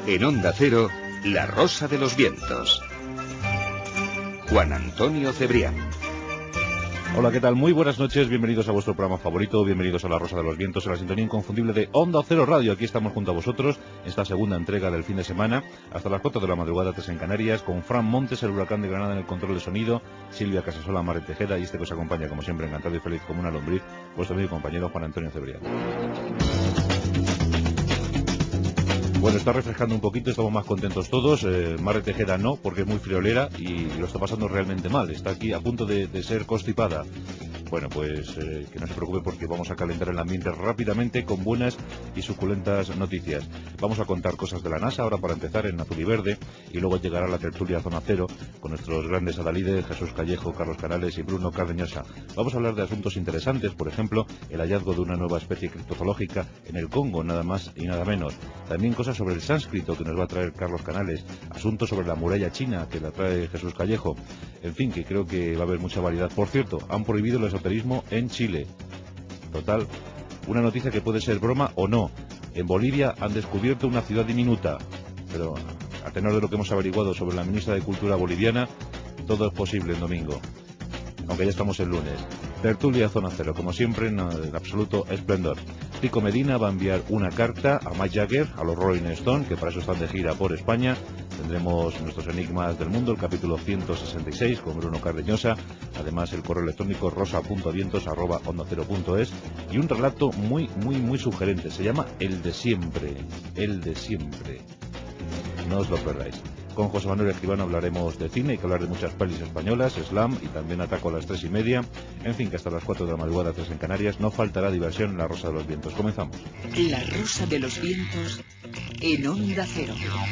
En Onda Cero, La Rosa de los Vientos. Juan Antonio Cebrián. Hola, ¿qué tal? Muy buenas noches, bienvenidos a vuestro programa favorito, bienvenidos a La Rosa de los Vientos, en la sintonía inconfundible de Onda Cero Radio. Aquí estamos junto a vosotros, en esta segunda entrega del fin de semana, hasta las 4 de la madrugada, 3 en Canarias, con Fran Montes, el huracán de Granada en el control de sonido, Silvia Casasola, Mare Tejeda, y este que os acompaña, como siempre, encantado y feliz como una lombriz, vuestro amigo y compañero Juan Antonio Cebrián. Bueno, está refrescando un poquito, estamos más contentos todos. Mare Tejeda no, porque es muy friolera y lo está pasando realmente mal. Está aquí a punto de ser constipada. Bueno, pues que no se preocupe porque vamos a calentar el ambiente rápidamente con buenas y suculentas noticias. Vamos a contar cosas de la NASA ahora para empezar en Azul y Verde, y luego llegará la tertulia Zona Cero con nuestros grandes adalides Jesús Callejo, Carlos Canales y Bruno Cardeñosa. Vamos a hablar de asuntos interesantes, por ejemplo, el hallazgo de una nueva especie criptozoológica en el Congo, nada más y nada menos. También cosas sobre el sánscrito que nos va a traer Carlos Canales, asuntos sobre la muralla china que la trae Jesús Callejo. En fin, que creo que va a haber mucha variedad. Por cierto, han prohibido el esoterismo en Chile. Total, una noticia que puede ser broma o no. En Bolivia han descubierto una ciudad diminuta, pero a tenor de lo que hemos averiguado sobre la ministra de Cultura boliviana, todo es posible en domingo, aunque ya estamos el lunes. Tertulia Zona Cero, como siempre, en absoluto esplendor. Pico Medina va a enviar una carta a Mick Jagger, a los Rolling Stones, que para eso están de gira por España. Tendremos nuestros enigmas del mundo, el capítulo 166 con Bruno Cardeñosa. Además, el correo electrónico rosa.vientos@ondacero.es, y un relato muy sugerente. Se llama El de siempre. El de siempre. No os lo perdáis. Con José Manuel Escribano hablaremos de cine, hay que hablar de muchas pelis españolas, Slam, y también Ataco a las 3:30. En fin, que hasta las 4 de la madrugada, 3 en Canarias, no faltará diversión en La Rosa de los Vientos. Comenzamos. La Rosa de los Vientos en Onda Cero.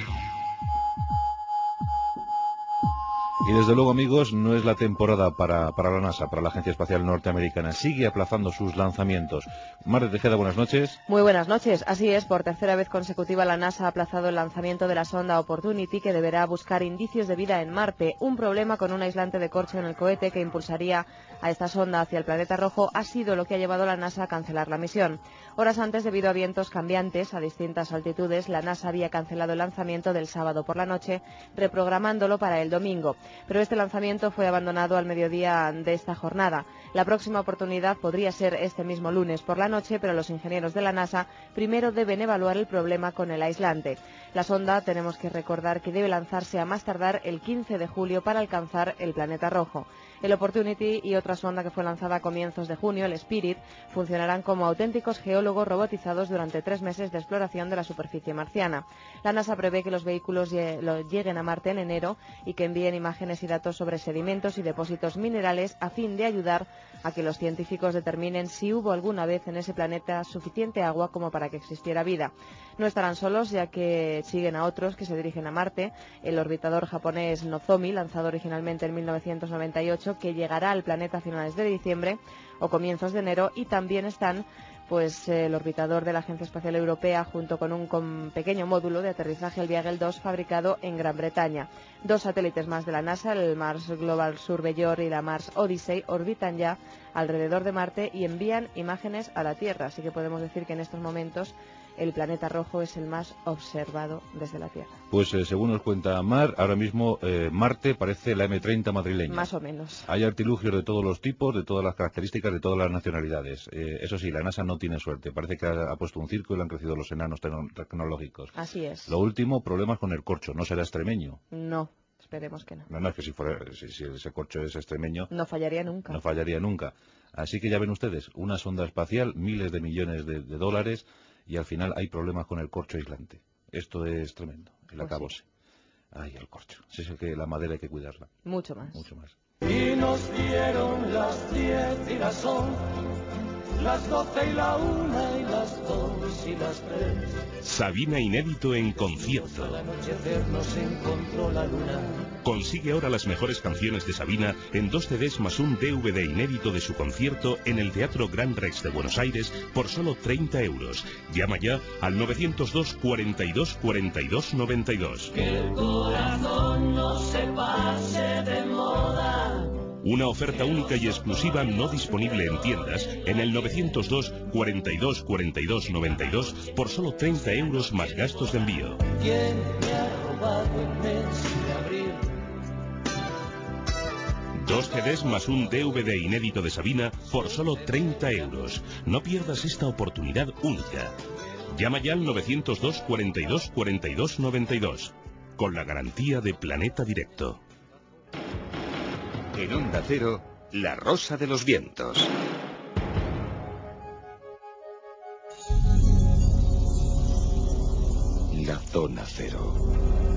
Y desde luego, amigos, no es la temporada para la NASA, para la Agencia Espacial Norteamericana. Sigue aplazando sus lanzamientos. Mare Tejeda, buenas noches. Muy buenas noches. Así es, por tercera vez consecutiva la NASA ha aplazado el lanzamiento de la sonda Opportunity, que deberá buscar indicios de vida en Marte. Un problema con un aislante de corcho en el cohete que impulsaría a esta sonda hacia el planeta rojo ha sido lo que ha llevado a la NASA a cancelar la misión. Horas antes, debido a vientos cambiantes a distintas altitudes, la NASA había cancelado el lanzamiento del sábado por la noche, reprogramándolo para el domingo. Pero este lanzamiento fue abandonado al mediodía de esta jornada. La próxima oportunidad podría ser este mismo lunes por la noche, pero los ingenieros de la NASA primero deben evaluar el problema con el aislante. La sonda, tenemos que recordar que debe lanzarse a más tardar el 15 de julio para alcanzar el planeta rojo. El Opportunity y otra sonda que fue lanzada a comienzos de junio, el Spirit, funcionarán como auténticos geólogos robotizados durante 3 meses de exploración de la superficie marciana. La NASA prevé que los vehículos lleguen a Marte en enero y que envíen imágenes y datos sobre sedimentos y depósitos minerales a fin de ayudar a que los científicos determinen si hubo alguna vez en ese planeta suficiente agua como para que existiera vida. No estarán solos, ya que siguen a otros que se dirigen a Marte, el orbitador japonés Nozomi, lanzado originalmente en 1998, que llegará al planeta a finales de diciembre o comienzos de enero, y también están el orbitador de la Agencia Espacial Europea junto con un pequeño módulo de aterrizaje, el Beagle 2, fabricado en Gran Bretaña. 2 satélites más de la NASA, el Mars Global Surveyor y la Mars Odyssey, orbitan ya alrededor de Marte y envían imágenes a la Tierra, así que podemos decir que en estos momentos el planeta rojo es el más observado desde la Tierra. Pues según nos cuenta Mar, ahora mismo Marte parece la M30 madrileña. Más o menos. Hay artilugios de todos los tipos, de todas las características, de todas las nacionalidades. Eso sí, la NASA no tiene suerte. Parece que ha puesto un circo y le han crecido los enanos tecnológicos. Así es. Lo último, problemas con el corcho. ¿No será extremeño? No. Esperemos que no. No, es que si ese corcho es extremeño... No fallaría nunca. No fallaría nunca. Así que ya ven ustedes, una sonda espacial, miles de millones de dólares, y al final hay problemas con el corcho aislante. Esto es tremendo, el acabose. Sí. Ay, el corcho. Si es que la madera hay que cuidarla. Mucho más. Mucho más. Y nos dieron las 10 y las 11, las 12 y la 1 y las 2 y las 3. Sabina inédito en concierto. Al anochecer nos encontró la luna. Consigue ahora las mejores canciones de Sabina en 2 CDs más un DVD inédito de su concierto en el Teatro Gran Rex de Buenos Aires por solo 30 euros. Llama ya al 902 42 42 92. Que el corazón no se pase de moda. Una oferta única y exclusiva no disponible en tiendas en el 902 42 42 92 por solo 30 euros más gastos de envío. ¿Quién me ha robado el mes de abril? 2 CDs más un DVD inédito de Sabina por solo 30 euros. No pierdas esta oportunidad única. Llama ya al 902 42 42 92 con la garantía de Planeta Directo. En Onda Cero, La Rosa de los Vientos. La Zona Cero.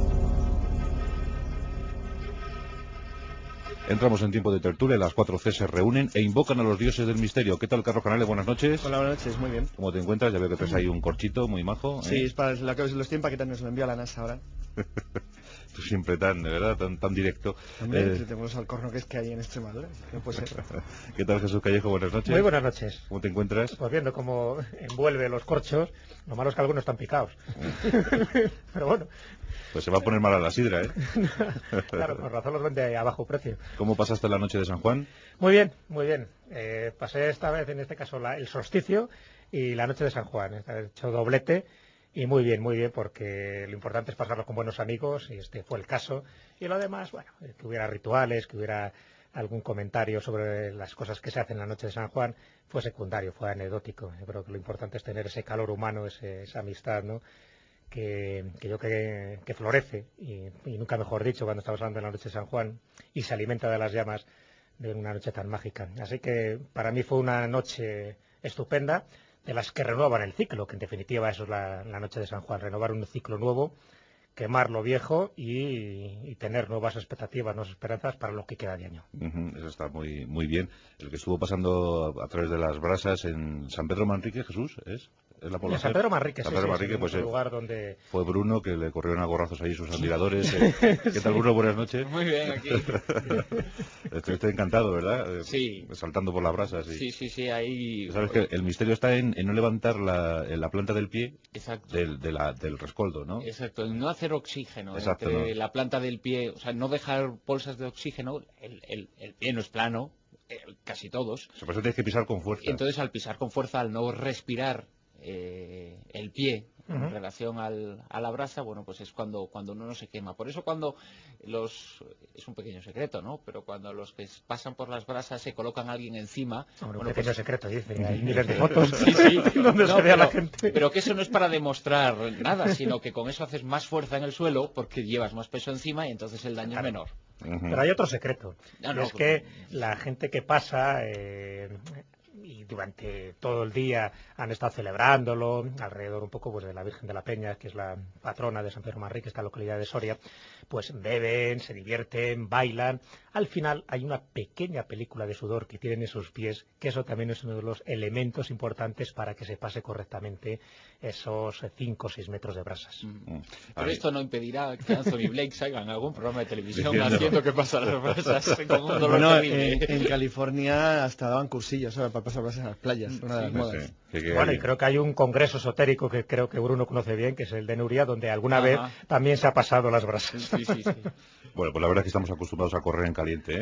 Entramos en tiempo de tertulia, las 4C se reúnen e invocan a los dioses del misterio. ¿Qué tal, Carlos Canales? Buenas noches. Hola, buenas noches, muy bien. ¿Cómo te encuentras? Ya veo que traes ahí un corchito muy majo. Sí, es para lo que os lo estoy empaquetando, se lo envío a la NASA ahora. Tú siempre tan, de verdad, tan directo. Hombre, tenemos al corno que es que hay en Extremadura. No puede ser. ¿Qué tal, Jesús Callejo? Buenas noches. Muy buenas noches. ¿Cómo te encuentras? Pues viendo cómo envuelve los corchos, lo malo es que algunos están picados. Pero bueno. Pues se va a poner mala la sidra, ¿eh? Claro, con razón los vende a bajo precio. ¿Cómo pasaste la noche de San Juan? Muy bien, muy bien. Pasé esta vez, en este caso, el solsticio y la noche de San Juan. He hecho doblete y muy bien, porque lo importante es pasarlo con buenos amigos y este fue el caso. Y lo demás, bueno, que hubiera rituales, que hubiera algún comentario sobre las cosas que se hacen en la noche de San Juan, fue secundario, fue anecdótico. Yo creo que lo importante es tener ese calor humano, esa amistad, ¿no? Que florece, y nunca mejor dicho, cuando estamos hablando de la noche de San Juan, y se alimenta de las llamas de una noche tan mágica. Así que para mí fue una noche estupenda, de las que renuevan el ciclo, que en definitiva eso es la noche de San Juan, renovar un ciclo nuevo, quemar lo viejo y tener nuevas expectativas, nuevas esperanzas para lo que queda de año. Eso está muy, muy bien. El que estuvo pasando a través de las brasas en San Pedro Manrique, Jesús, ¿es la población? San Pedro Manrique, San Pedro sí, Manrique, pues, el lugar donde... Fue Bruno, que le corrieron a gorrazos ahí sus admiradores. ¿Qué tal, Bruno? Buenas noches. Muy bien, aquí. Estoy encantado, ¿verdad? Sí. Saltando por las brasas. Sí, ahí... Sabes que el misterio está en no levantar la planta del pie. Exacto. Del rescoldo, ¿no? Exacto, en no hacer oxígeno. Exacto, entre ¿no? la planta del pie, o sea, no dejar bolsas de oxígeno. El pie no es plano, casi todos. Por eso tienes que pisar con fuerza. Entonces, al pisar con fuerza, al no respirar el pie en relación a la brasa, bueno, pues es cuando uno no se quema. Por eso es un pequeño secreto, ¿no? Pero cuando los que pasan por las brasas se colocan a alguien encima... Bueno, un pequeño secreto, dice, hay miles de fotos sí, donde se ve a la gente. Pero que eso no es para demostrar nada, sino que con eso haces más fuerza en el suelo porque llevas más peso encima y entonces el daño es menor. Pero hay otro secreto, es que la gente que pasa... y durante todo el día han estado celebrándolo alrededor un poco pues de la Virgen de la Peña, que es la patrona de San Pedro Manrique, esta localidad de Soria, pues beben, se divierten, bailan. Al final hay una pequeña película de sudor que tienen en sus pies, que eso también es uno de los elementos importantes para que se pase correctamente esos 5 o 6 metros de brasas. Pero esto no impedirá que Anthony Blake salga en algún programa de televisión haciendo que pasan las brasas con un dolor terrible. En California hasta daban cursillos para pasar brasas en las playas, una de las modas. Bueno, y creo que hay un congreso esotérico que creo que Bruno conoce bien, que es el de Nuria, donde alguna vez también se ha pasado las brasas. Sí. Bueno, pues la verdad es que estamos acostumbrados a correr en caliente, ¿eh?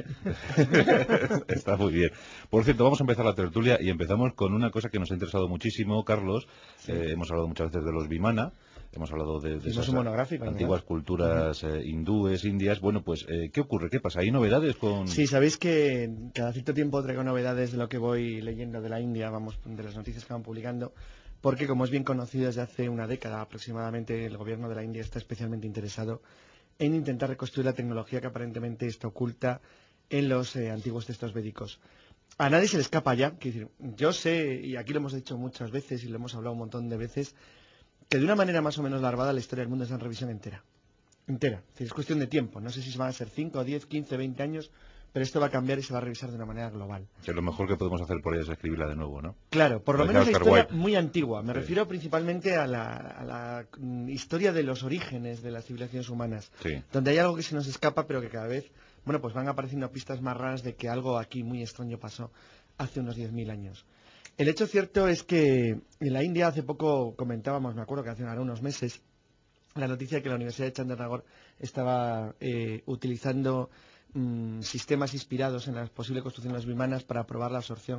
Está muy bien. Por cierto, vamos a empezar la tertulia y empezamos con una cosa que nos ha interesado muchísimo, Carlos. Sí. Hemos hablado muchas veces de los Vimana, hemos hablado de esas antiguas culturas hindúes, indias. Bueno, pues, ¿qué ocurre? ¿Qué pasa? ¿Hay novedades con...? Sí, sabéis que cada cierto tiempo traigo novedades de lo que voy leyendo de la India, de las noticias que van publicando, porque como es bien conocido desde hace una década aproximadamente, el gobierno de la India está especialmente interesado en intentar reconstruir la tecnología que aparentemente está oculta en los antiguos textos védicos. A nadie se le escapa ya, quiero decir, yo sé, y aquí lo hemos dicho muchas veces y lo hemos hablado un montón de veces, que de una manera más o menos larvada la historia del mundo es en revisión entera. Es cuestión de tiempo, no sé si van a ser 5, 10, 15, 20 años, pero esto va a cambiar y se va a revisar de una manera global. Que lo mejor que podemos hacer por ella es escribirla de nuevo, ¿no? Claro, por lo menos la historia muy antigua. Me refiero principalmente a la historia de los orígenes de las civilizaciones humanas, donde hay algo que se nos escapa, pero que cada vez, bueno, pues van apareciendo pistas más raras de que algo aquí muy extraño pasó hace unos 10.000 años. El hecho cierto es que en la India hace poco comentábamos, me acuerdo que hace unos meses, la noticia de que la Universidad de Chandernagor estaba utilizando sistemas inspirados en la posible construcción de las bimanas para probar la absorción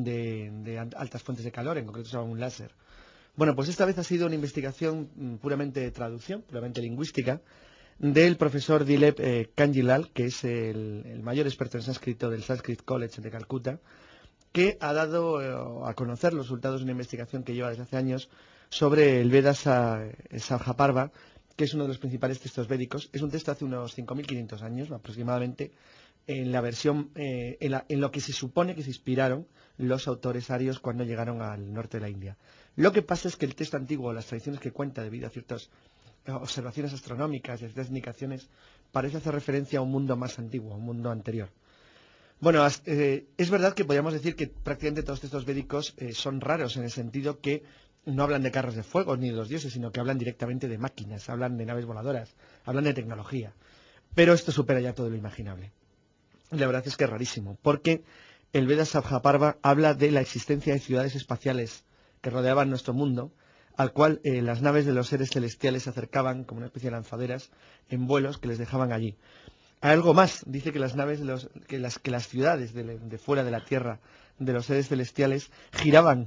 de altas fuentes de calor, en concreto un láser. Bueno, pues esta vez ha sido una investigación puramente de traducción, puramente lingüística, del profesor Dilip Kanjilal, que es el mayor experto en sánscrito del Sanskrit College de Calcuta, que ha dado a conocer los resultados de una investigación que lleva desde hace años sobre el Veda Sabhaparva, que es uno de los principales textos védicos. Es un texto hace unos 5.500 años aproximadamente, en la versión, en lo que se supone que se inspiraron los autores arios cuando llegaron al norte de la India. Lo que pasa es que el texto antiguo, las tradiciones que cuenta debido a ciertas observaciones astronómicas y ciertas indicaciones, parece hacer referencia a un mundo más antiguo, a un mundo anterior. Bueno, es verdad que podríamos decir que prácticamente todos los textos védicos son raros en el sentido que no hablan de carros de fuego ni de los dioses, sino que hablan directamente de máquinas, hablan de naves voladoras, hablan de tecnología. Pero esto supera ya todo lo imaginable. La verdad es que es rarísimo, porque el Veda Sabhaparva habla de la existencia de ciudades espaciales que rodeaban nuestro mundo, al cual las naves de los seres celestiales se acercaban como una especie de lanzaderas en vuelos que les dejaban allí. Algo más, dice que las naves, que las ciudades de fuera de la Tierra de los seres celestiales giraban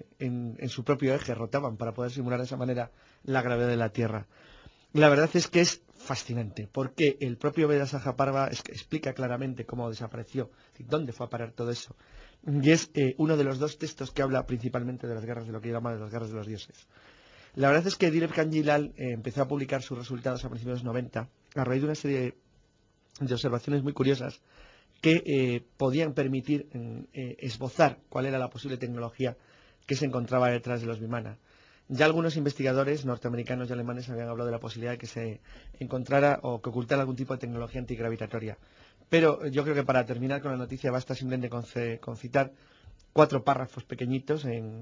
en su propio eje, rotaban para poder simular de esa manera la gravedad de la Tierra. La verdad es que es fascinante, porque el propio Veda Sabhaparva explica claramente cómo desapareció, dónde fue a parar todo eso. Y es uno de los dos textos que habla principalmente de las guerras, de lo que llaman las guerras de los dioses. La verdad es que Dilip Kanjilal empezó a publicar sus resultados a principios de los 90 a raíz de una serie de observaciones muy curiosas que podían permitir esbozar cuál era la posible tecnología que se encontraba detrás de los Vimana. Ya algunos investigadores norteamericanos y alemanes habían hablado de la posibilidad de que se encontrara o que ocultara algún tipo de tecnología antigravitatoria. Pero yo creo que para terminar con la noticia basta simplemente con citar 4 párrafos pequeñitos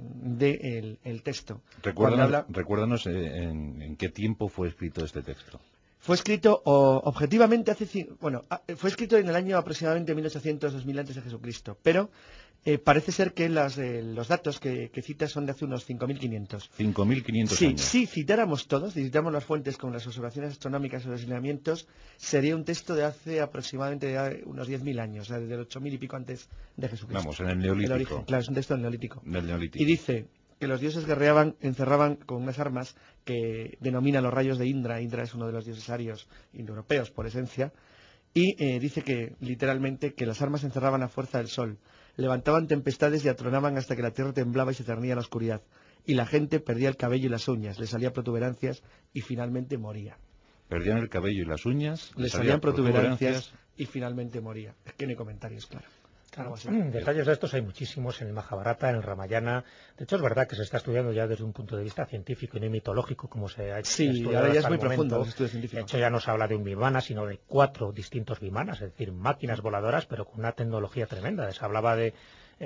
del texto. Recuérdanos en qué tiempo fue escrito este texto. Fue escrito objetivamente fue escrito en el año aproximadamente 1800-2000 antes de Jesucristo, pero parece ser que los datos que cita son de hace unos 5.500. 5.500 años. Si citáramos todos, si citáramos las fuentes con las observaciones astronómicas o los lineamientos, sería un texto de hace aproximadamente unos 10.000 años, o sea, desde el 8.000 y pico antes de Jesucristo. Vamos, en el Neolítico. El origen, claro, es un texto del Neolítico. Y dice que los dioses guerreaban, encerraban con unas armas que denominan los rayos de Indra. Indra es uno de los dioses arios indoeuropeos por esencia. Y dice que, literalmente, que las armas encerraban a fuerza del sol, levantaban tempestades y atronaban hasta que la tierra temblaba y se cernía en la oscuridad. Y la gente perdía el cabello y las uñas, le salían protuberancias y finalmente moría. Perdían el cabello y las uñas, le salían protuberancias y finalmente moría. Es que no hay comentarios, claro. Claro, detalles de estos hay muchísimos en el Mahabharata, en el Ramayana. De hecho, es verdad que se está estudiando ya desde un punto de vista científico y no mitológico, como se ha estudiado. Sí, ahora ya es muy momento. profundo los estudios científicos. De hecho, ya no se habla de un Vimana, sino de 4 distintos Vimanas, es decir, máquinas voladoras, pero con una tecnología tremenda. Se hablaba de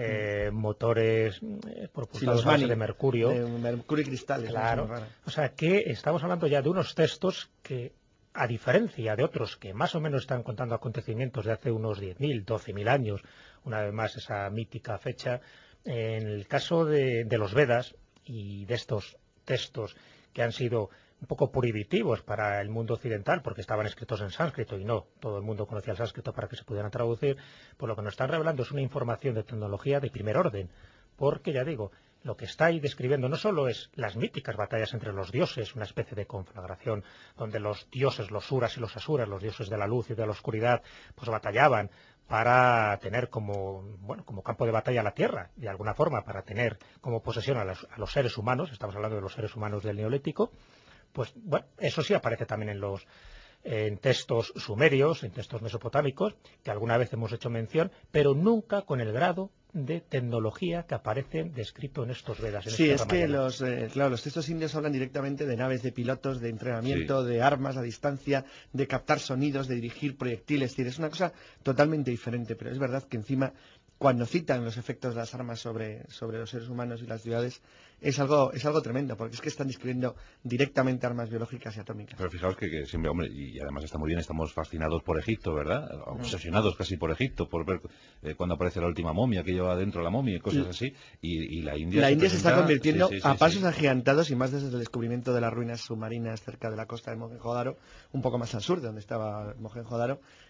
motores propulsados a base de mercurio. De mercurio y cristales. Claro. O sea, que estamos hablando ya de unos textos que, a diferencia de otros que más o menos están contando acontecimientos de hace unos 10.000, 12.000 años, una vez más esa mítica fecha, en el caso de los Vedas y de estos textos que han sido un poco prohibitivos para el mundo occidental porque estaban escritos en sánscrito y no todo el mundo conocía el sánscrito para que se pudieran traducir, pues lo que nos están revelando es una información de tecnología de primer orden, porque ya digo, lo que está ahí describiendo no solo es las míticas batallas entre los dioses, una especie de conflagración donde los dioses, los suras y los asuras, los dioses de la luz y de la oscuridad, pues batallaban para tener como campo de batalla la Tierra, de alguna forma, para tener como posesión a los seres humanos, estamos hablando de los seres humanos del Neolítico, pues bueno, eso sí aparece también en textos sumerios, en textos mesopotámicos, que alguna vez hemos hecho mención, pero nunca con el grado de tecnología que aparece descrito en estos Vedas. Sí, es que los textos indios hablan directamente de naves, de pilotos, de entrenamiento, de armas a distancia, de captar sonidos, de dirigir proyectiles. Es decir, es una cosa totalmente diferente, pero es verdad que encima, cuando citan los efectos de las armas sobre los seres humanos y las ciudades, es algo tremendo, porque es que están describiendo directamente armas biológicas y atómicas. Pero fijaos que siempre, hombre, y además está muy bien, estamos fascinados por Egipto, ¿verdad? Obsesionados casi por Egipto, por ver cuando aparece la última momia, que lleva dentro la momia y cosas así, y la India se está convirtiendo a pasos agigantados, y más desde el descubrimiento de las ruinas submarinas cerca de la costa de Mohenjo-Daro, un poco más al sur de donde estaba Mohenjo-Daro,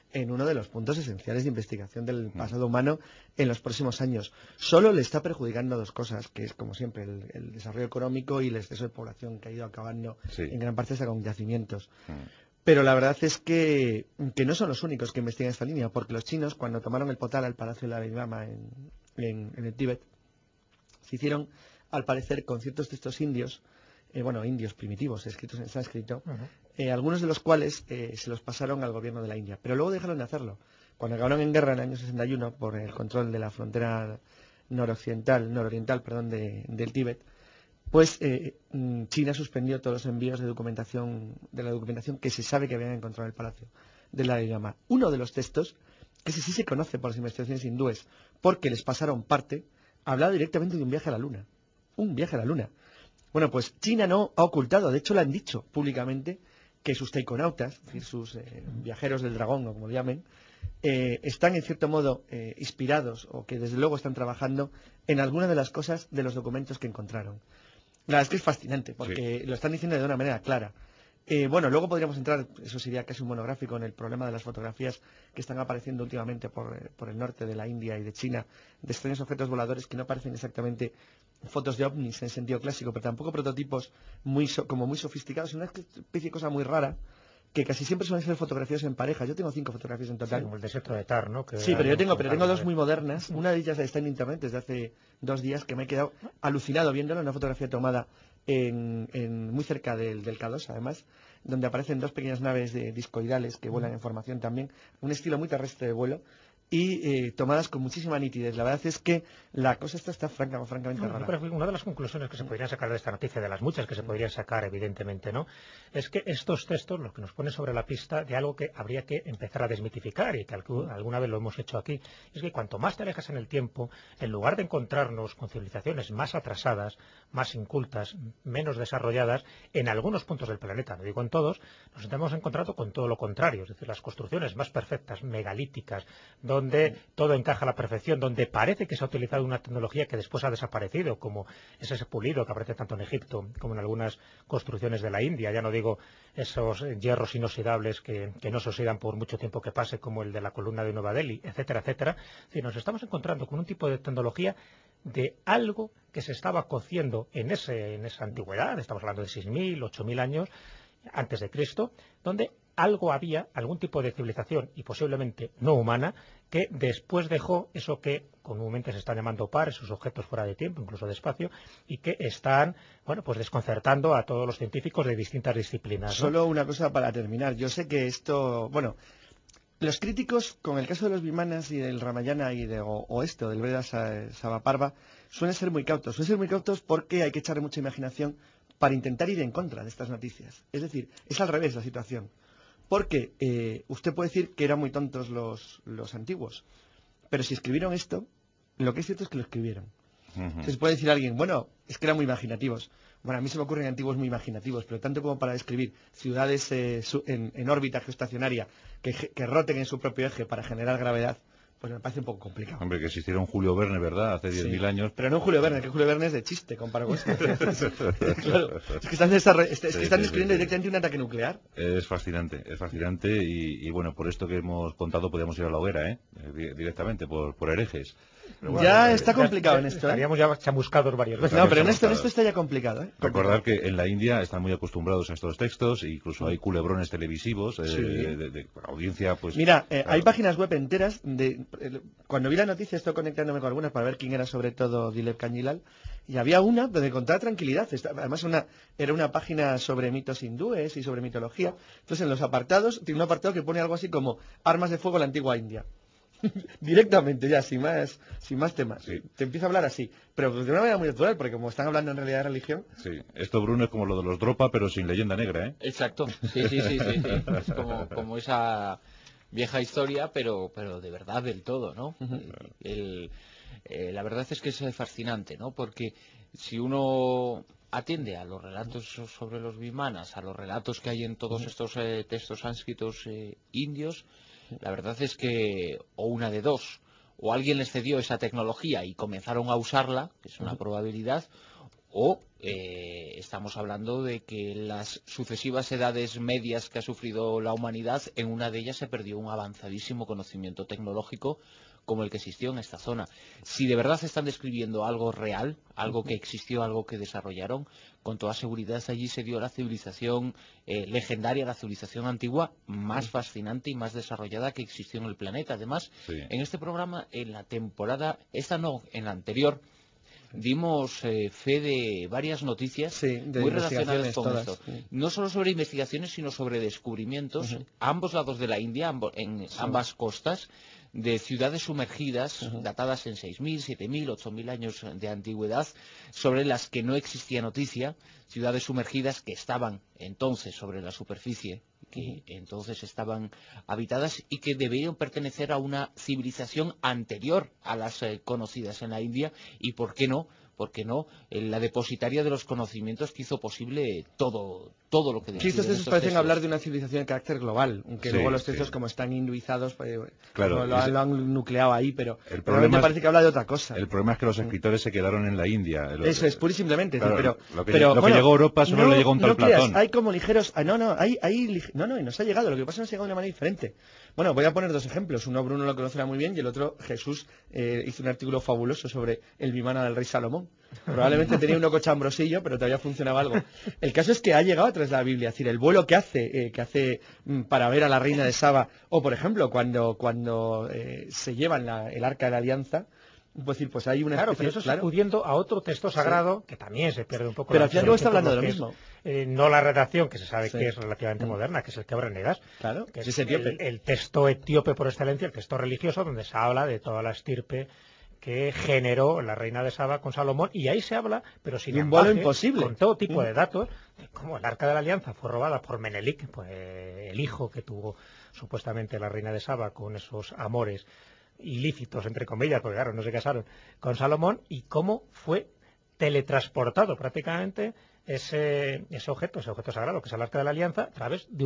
en uno de los puntos esenciales de investigación del pasado humano en los próximos años. Solo le está perjudicando dos cosas, que es, como siempre, el desarrollo económico y el exceso de población que ha ido acabando en gran parte con yacimientos. Pero la verdad es que no son los únicos que investigan esta línea, porque los chinos, cuando tomaron el Potala, el Palacio de Dalai Lama en el Tíbet, se hicieron, al parecer, con ciertos textos indios, indios primitivos, escritos en sánscrito, algunos de los cuales se los pasaron al gobierno de la India. Pero luego dejaron de hacerlo. Cuando acabaron en guerra en el año 61 por el control de la frontera nororiental del Tíbet, pues China suspendió todos los envíos de la documentación que se sabe que habían encontrado en el Palacio de Dalai Lama. Uno de los textos, que ese sí se conoce por las investigaciones hindúes, porque les pasaron parte, hablaba directamente de un viaje a la Luna. Un viaje a la Luna. Bueno, pues China no ha ocultado, de hecho lo han dicho públicamente, que sus taikonautas, es decir, sus viajeros del dragón, o como lo llamen, están en cierto modo inspirados, o que desde luego están trabajando en alguna de las cosas de los documentos que encontraron. La verdad es que es fascinante, porque lo están diciendo de una manera clara. Luego podríamos entrar, eso sería casi un monográfico, en el problema de las fotografías que están apareciendo últimamente por el norte de la India y de China, de extraños objetos voladores que no parecen exactamente fotos de ovnis en sentido clásico, pero tampoco prototipos muy sofisticados, una especie de cosa muy rara, que casi siempre suelen ser fotografías en pareja. Yo tengo 5 fotografías en total. Sí, como el desierto de Tar, ¿no? Sí, pero tengo 2 muy modernas. Una de ellas está en internet desde hace 2 días, que me he quedado alucinado viéndola, una fotografía tomada muy cerca del K2, además, donde aparecen 2 pequeñas naves discoidales que vuelan en formación también, un estilo muy terrestre de vuelo, y tomadas con muchísima nitidez. La verdad es que la cosa está francamente rara. Pero una de las conclusiones que se podrían sacar de esta noticia, de las muchas que se podrían sacar, evidentemente, ¿no?, es que estos textos lo que nos ponen sobre la pista de algo que habría que empezar a desmitificar, y que alguna vez lo hemos hecho aquí, es que cuanto más te alejas en el tiempo, en lugar de encontrarnos con civilizaciones más atrasadas, más incultas, menos desarrolladas, en algunos puntos del planeta, no digo en todos, nos hemos encontrado con todo lo contrario, es decir, las construcciones más perfectas, megalíticas, donde todo encaja a la perfección, donde parece que se ha utilizado una tecnología que después ha desaparecido, como es ese pulido que aparece tanto en Egipto como en algunas construcciones de la India. Ya no digo esos hierros inoxidables que no se oxidan por mucho tiempo que pase, como el de la columna de Nueva Delhi, etcétera, etcétera. Es decir, nos estamos encontrando con un tipo de tecnología de algo que se estaba cociendo en esa antigüedad, estamos hablando de 6.000, 8.000 años antes de Cristo, donde algún tipo de civilización, y posiblemente no humana, que después dejó eso que comúnmente se están llamando par, esos objetos fuera de tiempo, incluso de espacio, y que están, pues desconcertando a todos los científicos de distintas disciplinas, ¿no? Solo una cosa para terminar. Yo sé que esto, los críticos, con el caso de los Vimanas y del Ramayana y del Veda Savaparva, suelen ser muy cautos. Suelen ser muy cautos porque hay que echarle mucha imaginación para intentar ir en contra de estas noticias. Es decir, es al revés la situación. Porque usted puede decir que eran muy tontos los antiguos, pero si escribieron esto, lo que es cierto es que lo escribieron. Entonces puede decir alguien, es que eran muy imaginativos. Bueno, a mí se me ocurren antiguos muy imaginativos, pero tanto como para describir ciudades en órbita geoestacionaria que roten en su propio eje para generar gravedad, pues me parece un poco complicado. Hombre, que existiera un Julio Verne, ¿verdad?, hace 10.000 años. Pero no un Julio Verne, que Julio Verne es de chiste comparado con esto. Claro, es que están describiendo directamente un ataque nuclear. Es fascinante, y bueno, por esto que hemos contado podríamos ir a la hoguera, directamente, por herejes. Bueno, ya está complicado en esto. Estaríamos ya chamuscados varias veces. No, pero en esto está ya complicado. Recordar que en la India están muy acostumbrados a estos textos, e incluso hay culebrones televisivos de audiencia. Pues mira, hay páginas web enteras. Cuando vi la noticia, estoy conectándome con algunas para ver quién era, sobre todo Dilep Cañilal, y había una donde encontrar tranquilidad. Además, era una página sobre mitos hindúes y sobre mitología. Entonces, en los apartados, tiene un apartado que pone algo así como armas de fuego en la antigua India. Directamente, ya, sin más temas. Sí. Te empieza a hablar así, pero de una manera muy natural, porque como están hablando en realidad de religión. Sí, esto, Bruno, es como lo de los Dropa, pero sin leyenda negra, ¿eh? Exacto, sí. Es como esa vieja historia, pero de verdad del todo, ¿no? La verdad es que es fascinante, ¿no? Porque si uno atiende a los relatos sobre los Vimanas, a los relatos que hay en todos estos textos sánscritos indios, la verdad es que, o una de dos, o alguien les cedió esa tecnología y comenzaron a usarla, que es una probabilidad, o estamos hablando de que las sucesivas edades medias que ha sufrido la humanidad, en una de ellas se perdió un avanzadísimo conocimiento tecnológico como el que existió en esta zona. Si de verdad están describiendo algo real, algo que existió, algo que desarrollaron, con toda seguridad allí se dio la civilización legendaria, la civilización antigua más fascinante y más desarrollada que existió en el planeta. Además, en este programa, en la temporada, esta no, en la anterior, dimos fe de varias noticias muy relacionadas con esto. No solo sobre investigaciones, sino sobre descubrimientos a ambos lados de la India, en ambas costas, de ciudades sumergidas, datadas en 6.000, 7.000, 8.000 años de antigüedad, sobre las que no existía noticia, ciudades sumergidas que estaban entonces sobre la superficie, que entonces estaban habitadas y que debían pertenecer a una civilización anterior a las conocidas en la India, y ¿por qué no? La depositaria de los conocimientos que hizo posible todo lo que describen. Sí, estos parecen hablar de una civilización de carácter global, aunque luego los textos, como están hinduizados, claro, lo han nucleado ahí, pero realmente parece que habla de otra cosa. El problema es que los escritores se quedaron en la India. Eso es, pura y simplemente. Claro, lo que llegó a Europa solo le llegó a un tal Platón. Hay como ligeros... y nos ha llegado, lo que pasa es que nos ha llegado de una manera diferente. Bueno, voy a poner dos ejemplos. Uno Bruno lo conocerá muy bien y el otro Jesús hizo un artículo fabuloso sobre el Vimana del rey Salomón. Probablemente tenía un cochambrosillo, pero todavía funcionaba algo. El caso es que ha llegado a través de la Biblia, es decir, el vuelo que hace para ver a la reina de Saba, o por ejemplo, cuando se llevan el arca de la alianza, pues hay una especie, pero eso está acudiendo a otro texto sagrado que también se pierde un poco. Pero al final está hablando de lo mismo. No la redacción, que se sabe que es relativamente moderna, que es el Quebra Negas, que es el texto etíope por excelencia, el texto religioso, donde se habla de toda la estirpe que generó la reina de Saba con Salomón, y ahí se habla, pero sin embargo, imposible, con todo tipo de datos, como el arca de la alianza fue robada por Menelik, pues, el hijo que tuvo supuestamente la reina de Saba con esos amores ilícitos, entre comillas, porque claro, no se casaron, con Salomón, y cómo fue teletransportado prácticamente ese objeto sagrado, que es el arca de la alianza, a través de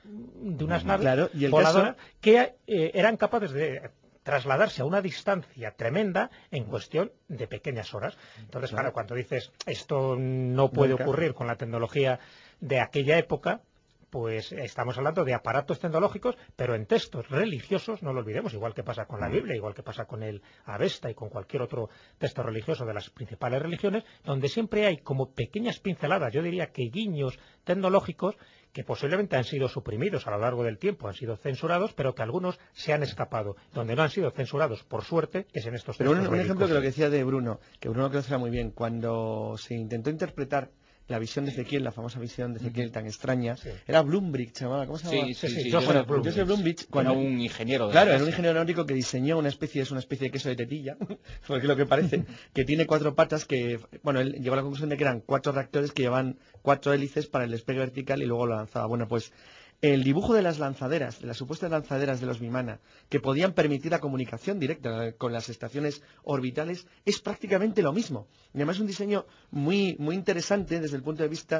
unas naves voladoras que eran capaces de trasladarse a una distancia tremenda en cuestión de pequeñas horas. Entonces, claro, cuando dices esto no puede ocurrir con la tecnología de aquella época, pues estamos hablando de aparatos tecnológicos, pero en textos religiosos, no lo olvidemos, igual que pasa con la Biblia, igual que pasa con el Avesta y con cualquier otro texto religioso de las principales religiones, donde siempre hay como pequeñas pinceladas, yo diría que guiños tecnológicos, que posiblemente han sido suprimidos a lo largo del tiempo, han sido censurados, pero que algunos se han escapado. Donde no han sido censurados, por suerte, es en estos textos. Pero un ejemplo de lo que decía de Bruno, que Bruno conocerá muy bien, cuando se intentó interpretar la visión de Ezequiel, la famosa visión de Ezequiel tan extraña, era Blumbrich, se llamaba, ¿cómo se llamaba? Sí, Joseph Blumbrich. Era un ingeniero. Claro, era un ingeniero náutico que diseñó una especie de queso de tetilla, porque es lo que parece, que tiene 4 patas que, bueno, él llegó a la conclusión de que eran 4 reactores que llevan 4 hélices para el despegue vertical y luego lo lanzaba. Bueno, pues el dibujo de las lanzaderas, de las supuestas lanzaderas de los Vimana, que podían permitir la comunicación directa con las estaciones orbitales, es prácticamente lo mismo. Y además es un diseño muy interesante desde el punto de vista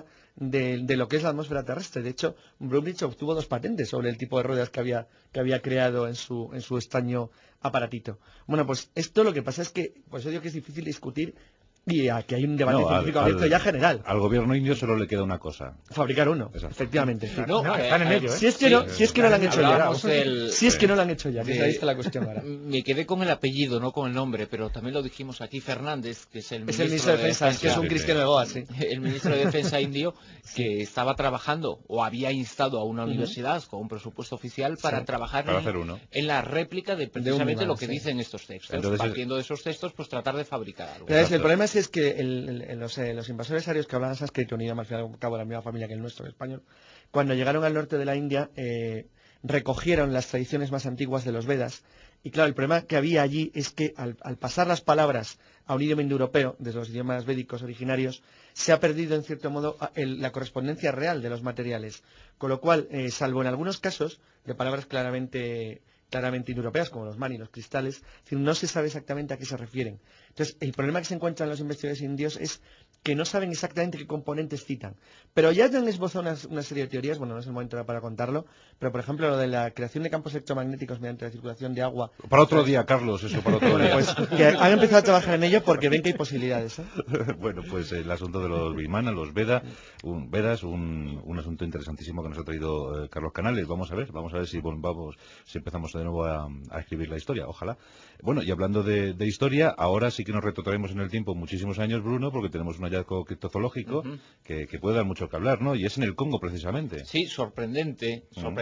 de lo que es la atmósfera terrestre. De hecho, Blumrich obtuvo 2 patentes sobre el tipo de ruedas que había creado en su extraño aparatito. Bueno, pues esto lo que pasa es que, pues yo digo que es difícil discutir. Y aquí hay un debate científico abierto ya general. Al gobierno indio solo le queda una cosa. Fabricar uno, efectivamente. Están en ello, Si es que no lo han hecho ya. Si es que no lo han hecho ya, que ahí está la cuestión ahora. Me quedé con el apellido, no con el nombre, pero también lo dijimos aquí, Fernández, que es el ministro de Defensa, que es un cristiano de Goa, sí. El ministro de Defensa indio, que estaba trabajando, o había instado a una universidad con un presupuesto oficial para trabajar en la réplica de precisamente lo que dicen estos textos. Entonces, partiendo de esos textos, pues tratar de fabricar algo. El problema es que los invasores arios que hablaban sánscrito, un idioma al fin y al cabo de la misma familia que el nuestro, el español, cuando llegaron al norte de la India, recogieron las tradiciones más antiguas de los Vedas. Y claro, el problema que había allí es que al pasar las palabras a un idioma indoeuropeo, desde los idiomas védicos originarios, se ha perdido en cierto modo la correspondencia real de los materiales. Con lo cual, salvo en algunos casos de palabras claramente claramente indoeuropeas, como los mani, los cristales. Es decir, no se sabe exactamente a qué se refieren. Entonces, el problema que se encuentran los investigadores indios es que no saben exactamente qué componentes citan. Pero ya han esbozado una serie de teorías, bueno, no es el momento para contarlo, pero por ejemplo lo de la creación de campos electromagnéticos mediante la circulación de agua. Para otro día, Carlos, eso para otro día. Pues que han empezado a trabajar en ello porque ven que hay posibilidades. Bueno, pues el asunto de los Vimana, los Vedas, un asunto interesantísimo que nos ha traído Carlos Canales. Vamos a ver si empezamos de nuevo a escribir la historia, ojalá. Bueno, y hablando de historia, ahora sí que nos retrotraemos en el tiempo muchísimos años, Bruno, porque tenemos un hallazgo criptozoológico que puede dar mucho que hablar, ¿no? Y es en el Congo, precisamente. Sí, sorprendente,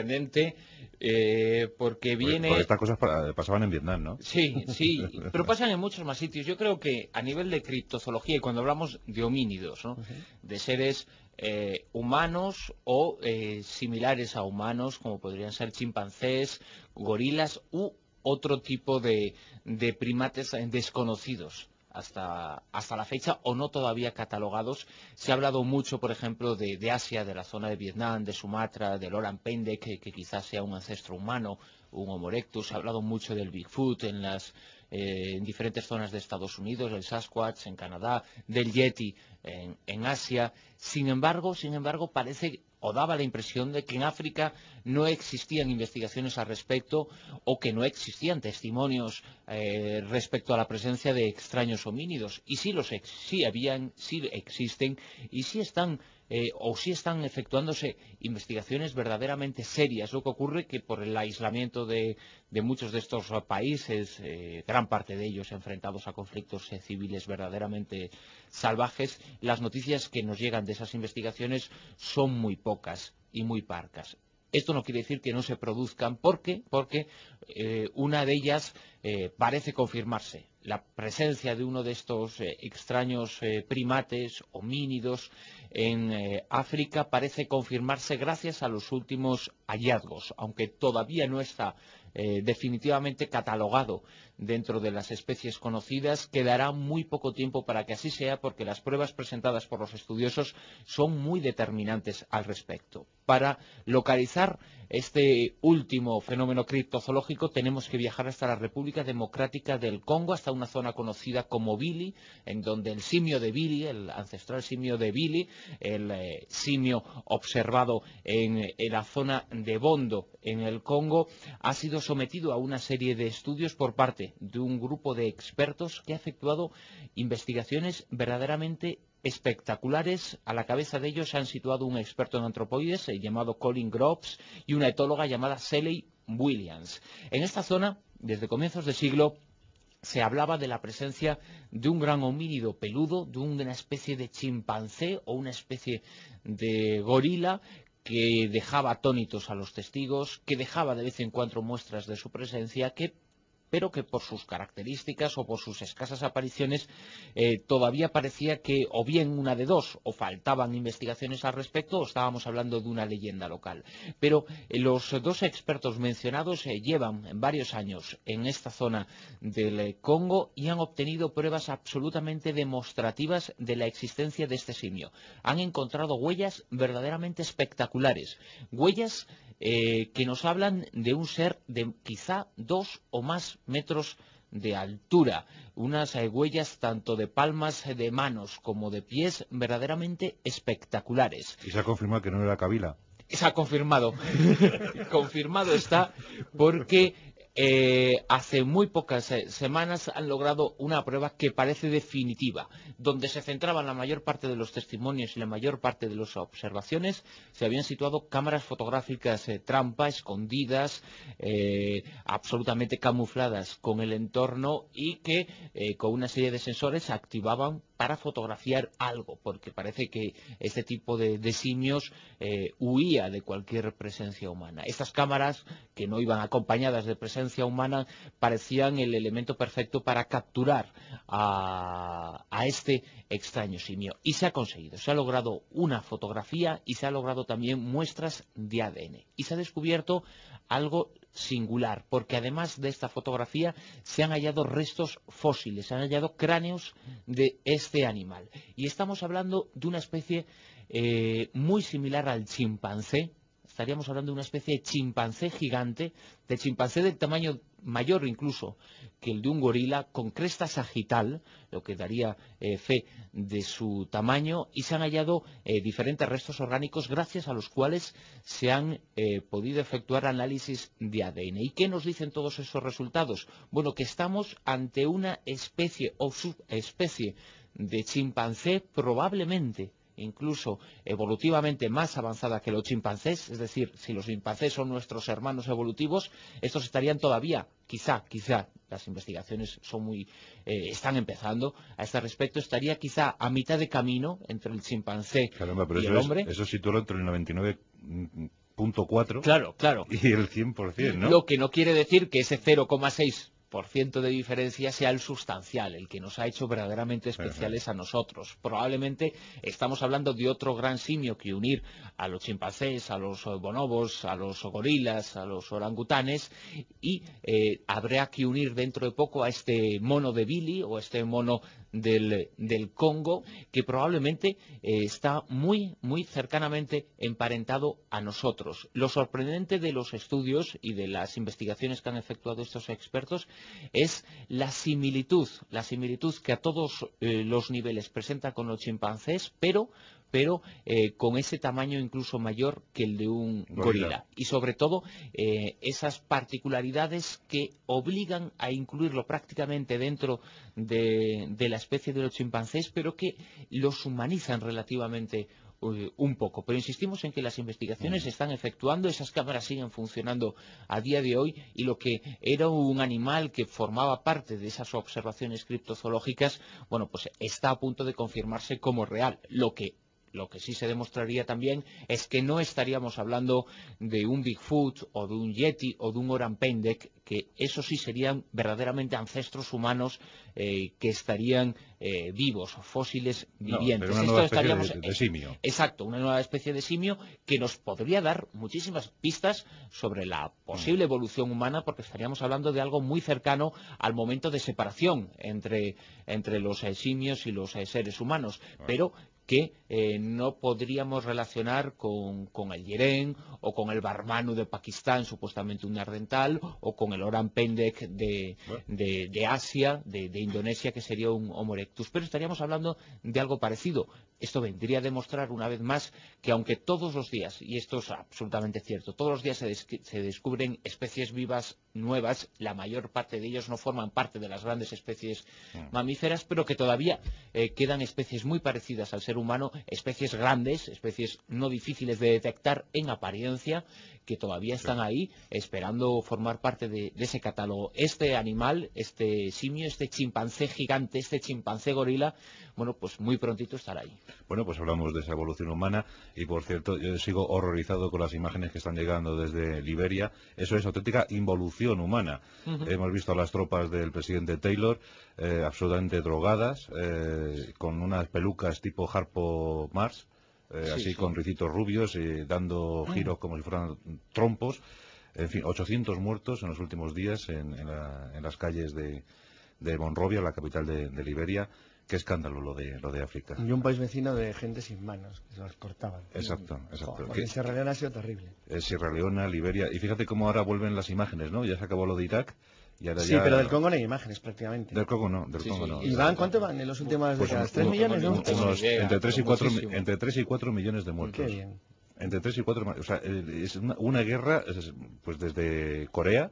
porque viene... Porque estas cosas pasaban en Vietnam, ¿no? Sí, pero pasan en muchos más sitios. Yo creo que a nivel de criptozoología, y cuando hablamos de homínidos, ¿no? De seres humanos o similares a humanos, como podrían ser chimpancés, gorilas u otro tipo de primates desconocidos hasta la fecha o no todavía catalogados. Se ha hablado mucho, por ejemplo, de Asia, de la zona de Vietnam, de Sumatra, del Orang Pendek, que quizás sea un ancestro humano, un Homo erectus. Se ha hablado mucho del Bigfoot en diferentes zonas de Estados Unidos, el Sasquatch en Canadá, del Yeti en Asia. Sin embargo, parece o daba la impresión de que en África no existían investigaciones al respecto o que no existían testimonios respecto a la presencia de extraños homínidos. Y sí existen y sí están efectuándose investigaciones verdaderamente serias. Lo que ocurre que por el aislamiento de muchos de estos países, gran parte de ellos enfrentados a conflictos civiles verdaderamente salvajes, las noticias que nos llegan de esas investigaciones son muy pocas y muy parcas. Esto no quiere decir que no se produzcan, porque una de ellas parece confirmarse. La presencia de uno de estos extraños primates, homínidos, en África parece confirmarse gracias a los últimos hallazgos, aunque todavía no está definitivamente catalogado dentro de las especies conocidas. Quedará muy poco tiempo para que así sea, porque las pruebas presentadas por los estudiosos son muy determinantes al respecto. Para localizar este último fenómeno criptozoológico tenemos que viajar hasta la República Democrática del Congo, hasta una zona conocida como Bili, en donde el simio de Bili, el ancestral simio de Bili, el simio observado en la zona de Bondo en el Congo, ha sido sometido a una serie de estudios por parte de un grupo de expertos que ha efectuado investigaciones verdaderamente espectaculares. A la cabeza de ellos se han situado un experto en antropoides llamado Colin Groves y una etóloga llamada Shelley Williams. En esta zona, desde comienzos de siglo, se hablaba de la presencia de un gran homínido peludo, de una especie de chimpancé o una especie de gorila que dejaba atónitos a los testigos, que dejaba de vez en cuando muestras de su presencia, pero que por sus características o por sus escasas apariciones todavía parecía que o bien una de dos, o faltaban investigaciones al respecto, o estábamos hablando de una leyenda local. Pero los dos expertos mencionados llevan varios años en esta zona del Congo y han obtenido pruebas absolutamente demostrativas de la existencia de este simio. Han encontrado huellas verdaderamente espectaculares, huellas que nos hablan de un ser de quizá 2 o más metros de altura, unas huellas tanto de palmas de manos como de pies verdaderamente espectaculares. ¿Y se ha confirmado que no era Kabila? Se ha confirmado. Confirmado está porque hace muy pocas semanas han logrado una prueba que parece definitiva, donde se centraban la mayor parte de los testimonios y la mayor parte de las observaciones. Se habían situado cámaras fotográficas trampa, escondidas, absolutamente camufladas con el entorno y que con una serie de sensores se activaban para fotografiar algo, porque parece que este tipo de simios huía de cualquier presencia humana. Estas cámaras, que no iban acompañadas de presencia humana, parecían el elemento perfecto para capturar a este extraño simio. Y se ha conseguido, se ha logrado una fotografía y se ha logrado también muestras de ADN. Y se ha descubierto algo singular, porque además de esta fotografía se han hallado restos fósiles, se han hallado cráneos de este animal. Y estamos hablando de una especie muy similar al chimpancé. estaríamos hablando de una especie de chimpancé gigante, de chimpancé del tamaño mayor incluso que el de un gorila, con cresta sagital, lo que daría fe de su tamaño, y se han hallado diferentes restos orgánicos gracias a los cuales se han podido efectuar análisis de ADN. ¿Y qué nos dicen todos esos resultados? Bueno, que estamos ante una especie o subespecie de chimpancé probablemente incluso evolutivamente más avanzada que los chimpancés, es decir, si los chimpancés son nuestros hermanos evolutivos, estos estarían todavía, quizá, las investigaciones están empezando a este respecto, estaría quizá a mitad de camino entre el chimpancé y el hombre. Eso sitúa entre el 99.4 claro. y el 100%, ¿no? Lo que no quiere decir que ese 0,6% de diferencia sea el sustancial, el que nos ha hecho verdaderamente especiales a nosotros. Probablemente estamos hablando de otro gran simio que unir a los chimpancés, a los bonobos, a los gorilas, a los orangutanes, y habrá que unir dentro de poco a este mono de Billy o este mono del Congo, que probablemente está muy cercanamente emparentado a nosotros. Lo sorprendente de los estudios y de las investigaciones que han efectuado estos expertos es la similitud que a todos los niveles presenta con los chimpancés, pero con ese tamaño incluso mayor que el de un gorila. Y sobre todo esas particularidades que obligan a incluirlo prácticamente dentro de la especie de los chimpancés, pero que los humanizan relativamente un poco. Pero insistimos en que las investigaciones se están efectuando, esas cámaras siguen funcionando a día de hoy, y lo que era un animal que formaba parte de esas observaciones criptozoológicas, bueno, pues está a punto de confirmarse como real. Lo que sí se demostraría también es que no estaríamos hablando de un Bigfoot o de un Yeti o de un Orang Pendek, que eso sí serían verdaderamente ancestros humanos que estarían vivos, fósiles vivientes. Pero una nueva especie de simio. Exacto, una nueva especie de simio que nos podría dar muchísimas pistas sobre la posible evolución humana, porque estaríamos hablando de algo muy cercano al momento de separación entre los simios y los seres humanos, pero que no podríamos relacionar con el yeren o con el barmanu de Pakistán, supuestamente un neandertal, o con el Orang Pendek de Asia, de Indonesia, que sería un Homo erectus. Pero estaríamos hablando de algo parecido. Esto vendría a demostrar una vez más que aunque todos los días, y esto es absolutamente cierto, todos los días se descubren especies vivas nuevas, la mayor parte de ellos no forman parte de las grandes especies mamíferas, pero que todavía quedan especies muy parecidas al ser humano, especies grandes, especies no difíciles de detectar en apariencia, que todavía están ahí esperando formar parte de ese catálogo. Este animal, este simio, este chimpancé gigante, este chimpancé gorila, bueno, pues muy prontito estará ahí. Bueno, pues hablamos de esa evolución humana, y por cierto, yo sigo horrorizado con las imágenes que están llegando desde Liberia. Eso es auténtica involución humana. Hemos visto a las tropas del presidente Taylor absolutamente drogadas, con unas pelucas tipo Harpo Mars, con ricitos rubios, dando giros como si fueran trompos. En fin, 800 muertos en los últimos días en las calles de Monrovia, la capital de Liberia. Qué escándalo lo de África. Y un país vecino de gente sin manos, que se las cortaban. Exacto. Porque en Sierra Leona ha sido terrible. Sierra Leona, Liberia, y fíjate cómo ahora vuelven las imágenes, ¿no? Ya se acabó lo de Irak. Y ahora sí, pero del Congo no hay imágenes prácticamente. Del Congo no. ¿Y cuánto van en las últimas décadas? ¿3 millones, no? Entre 3 y 4 millones de muertos. Qué bien. Entre 3 y 4, o sea, es una guerra, pues desde Corea,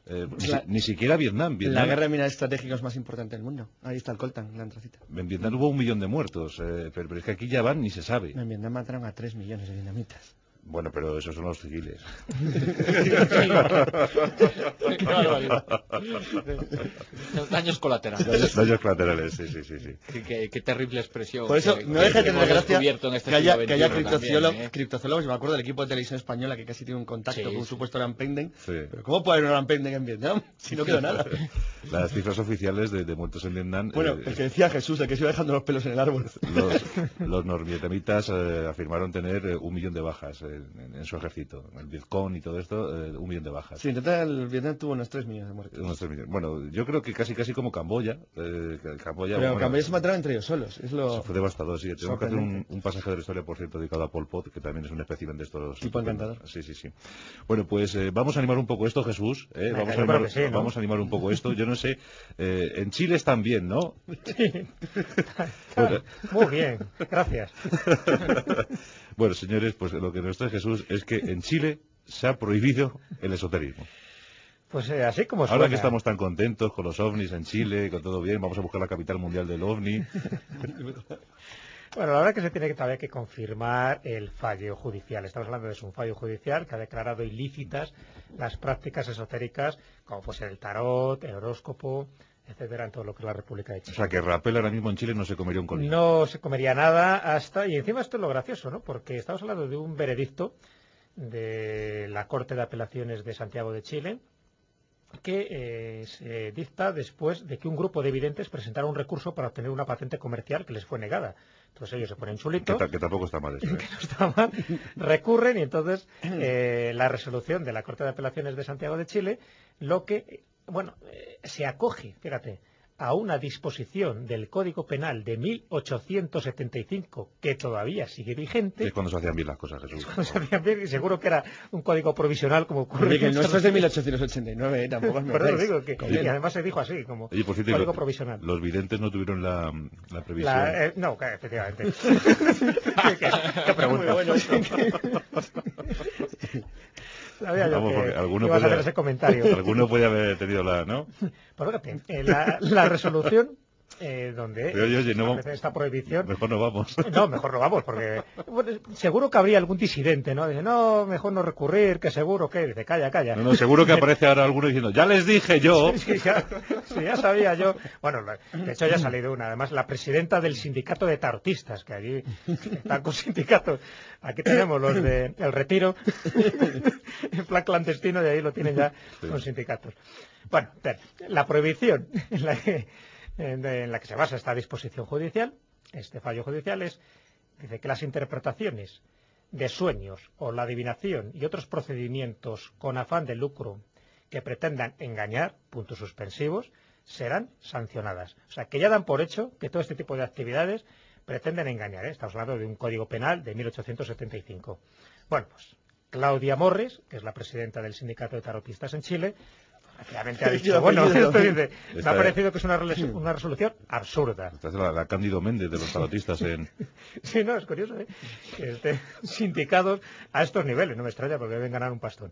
ni siquiera Vietnam. La guerra de minas estratégicos más importante del mundo. Ahí está el coltan, la antracita. En Vietnam hubo 1 millón de muertos, pero es que aquí ya van ni se sabe. En Vietnam mataron a 3 millones de vietnamitas. Bueno, pero esos son los civiles. Daños colaterales. Daños colaterales, sí. Qué terrible expresión. Por eso no deja de tener gracia este que haya criptozoólogos. Me acuerdo del equipo de televisión española que casi tiene un contacto con un supuesto Orang Pendek. Pero ¿cómo puede haber un Orang Pendek en Vietnam si no queda nada? Las cifras oficiales de muertos en Vietnam... Bueno, el que decía Jesús, el que se iba dejando los pelos en el árbol. Los norvietnamitas afirmaron tener 1 millón de bajas en su ejército. El Vietcong y todo esto, 1 millón de bajas. Sí, en total Vietnam tuvo unos 3 millones de muertos. Unos 3 millones. Bueno, yo creo que casi como Camboya. Pero Camboya se mataron entre ellos solos. Eso fue devastador, sí. Tenemos que hacer un pasaje de la historia, por cierto, dedicado a Pol Pot, que también es un espécimen de estos. Tipo encantador. Sí. Bueno, pues vamos a animar un poco esto, Jesús. Vamos a animar un poco esto. Yo no sé, en Chile están bien, ¿no? Sí. Bueno. Muy bien, gracias. Bueno, señores, pues lo que nos trae Jesús es que en Chile se ha prohibido el esoterismo. Pues así como suena. Ahora que estamos tan contentos con los ovnis en Chile, con todo bien, vamos a buscar la capital mundial del ovni. Bueno, la verdad es que se tiene todavía que confirmar el fallo judicial. Estamos hablando de un fallo judicial que ha declarado ilícitas las prácticas esotéricas, como puede ser el tarot, el horóscopo, etcétera, en todo lo que es la República de Chile. O sea, que Rapel ahora mismo en Chile no se comería un colín. No se comería nada hasta... Y encima esto es lo gracioso, ¿no? Porque estamos hablando de un veredicto de la Corte de Apelaciones de Santiago de Chile, que se dicta después de que un grupo de videntes presentara un recurso para obtener una patente comercial que les fue negada. Entonces ellos se ponen chulitos. Que tampoco está mal eso, ¿eh? Que no está mal. Recurren y entonces la resolución de la Corte de Apelaciones de Santiago de Chile, lo que, se acoge, fíjate, a una disposición del Código Penal de 1875 que todavía sigue vigente. Es cuando se hacían bien las cosas, Jesús. Es cuando se hacían bien, y seguro que era un código provisional como ocurre. Oye, que el nuestro es de 1889, tampoco es Por eso digo que, y además se dijo así, como por cierto, código provisional. Los videntes no tuvieron la previsión. No, efectivamente. ¿Qué pregunta? Muy bueno eso. Sabía yo que ibas a hacer ese comentario. Alguno puede haber tenido ¿no? Pues fíjate, la resolución donde esta prohibición... Mejor no vamos. No, mejor no vamos, porque seguro que habría algún disidente, ¿no? Dice, no, mejor no recurrir, que seguro que... Dice, calla. No, seguro que aparece ahora alguno diciendo, ya les dije yo. Sí, ya sabía yo. Bueno, de hecho ya ha salido una. Además, la presidenta del sindicato de tarotistas, que allí están con sindicatos. Aquí tenemos los de El Retiro, en plan clandestino, y ahí lo tienen ya con sindicatos. Bueno, la prohibición en la que se basa esta disposición judicial, este fallo judicial, dice que las interpretaciones de sueños o la adivinación y otros procedimientos con afán de lucro que pretendan engañar, puntos suspensivos, serán sancionadas. O sea, que ya dan por hecho que todo este tipo de actividades pretenden engañar, ¿eh? Estamos hablando de un código penal de 1875. Bueno, pues Claudia Morris, que es la presidenta del sindicato de tarotistas en Chile, claramente ha dicho, me ha parecido que es una resolución absurda. Esta es la Cándido Méndez de los tarotistas en... Sí, no, es curioso, ¿eh? Que estén sindicados a estos niveles, no me extraña porque deben ganar un pastón.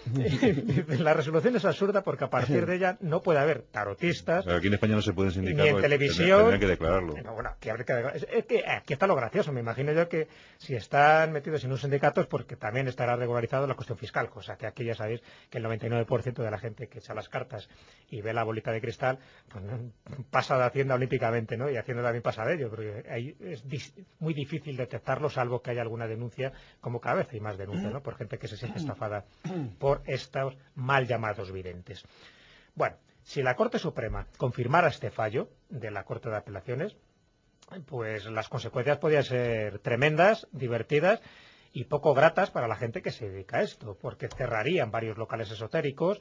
La resolución es absurda porque a partir de ella no puede haber tarotistas. Pero aquí en España no se pueden sindicar. Ni en televisión. Tendrían que declararlo. Aquí habría que declararlo. Es que aquí está lo gracioso. Me imagino yo que si están metidos en un sindicato es porque también estará regularizado la cuestión fiscal, cosa que aquí ya sabéis que el 99% de la gente que echa las cartas y ve la bolita de cristal, pues pasa de Hacienda olímpicamente, ¿no? Y Hacienda también pasa de ello, porque ahí es muy difícil detectarlo, salvo que haya alguna denuncia, como cada vez hay más denuncias, ¿no? Por gente que se siente estafada por estos mal llamados videntes. Bueno, si la Corte Suprema confirmara este fallo de la Corte de Apelaciones, pues las consecuencias podrían ser tremendas, divertidas y poco gratas para la gente que se dedica a esto, porque cerrarían varios locales esotéricos.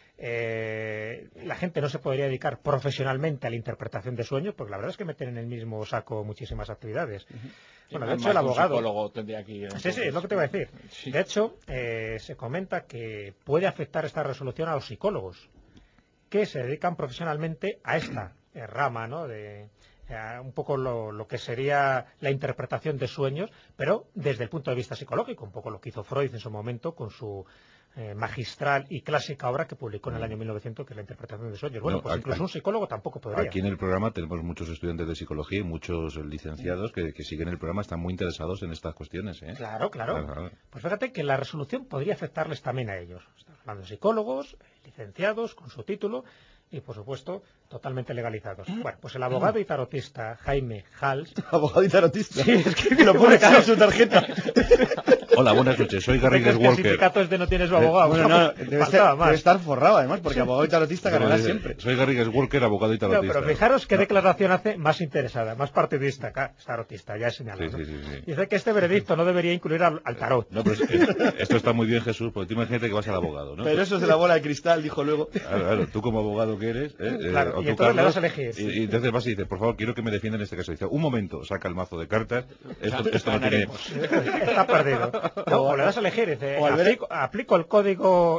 La gente no se podría dedicar profesionalmente a la interpretación de sueños, porque la verdad es que meten en el mismo saco muchísimas actividades. Bueno, de hecho el abogado tendría que ir, sí, es lo que te iba a decir. Sí. De hecho, se comenta que puede afectar esta resolución a los psicólogos que se dedican profesionalmente a esta rama, ¿no? De un poco lo que sería la interpretación de sueños, pero desde el punto de vista psicológico, un poco lo que hizo Freud en su momento con su magistral y clásica obra que publicó en el año 1900, que es la interpretación de sueños. Bueno, pues incluso un psicólogo tampoco podría. Aquí en el programa tenemos muchos estudiantes de psicología y muchos licenciados que siguen el programa, están muy interesados en estas cuestiones, ¿eh? Claro. Pues fíjate que la resolución podría afectarles también a ellos. Estamos hablando de psicólogos, licenciados, con su título, y, por supuesto, totalmente legalizados. Bueno, pues el abogado y tarotista Jaime Hals... ¿Abogado y tarotista? Sí, es que lo pone en su tarjeta. Hola, buenas noches, soy Garrigues Walker. El sindicato este no tiene su abogado. Bueno, no, debe estar forrado, además, porque abogado y tarotista ganará siempre. Soy Garrigues Walker, abogado y tarotista. No, pero fijaros qué declaración hace más interesada, más partidista, tarotista, ya he señalado. Sí. Dice que este veredicto no debería incluir al tarot. No, pero esto está muy bien, Jesús, porque tú imagínate que vas al abogado, ¿no? Pero eso es de la bola de cristal, dijo luego. Claro, tú como abogado que eres, claro, o y tú, entonces Carlos, le das a elegir. Y entonces vas y dices, por favor, quiero que me defiendan en este caso. Dice, un momento, saca el mazo de cartas, esto no tiene... Está perdido. No, o le das a elegir, dice, aplico el código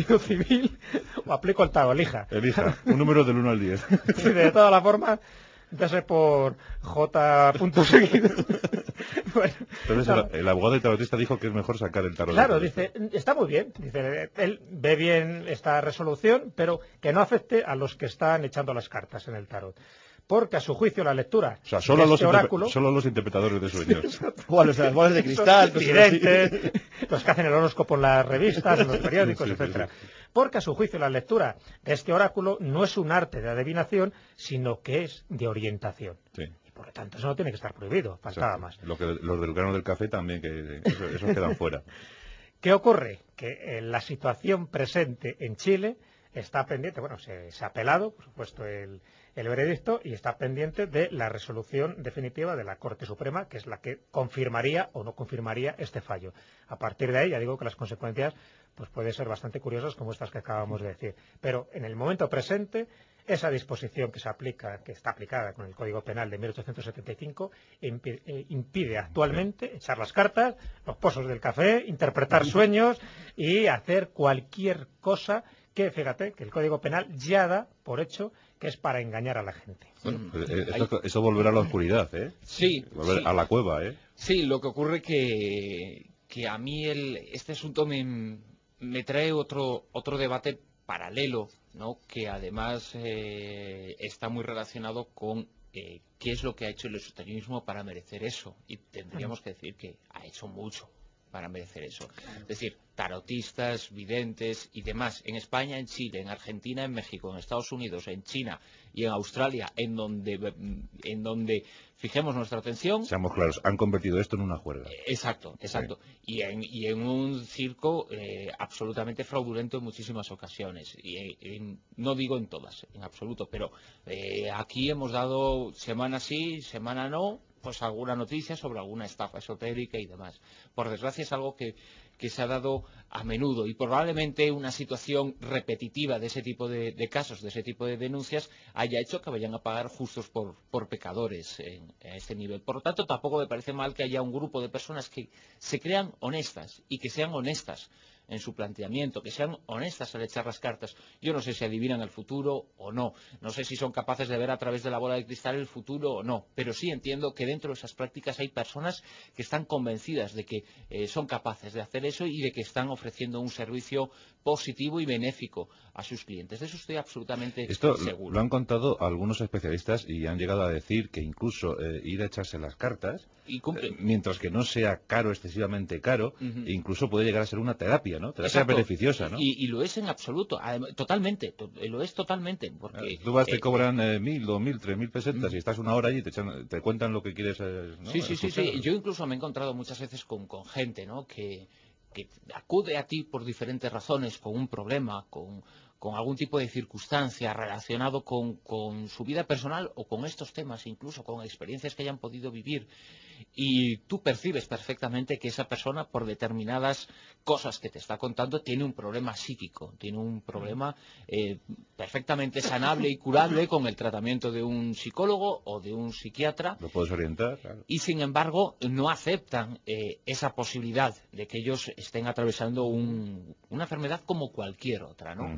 civil o aplico el tarot, elija. Elija, un número del 1 al 10. Sí, de todas las formas, ya sé por J. seguido. Bueno, entonces el abogado y tarotista dijo que es mejor sacar el tarot. Claro, dice, está muy bien, dice, él ve bien esta resolución, pero que no afecte a los que están echando las cartas en el tarot. Porque a su juicio la lectura solo de este oráculo... Solo los interpretadores de sueños. O a los de las bolas de cristal. Videntes, los que hacen el horóscopo en las revistas, en los periódicos, etcétera. Porque a su juicio la lectura de este oráculo no es un arte de adivinación, sino que es de orientación. Sí. Y por lo tanto eso no tiene que estar prohibido, faltaba más. Los del grano del café también, que esos quedan fuera. ¿Qué ocurre? Que la situación presente en Chile está pendiente, bueno, se ha apelado, por supuesto, el veredicto, y está pendiente de la resolución definitiva de la Corte Suprema, que es la que confirmaría o no confirmaría este fallo. A partir de ahí, ya digo que las consecuencias pues pueden ser bastante curiosas, como estas que acabamos de decir. Pero en el momento presente, esa disposición que está aplicada con el Código Penal de 1875, impide actualmente echar las cartas, los pozos del café, interpretar sueños y hacer cualquier cosa que, fíjate, que el Código Penal ya da por hecho que es para engañar a la gente. Bueno, eso volverá a la oscuridad, ¿eh? Sí. A la cueva, ¿eh? Sí, lo que ocurre que a mí este asunto me trae otro debate paralelo, ¿no? Que además está muy relacionado con qué es lo que ha hecho el esoterismo para merecer eso. Y tendríamos que decir que ha hecho mucho para merecer eso. Es decir, tarotistas, videntes y demás, en España, en Chile, en Argentina, en México, en Estados Unidos, en China y en Australia, en donde fijemos nuestra atención. Seamos claros, han convertido esto en una juerga. Exacto. Sí. Y en un circo absolutamente fraudulento en muchísimas ocasiones. No digo en todas, en absoluto, pero aquí hemos dado semana sí, semana no, pues alguna noticia sobre alguna estafa esotérica y demás. Por desgracia es algo que se ha dado a menudo y probablemente una situación repetitiva de ese tipo de casos, de ese tipo de denuncias, haya hecho que vayan a pagar justos por pecadores en este nivel. Por lo tanto, tampoco me parece mal que haya un grupo de personas que se crean honestas y que sean honestas en su planteamiento, que sean honestas al echar las cartas. Yo no sé si adivinan el futuro o no, no sé si son capaces de ver a través de la bola de cristal el futuro o no, pero sí entiendo que dentro de esas prácticas hay personas que están convencidas de que son capaces de hacer eso y de que están ofreciendo un servicio positivo y benéfico a sus clientes. De eso estoy absolutamente seguro. Esto lo han contado algunos especialistas y han llegado a decir que incluso ir a echarse las cartas, mientras que no sea caro, excesivamente caro, incluso puede llegar a ser una terapia, ¿no? Terapia beneficiosa, ¿no? Y lo es en absoluto, totalmente, lo es totalmente. Porque tú vas, te cobran 1.000, 2.000, 3.000 pesetas y estás una hora allí y te cuentan lo que quieres, ¿no? Sí. Yo incluso me he encontrado muchas veces con gente, ¿no? que acude a ti por diferentes razones, con un problema, con algún tipo de circunstancia relacionado con su vida personal o con estos temas, incluso con experiencias que hayan podido vivir. Y tú percibes perfectamente que esa persona, por determinadas cosas que te está contando, tiene un problema psíquico, tiene un problema perfectamente sanable y curable con el tratamiento de un psicólogo o de un psiquiatra. Lo puedes orientar, claro. Y sin embargo no aceptan esa posibilidad de que ellos estén atravesando una enfermedad como cualquier otra, ¿no?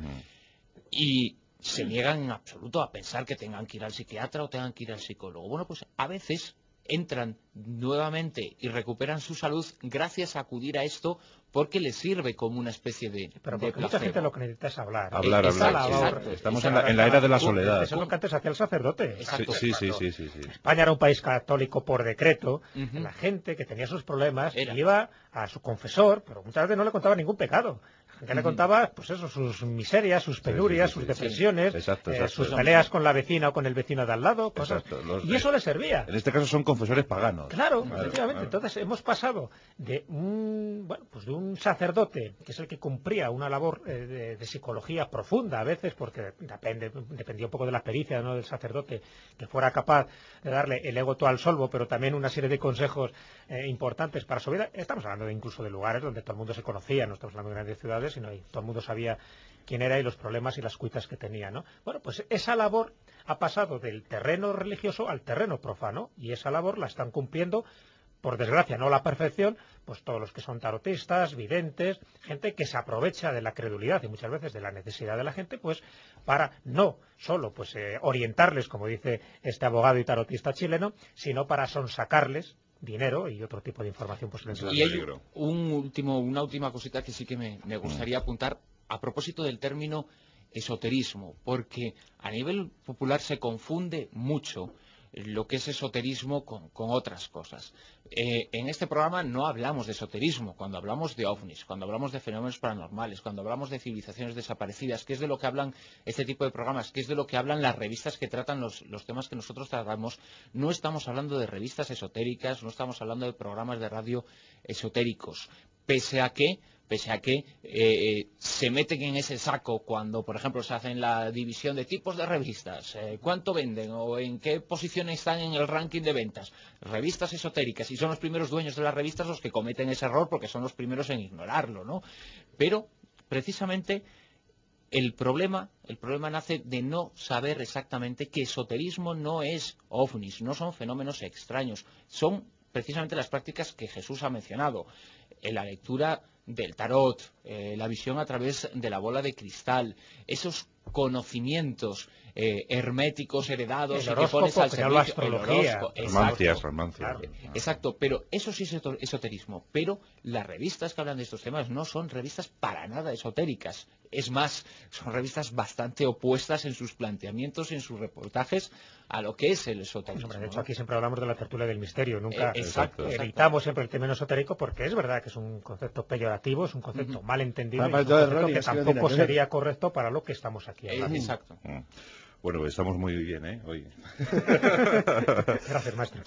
Y se niegan en absoluto a pensar que tengan que ir al psiquiatra o tengan que ir al psicólogo. Bueno, pues a veces entran nuevamente y recuperan su salud gracias a acudir a esto porque les sirve como una especie de Pero porque mucha gente lo que necesita es hablar. Hablar. Estamos en la era de la soledad. Eso es lo que antes hacía el sacerdote. Exacto. Sí. España era un país católico por decreto. La gente que tenía sus problemas iba a su confesor, pero muchas veces no le contaba ningún pecado. La que le contaba, pues eso, sus miserias, sus penurias, sus depresiones, Exacto, sus peleas con la vecina o con el vecino de al lado, cosas. Y eso le servía. En este caso son confesores paganos. Claro, efectivamente. Entonces hemos pasado de un sacerdote, que es el que cumplía una labor de psicología profunda a veces, porque dependía un poco de la pericia, ¿no?, del sacerdote, que fuera capaz de darle el ego todo al solvo, pero también una serie de consejos importantes para su vida. Estamos hablando incluso de lugares donde todo el mundo se conocía, no estamos hablando de grandes ciudades, sino que todo el mundo sabía quién era y los problemas y las cuitas que tenía, ¿no? Bueno, pues esa labor ha pasado del terreno religioso al terreno profano, y esa labor la están cumpliendo, por desgracia, no a la perfección, pues todos los que son tarotistas, videntes, gente que se aprovecha de la credulidad y muchas veces de la necesidad de la gente, pues para no solo pues orientarles, como dice este abogado y tarotista chileno, sino para sonsacarles dinero y otro tipo de información posiblemente. Y hay una última cosita que sí que me gustaría apuntar a propósito del término esoterismo, porque a nivel popular se confunde mucho lo que es esoterismo con otras cosas. En este programa no hablamos de esoterismo cuando hablamos de ovnis, cuando hablamos de fenómenos paranormales, cuando hablamos de civilizaciones desaparecidas, que es de lo que hablan este tipo de programas, que es de lo que hablan las revistas que tratan los temas que nosotros tratamos. No estamos hablando de revistas esotéricas, no estamos hablando de programas de radio esotéricos, pese a que se meten en ese saco cuando, por ejemplo, se hacen la división de tipos de revistas, cuánto venden o en qué posición están en el ranking de ventas, revistas esotéricas, y son los primeros dueños de las revistas los que cometen ese error porque son los primeros en ignorarlo, ¿no? Pero, precisamente, el problema nace de no saber exactamente que esoterismo no es ovnis, no son fenómenos extraños, son precisamente las prácticas que Jesús ha mencionado, en la lectura del tarot, la visión a través de la bola de cristal, esos conocimientos herméticos heredados y que pones al servicio, la astrología, romancias. Exacto, pero eso sí es esoterismo, pero las revistas que hablan de estos temas no son revistas para nada esotéricas, es más, son revistas bastante opuestas en sus planteamientos y en sus reportajes a lo que es el esoterismo. De hecho, aquí siempre hablamos de la tertulia del misterio, nunca evitamos siempre el término esotérico, porque es verdad que es un concepto peyorativo, es un concepto mal entendido, y es un concepto que tampoco sería correcto para lo que estamos aquí hablando. Exacto. Bueno, pues estamos muy bien, hoy. Gracias, maestro.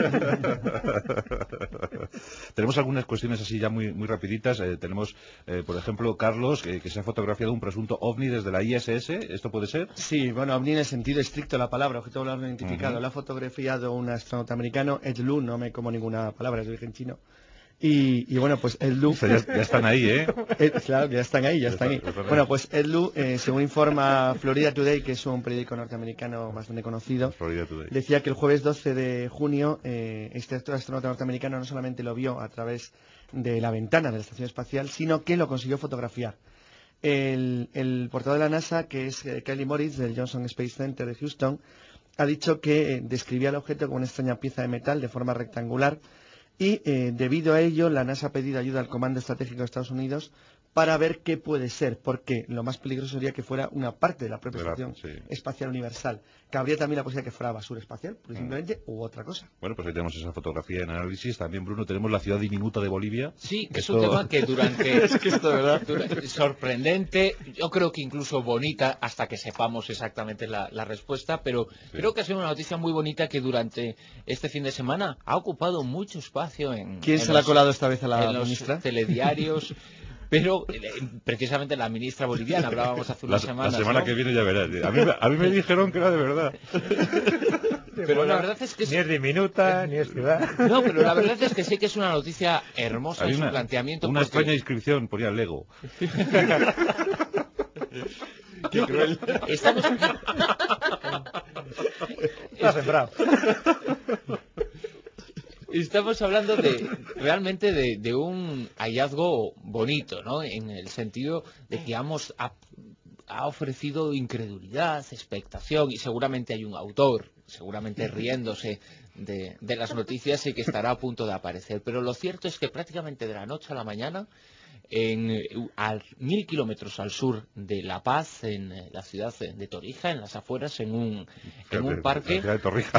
Tenemos algunas cuestiones así ya muy rapiditas. Tenemos, por ejemplo, Carlos, que se ha fotografiado un presunto ovni desde la ISS. ¿Esto puede ser? Sí, bueno, ovni en el sentido estricto de la palabra, objeto volador no identificado. Lo ha fotografiado un astronauta americano, Ed Lu, no me como ninguna palabra, es de origen chino. Y bueno, pues Ed Lu... Ya están ahí, ¿eh? Claro, que ya están ahí. Bueno, pues Ed Lu, según informa Florida Today, que es un periódico norteamericano bastante conocido, decía que el jueves 12 de junio este astronauta norteamericano no solamente lo vio a través de la ventana de la estación espacial, sino que lo consiguió fotografiar. El portavoz de la NASA, que es Kelly Moritz, del Johnson Space Center de Houston, ha dicho que describía el objeto como una extraña pieza de metal de forma rectangular, y debido a ello la NASA ha pedido ayuda al Comando Estratégico de Estados Unidos para ver qué puede ser, porque lo más peligroso sería que fuera una parte de la propia Estación Espacial Universal. Cabría también la posibilidad que fuera basura espacial, simplemente, u otra cosa. Bueno, pues ahí tenemos esa fotografía en análisis. También, Bruno, tenemos la ciudad diminuta de Bolivia. Sí, que es un tema que durante... es que esto, ¿verdad? Sorprendente, yo creo que incluso bonita, hasta que sepamos exactamente la respuesta, pero creo que ha sido una noticia muy bonita que durante este fin de semana ha ocupado mucho espacio en... ¿Quién se le ha colado esta vez a la ministra? Los telediarios... Pero precisamente la ministra boliviana, hablábamos hace unas semanas. La semana que viene ya verás. A mí me dijeron que era de verdad. Pero la verdad es que ni es diminuta, ni es ciudad. No, pero la verdad es que sí que es una noticia hermosa en su planteamiento. Una extraña inscripción, ponía Lego. Qué cruel. Estamos... Está sembrado. Estamos hablando realmente de un hallazgo bonito, ¿no? En el sentido de que ha ofrecido incredulidad, expectación, y seguramente hay un autor, seguramente riéndose de las noticias y que estará a punto de aparecer. Pero lo cierto es que prácticamente de la noche a la mañana, a 1000 kilómetros al sur de La Paz, en la ciudad de Torija, en las afueras, en un parque... La ciudad de Torija.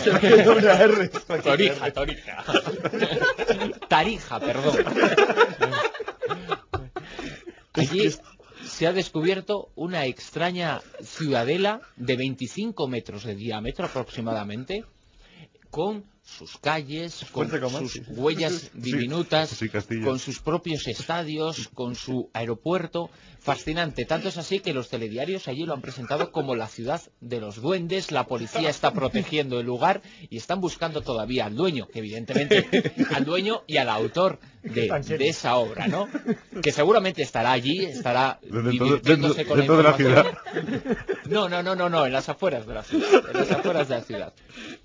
Torija. Tarija, perdón. se ha descubierto una extraña ciudadela de 25 metros de diámetro aproximadamente, con sus calles, con sus huellas diminutas, con sus propios estadios, con su aeropuerto. Fascinante. Tanto es así que los telediarios allí lo han presentado como la ciudad de los duendes. La policía está protegiendo el lugar y están buscando todavía al dueño, que evidentemente al dueño y al autor de esa obra, ¿no? Que seguramente estará allí, estará divirtiéndose con la información. No, en las afueras de la ciudad, en las afueras de la ciudad.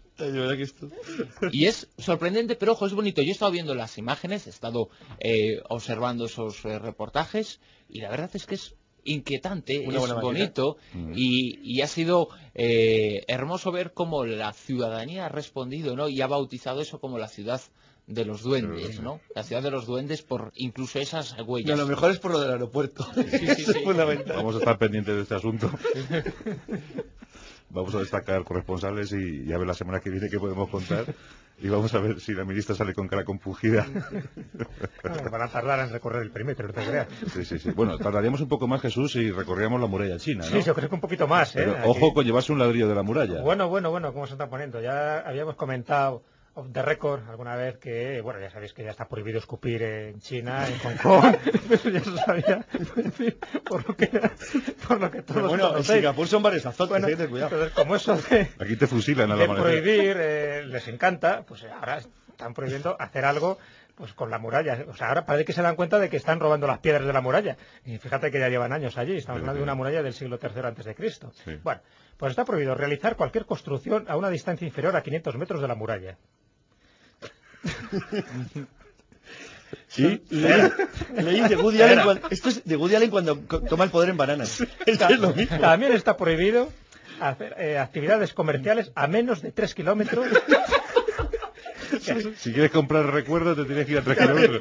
Y es sorprendente, pero ojo, es bonito. Yo he estado viendo las imágenes, he estado observando esos reportajes, y la verdad es que es inquietante, es bonito, y ha sido hermoso ver cómo la ciudadanía ha respondido, ¿no? Y ha bautizado eso como la ciudad de los duendes, ¿no? La ciudad de los duendes, por incluso esas huellas. No, lo mejor es por lo del aeropuerto. Sí. Vamos a estar pendientes de este asunto. Vamos a destacar corresponsales y a ver la semana que viene qué podemos contar. Y vamos a ver si la ministra sale con cara compungida. Van a tardar en recorrer el perímetro, no te creas. Sí. Bueno, tardaríamos un poco más, Jesús, si recorríamos la muralla china, ¿no? Sí, yo creo que un poquito más, ¿eh? Pero, ojo con llevarse un ladrillo de la muralla. Bueno, ¿cómo se está poniendo? Ya habíamos comentado off the record alguna vez que, bueno, ya sabéis que ya está prohibido escupir en China, en Hong Kong, pero ya se sabía, por lo que todos bueno, en Singapur son varios azotes, bueno, cuidado. Entonces, como eso de, aquí te fusilan a la prohibir les encanta, pues ahora están prohibiendo hacer algo pues con la muralla. O sea, ahora parece que se dan cuenta de que están robando las piedras de la muralla. Y fíjate que ya llevan años allí, estamos hablando de una muralla del siglo III a.C. Sí. Bueno, pues está prohibido realizar cualquier construcción a una distancia inferior a 500 metros de la muralla. Sí, leí de Woody Allen esto es de Woody Allen cuando toma el poder en Bananas. Es lo mismo. También está prohibido hacer actividades comerciales a menos de 3 kilómetros. Si quieres comprar recuerdos te tienes que ir a 3 kilómetros.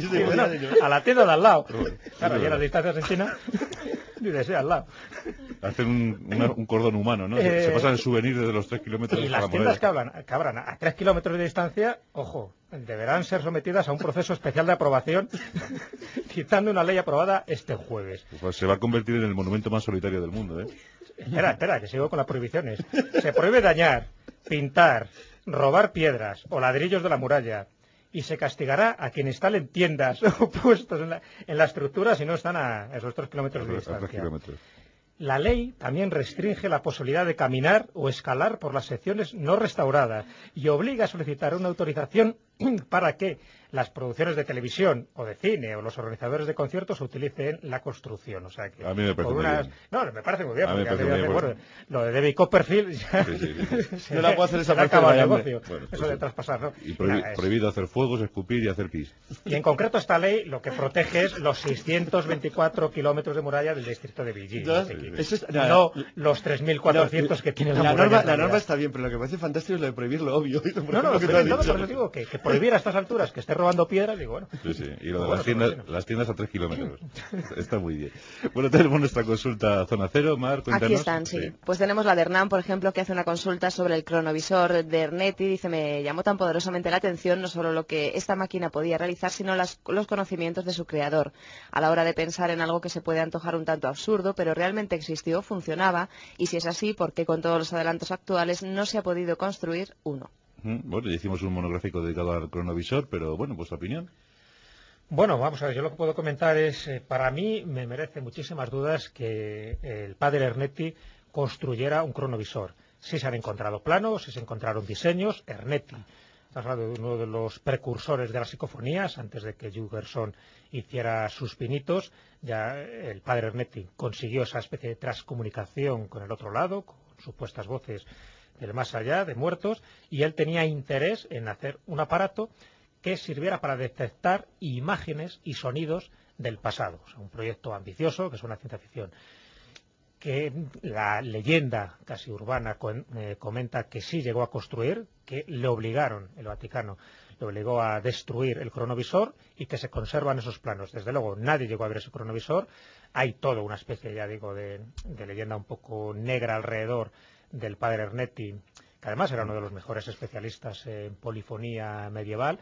A la tienda de al lado. Claro, y a las distancias en China dice al lado. Hacen un cordón humano, ¿no? Se pasan el souvenir desde los 3 kilómetros. Y las tiendas que abran a 3 kilómetros de distancia, ojo, deberán ser sometidas a un proceso especial de aprobación, citando una ley aprobada este jueves. Pues se va a convertir en el monumento más solitario del mundo, ¿eh? Espera, que sigo con las prohibiciones. Se prohíbe dañar, pintar, robar piedras o ladrillos de la muralla, y se castigará a quien instalen tiendas o puestos en la estructura si no están a esos 3 kilómetros de distancia. La ley también restringe la posibilidad de caminar o escalar por las secciones no restauradas y obliga a solicitar una autorización para que las producciones de televisión o de cine o los organizadores de conciertos utilicen la construcción. O sea que a mí me parece muy bien. No, me parece muy bien, porque lo de David Copperfield no la puedo hacer esa parte del negocio, eso de traspasar, ¿no? Y prohibido hacer fuegos, escupir y hacer pis. Y en concreto esta ley lo que protege es los 624 kilómetros de muralla del distrito de Beijing. No los 3.400 que tiene la muralla. La norma está bien, pero lo que me parece fantástico es lo de prohibir lo obvio. Pero digo que prohibir a estas alturas que esté robando piedras, digo, bueno. Sí. Y lo de las tiendas a 3 kilómetros. Está muy bien. Bueno, tenemos nuestra consulta Zona Cero. Mar, cuéntanos. Aquí están, sí. Pues tenemos la de Hernán, por ejemplo, que hace una consulta sobre el cronovisor de Ernetti. Dice, me llamó tan poderosamente la atención no solo lo que esta máquina podía realizar, sino los conocimientos de su creador. A la hora de pensar en algo que se puede antojar un tanto absurdo, pero realmente existió, funcionaba, y si es así, ¿por qué con todos los adelantos actuales no se ha podido construir uno? Bueno, ya hicimos un monográfico dedicado al cronovisor, pero bueno, ¿vuestra opinión? Bueno, vamos a ver, yo lo que puedo comentar es, para mí me merece muchísimas dudas que el padre Ernetti construyera un cronovisor. Sí se han encontrado planos, sí se encontraron diseños. Ernetti, estamos hablando de uno de los precursores de las psicofonías, antes de que Jürgenson hiciera sus pinitos, ya el padre Ernetti consiguió esa especie de transcomunicación con el otro lado, con supuestas voces del más allá, de muertos, y él tenía interés en hacer un aparato que sirviera para detectar imágenes y sonidos del pasado. O sea, un proyecto ambicioso, que es una ciencia ficción, que la leyenda casi urbana comenta que sí llegó a construir, que le obligaron, el Vaticano, le obligó a destruir el cronovisor y que se conservan esos planos. Desde luego, nadie llegó a ver ese cronovisor. Hay toda una especie, ya digo, de leyenda un poco negra alrededor del padre Ernetti, que además era uno de los mejores especialistas en polifonía medieval.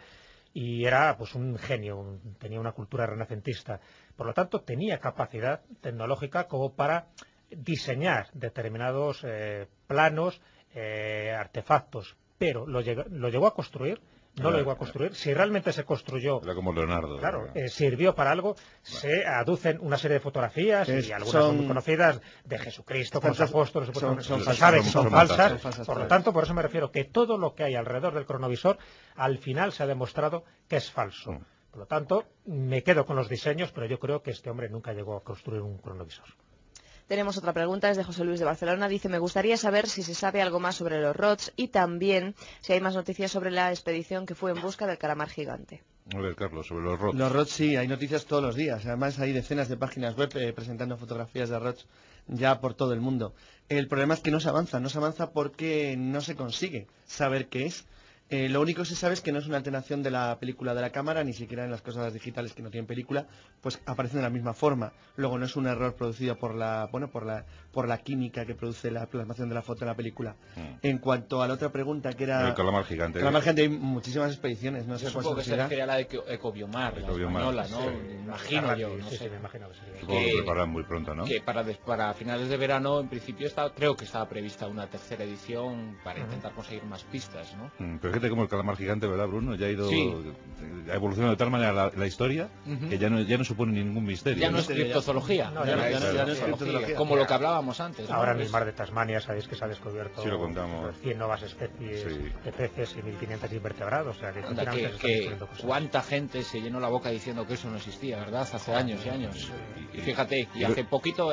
y era pues un genio, tenía una cultura renacentista. Por lo tanto, tenía capacidad tecnológica como para diseñar determinados planos, artefactos, pero lo llegó a construir. No lo llegó a construir. Si realmente se construyó... Era como Leonardo. Claro, sirvió para algo. Se aducen una serie de fotografías, y algunas son muy conocidas, de Jesucristo con los apóstoles. Se sabe que son falsas. Por lo tanto, por eso me refiero que todo lo que hay alrededor del cronovisor, al final se ha demostrado que es falso. Por lo tanto, me quedo con los diseños, pero yo creo que este hombre nunca llegó a construir un cronovisor. Tenemos otra pregunta, es de José Luis de Barcelona. Dice, me gustaría saber si se sabe algo más sobre los ROTS y también si hay más noticias sobre la expedición que fue en busca del calamar gigante. A ver, Carlos, sobre los ROTS. Los ROTS sí, hay noticias todos los días. Además hay decenas de páginas web presentando fotografías de ROTS ya por todo el mundo. El problema es que no se avanza porque no se consigue saber qué es. Lo único que se sabe es que no es una alteración de la película de la cámara, ni siquiera en las cosas digitales que no tienen película, pues aparecen de la misma forma. Luego no es un error producido por la química que produce la plasmación de la foto en la película. En cuanto a la otra pregunta, que era... El calamar gigante. El calamar gigante hay muchísimas expediciones, no sé cuál supongo que se refiere a la de Ecobiomar, la española, ¿no? Sí, imagino yo, no sí, sé. me imagino que sería. Supongo que preparan muy pronto, ¿no? Que para finales de verano, en principio, creo que estaba prevista una tercera edición para intentar conseguir más pistas, ¿no? Pero fíjate como el calamar gigante, ¿verdad, Bruno? Ya ha ido... Sí. Ha evolucionado de tal manera la historia que ya no supone ningún misterio. Ya no es criptozoología. No es criptozoología. Como lo que hablábamos antes. Ahora en el mar de Tasmania sabéis que se ha descubierto 100 nuevas especies de peces y 1.500 invertebrados. O sea, que cuánta gente se llenó la boca diciendo que eso no existía, ¿verdad? Hace años y años. Y fíjate, y hace poquito,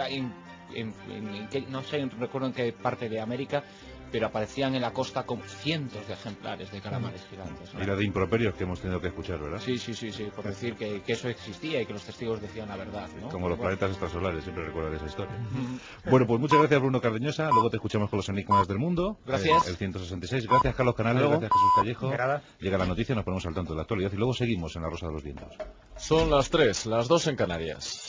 no sé, recuerdo en qué parte de América, pero aparecían en la costa con cientos de ejemplares de calamares gigantes, ¿no? Y la de improperios que hemos tenido que escuchar, ¿verdad? Sí, por decir que eso existía y que los testigos decían la verdad, ¿no? Como los planetas extrasolares, siempre recuerdan esa historia. Bueno, pues muchas gracias, Bruno Cardeñosa. Luego te escuchamos con los enigmas del mundo. Gracias. El 166. Gracias, Carlos Canales. Luego. Gracias, Jesús Callejo. Nada. Llega la noticia, nos ponemos al tanto de la actualidad y luego seguimos en La Rosa de los Vientos. Son las 3, las 2 en Canarias.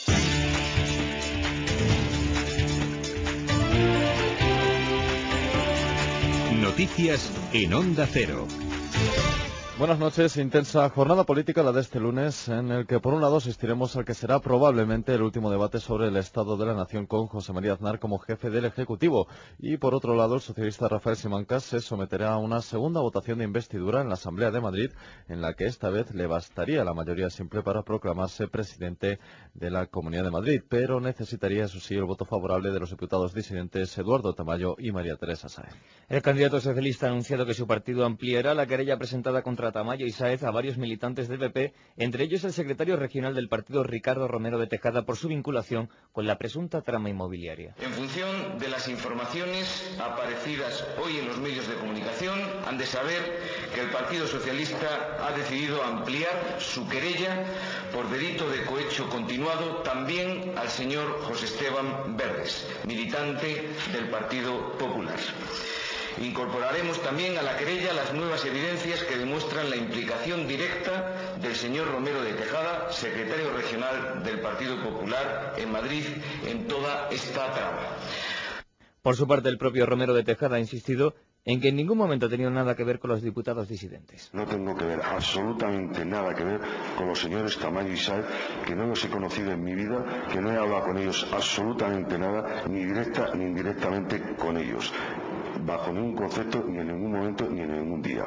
Noticias en Onda Cero. Buenas noches. Intensa jornada política la de este lunes, en el que por un lado asistiremos al que será probablemente el último debate sobre el Estado de la Nación con José María Aznar como jefe del Ejecutivo. Y por otro lado, el socialista Rafael Simancas se someterá a una segunda votación de investidura en la Asamblea de Madrid, en la que esta vez le bastaría la mayoría simple para proclamarse presidente de la Comunidad de Madrid, pero necesitaría, eso sí, el voto favorable de los diputados disidentes Eduardo Tamayo y María Teresa Sáenz. El candidato socialista ha anunciado que su partido ampliará la querella presentada contra Tamayo y Sáenz a varios militantes del PP, entre ellos el secretario regional del partido Ricardo Romero de Tejada, por su vinculación con la presunta trama inmobiliaria. En función de las informaciones aparecidas hoy en los medios de comunicación, han de saber que el Partido Socialista ha decidido ampliar su querella por delito de cohecho continuado también al señor José Esteban Verdes, militante del Partido Popular. Incorporaremos también a la querella las nuevas evidencias que demuestran la implicación directa del señor Romero de Tejada, secretario regional del Partido Popular en Madrid, en toda esta trama. Por su parte, el propio Romero de Tejada ha insistido en que en ningún momento ha tenido nada que ver con los diputados disidentes. No tengo que ver absolutamente nada que ver con los señores Tamayo y Sáenz, que no los he conocido en mi vida, que no he hablado con ellos absolutamente nada, ni directa ni indirectamente con ellos, bajo ningún concepto, ni en ningún momento, ni en ningún día.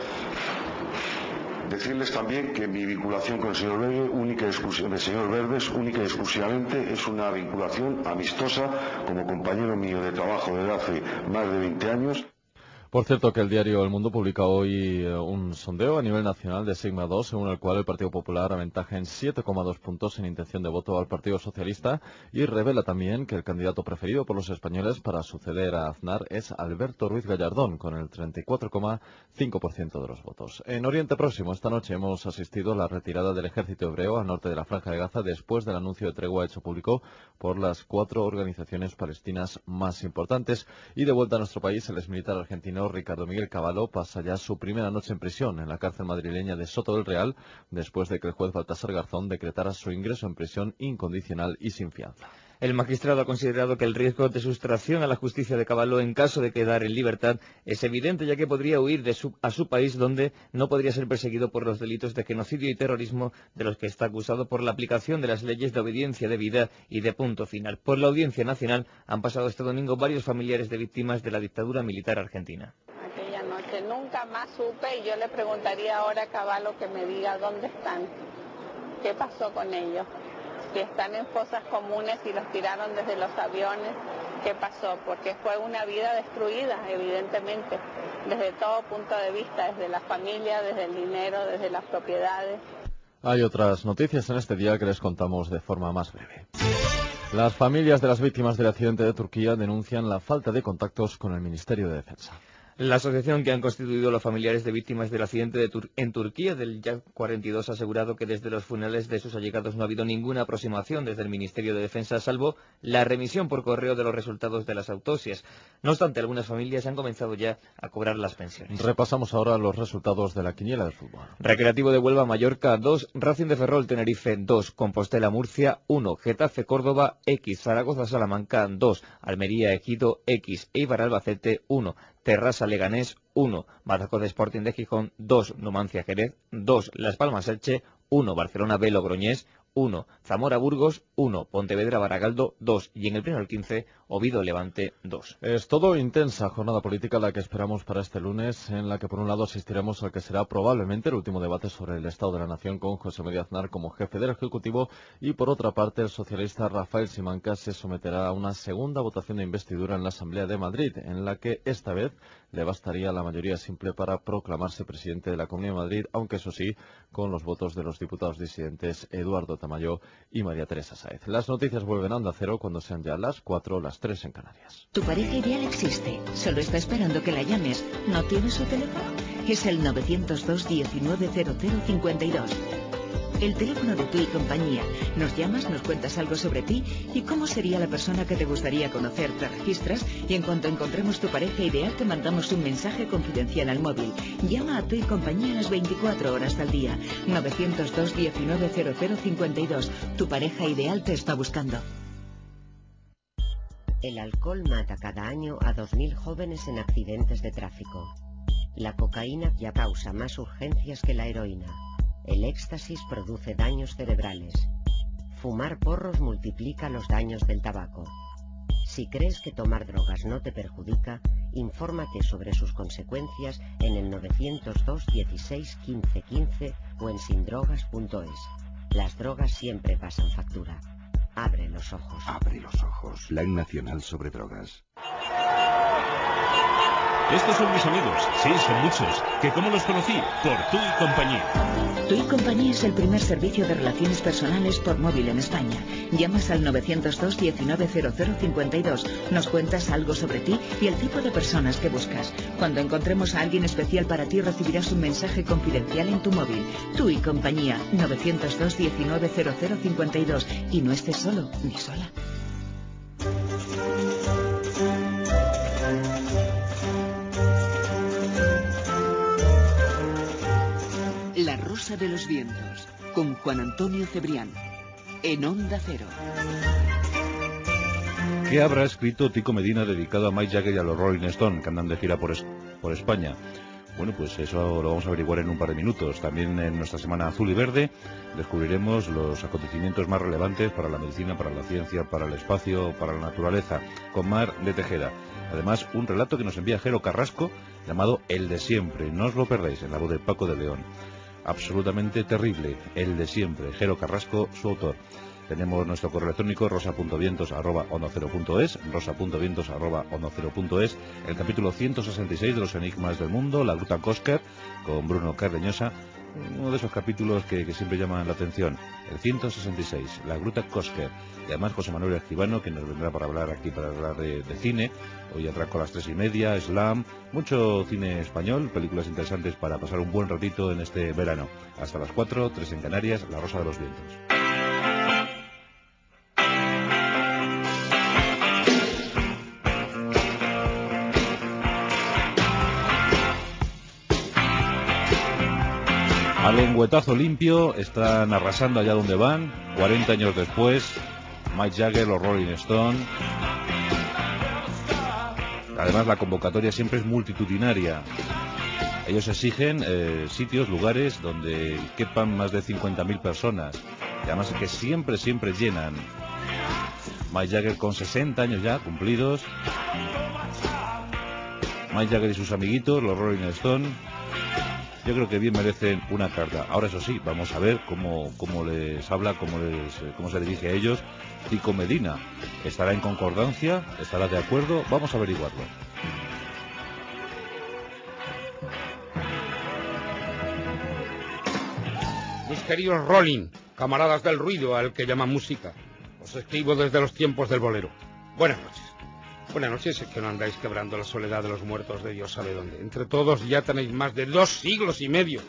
Decirles también que mi vinculación con el señor Verdes, única y exclusivamente, es una vinculación amistosa como compañero mío de trabajo desde hace más de 20 años. Por cierto, que el diario El Mundo publica hoy un sondeo a nivel nacional de Sigma 2, según el cual el Partido Popular aventaja en 7,2 puntos en intención de voto al Partido Socialista, y revela también que el candidato preferido por los españoles para suceder a Aznar es Alberto Ruiz Gallardón, con el 34,5% de los votos. En Oriente Próximo, esta noche hemos asistido a la retirada del ejército hebreo al norte de la Franja de Gaza después del anuncio de tregua hecho público por las 4 organizaciones palestinas más importantes. Y de vuelta a nuestro país, el exmilitar argentino Ricardo Miguel Cavallo pasa ya su primera noche en prisión en la cárcel madrileña de Soto del Real, después de que el juez Baltasar Garzón decretara su ingreso en prisión incondicional y sin fianza. El magistrado ha considerado que el riesgo de sustracción a la justicia de Caballo en caso de quedar en libertad es evidente, ya que podría huir a su país, donde no podría ser perseguido por los delitos de genocidio y terrorismo de los que está acusado por la aplicación de las leyes de obediencia debida y de punto final. Por la Audiencia Nacional han pasado este domingo varios familiares de víctimas de la dictadura militar argentina. Aquella noche nunca más supe, y yo le preguntaría ahora a Caballo que me diga dónde están, qué pasó con ellos. Si están en fosas comunes y los tiraron desde los aviones, ¿qué pasó? Porque fue una vida destruida, evidentemente, desde todo punto de vista, desde la familia, desde el dinero, desde las propiedades. Hay otras noticias en este día que les contamos de forma más breve. Las familias de las víctimas del accidente de Turquía denuncian la falta de contactos con el Ministerio de Defensa. La asociación que han constituido los familiares de víctimas del accidente en Turquía del Yak 42 ha asegurado que desde los funerales de sus allegados no ha habido ninguna aproximación desde el Ministerio de Defensa, salvo la remisión por correo de los resultados de las autopsias. No obstante, algunas familias han comenzado ya a cobrar las pensiones. Repasamos ahora los resultados de la quiniela de fútbol. Recreativo de Huelva Mallorca 2, Racing de Ferrol Tenerife 2, Compostela Murcia 1, Getafe Córdoba X, Zaragoza Salamanca 2, Almería Ejido X, Eibar Albacete 1, Terrassa Leganés 1, Badajoz Sporting de Gijón 2, Numancia Jerez 2, Las Palmas Elche 1, Barcelona B Logroñés 1, Zamora Burgos 1, Pontevedra Baragaldo 2 y en el pleno del 15 Oviedo Levante 2. Es todo intensa jornada política la que esperamos para este lunes, en la que por un lado asistiremos al que será probablemente el último debate sobre el Estado de la Nación con José María Aznar como jefe del Ejecutivo, y por otra parte el socialista Rafael Simancas se someterá a una segunda votación de investidura en la Asamblea de Madrid, en la que esta vez le bastaría la mayoría simple para proclamarse presidente de la Comunidad de Madrid, aunque eso sí, con los votos de los diputados disidentes Eduardo Tamayo y María Teresa Sáez. Las noticias vuelven a Onda Cero cuando sean ya las 4, las 3 en Canarias. Tu pareja ideal existe, solo está esperando que la llames. ¿No tienes su teléfono? Es el 902 190052. El teléfono de Tu y Compañía. Nos llamas, nos cuentas algo sobre ti y cómo sería la persona que te gustaría conocer. Te registras y en cuanto encontremos tu pareja ideal te mandamos un mensaje confidencial al móvil. Llama a Tu y Compañía las 24 horas al día. 902 190052. Tu pareja ideal te está buscando. El alcohol mata cada año a 2.000 jóvenes en accidentes de tráfico. La cocaína ya causa más urgencias que la heroína. El éxtasis produce daños cerebrales. Fumar porros multiplica los daños del tabaco. Si crees que tomar drogas no te perjudica, infórmate sobre sus consecuencias en el 902 16 15 15 o en sindrogas.es. Las drogas siempre pasan factura. Abre los ojos. Abre los ojos. Plan Nacional sobre Drogas. Estos son mis amigos, sí, son muchos. ¿Que cómo los conocí? Por Tu y Compañía. Tu y Compañía es el primer servicio de relaciones personales por móvil en España. Llamas al 902 190052. Nos cuentas algo sobre ti y el tipo de personas que buscas. Cuando encontremos a alguien especial para ti recibirás un mensaje confidencial en tu móvil. Tu y Compañía, 902 190052. Y no estés solo ni sola. La Rosa de los Vientos, con Juan Antonio Cebrián, en Onda Cero. ¿Qué habrá escrito Tico Medina dedicado a Mick Jagger y a los Rolling Stones, que andan de gira por España? Bueno, pues eso lo vamos a averiguar en un par de minutos. También en nuestra semana azul y verde descubriremos los acontecimientos más relevantes para la medicina, para la ciencia, para el espacio, para la naturaleza, con Mar de Tejeda. Además, un relato que nos envía Jero Carrasco, llamado El de Siempre. No os lo perdáis, en la voz de Paco de León. Absolutamente terrible, El de Siempre. Jero Carrasco, su autor. Tenemos nuestro correo electrónico rosa.vientos@ondacero.es, rosa.vientos@ondacero.es, el capítulo 166 de los enigmas del mundo, la Gruta Cosquer, con Bruno Cardeñosa, uno de esos capítulos que siempre llaman la atención, el 166, la Gruta Cosquer, y además José Manuel Escribano, que nos vendrá para hablar de cine, hoy atraco a las 3:30, Slam, mucho cine español, películas interesantes para pasar un buen ratito en este verano. Hasta las 4, 3 en Canarias, La Rosa de los Vientos. A lengüetazo limpio, están arrasando allá donde van, 40 años después, Mick Jagger, los Rolling Stones. Además, la convocatoria siempre es multitudinaria. Ellos exigen sitios, lugares donde quepan más de 50.000 personas. Y además que siempre llenan. Mick Jagger con 60 años ya cumplidos. Mick Jagger y sus amiguitos, los Rolling Stones. Yo creo que bien merecen una carta. Ahora, eso sí, vamos a ver cómo les habla, cómo se dirige a ellos Tico Medina. ¿Estará en concordancia? ¿Estará de acuerdo? Vamos a averiguarlo. Mis queridos Rolling, camaradas del ruido al que llaman música, os escribo desde los tiempos del bolero. Buenas noches. Buenas noches, es que no andáis quebrando la soledad de los muertos de Dios sabe dónde. Entre todos ya tenéis más de 2 siglos y medio.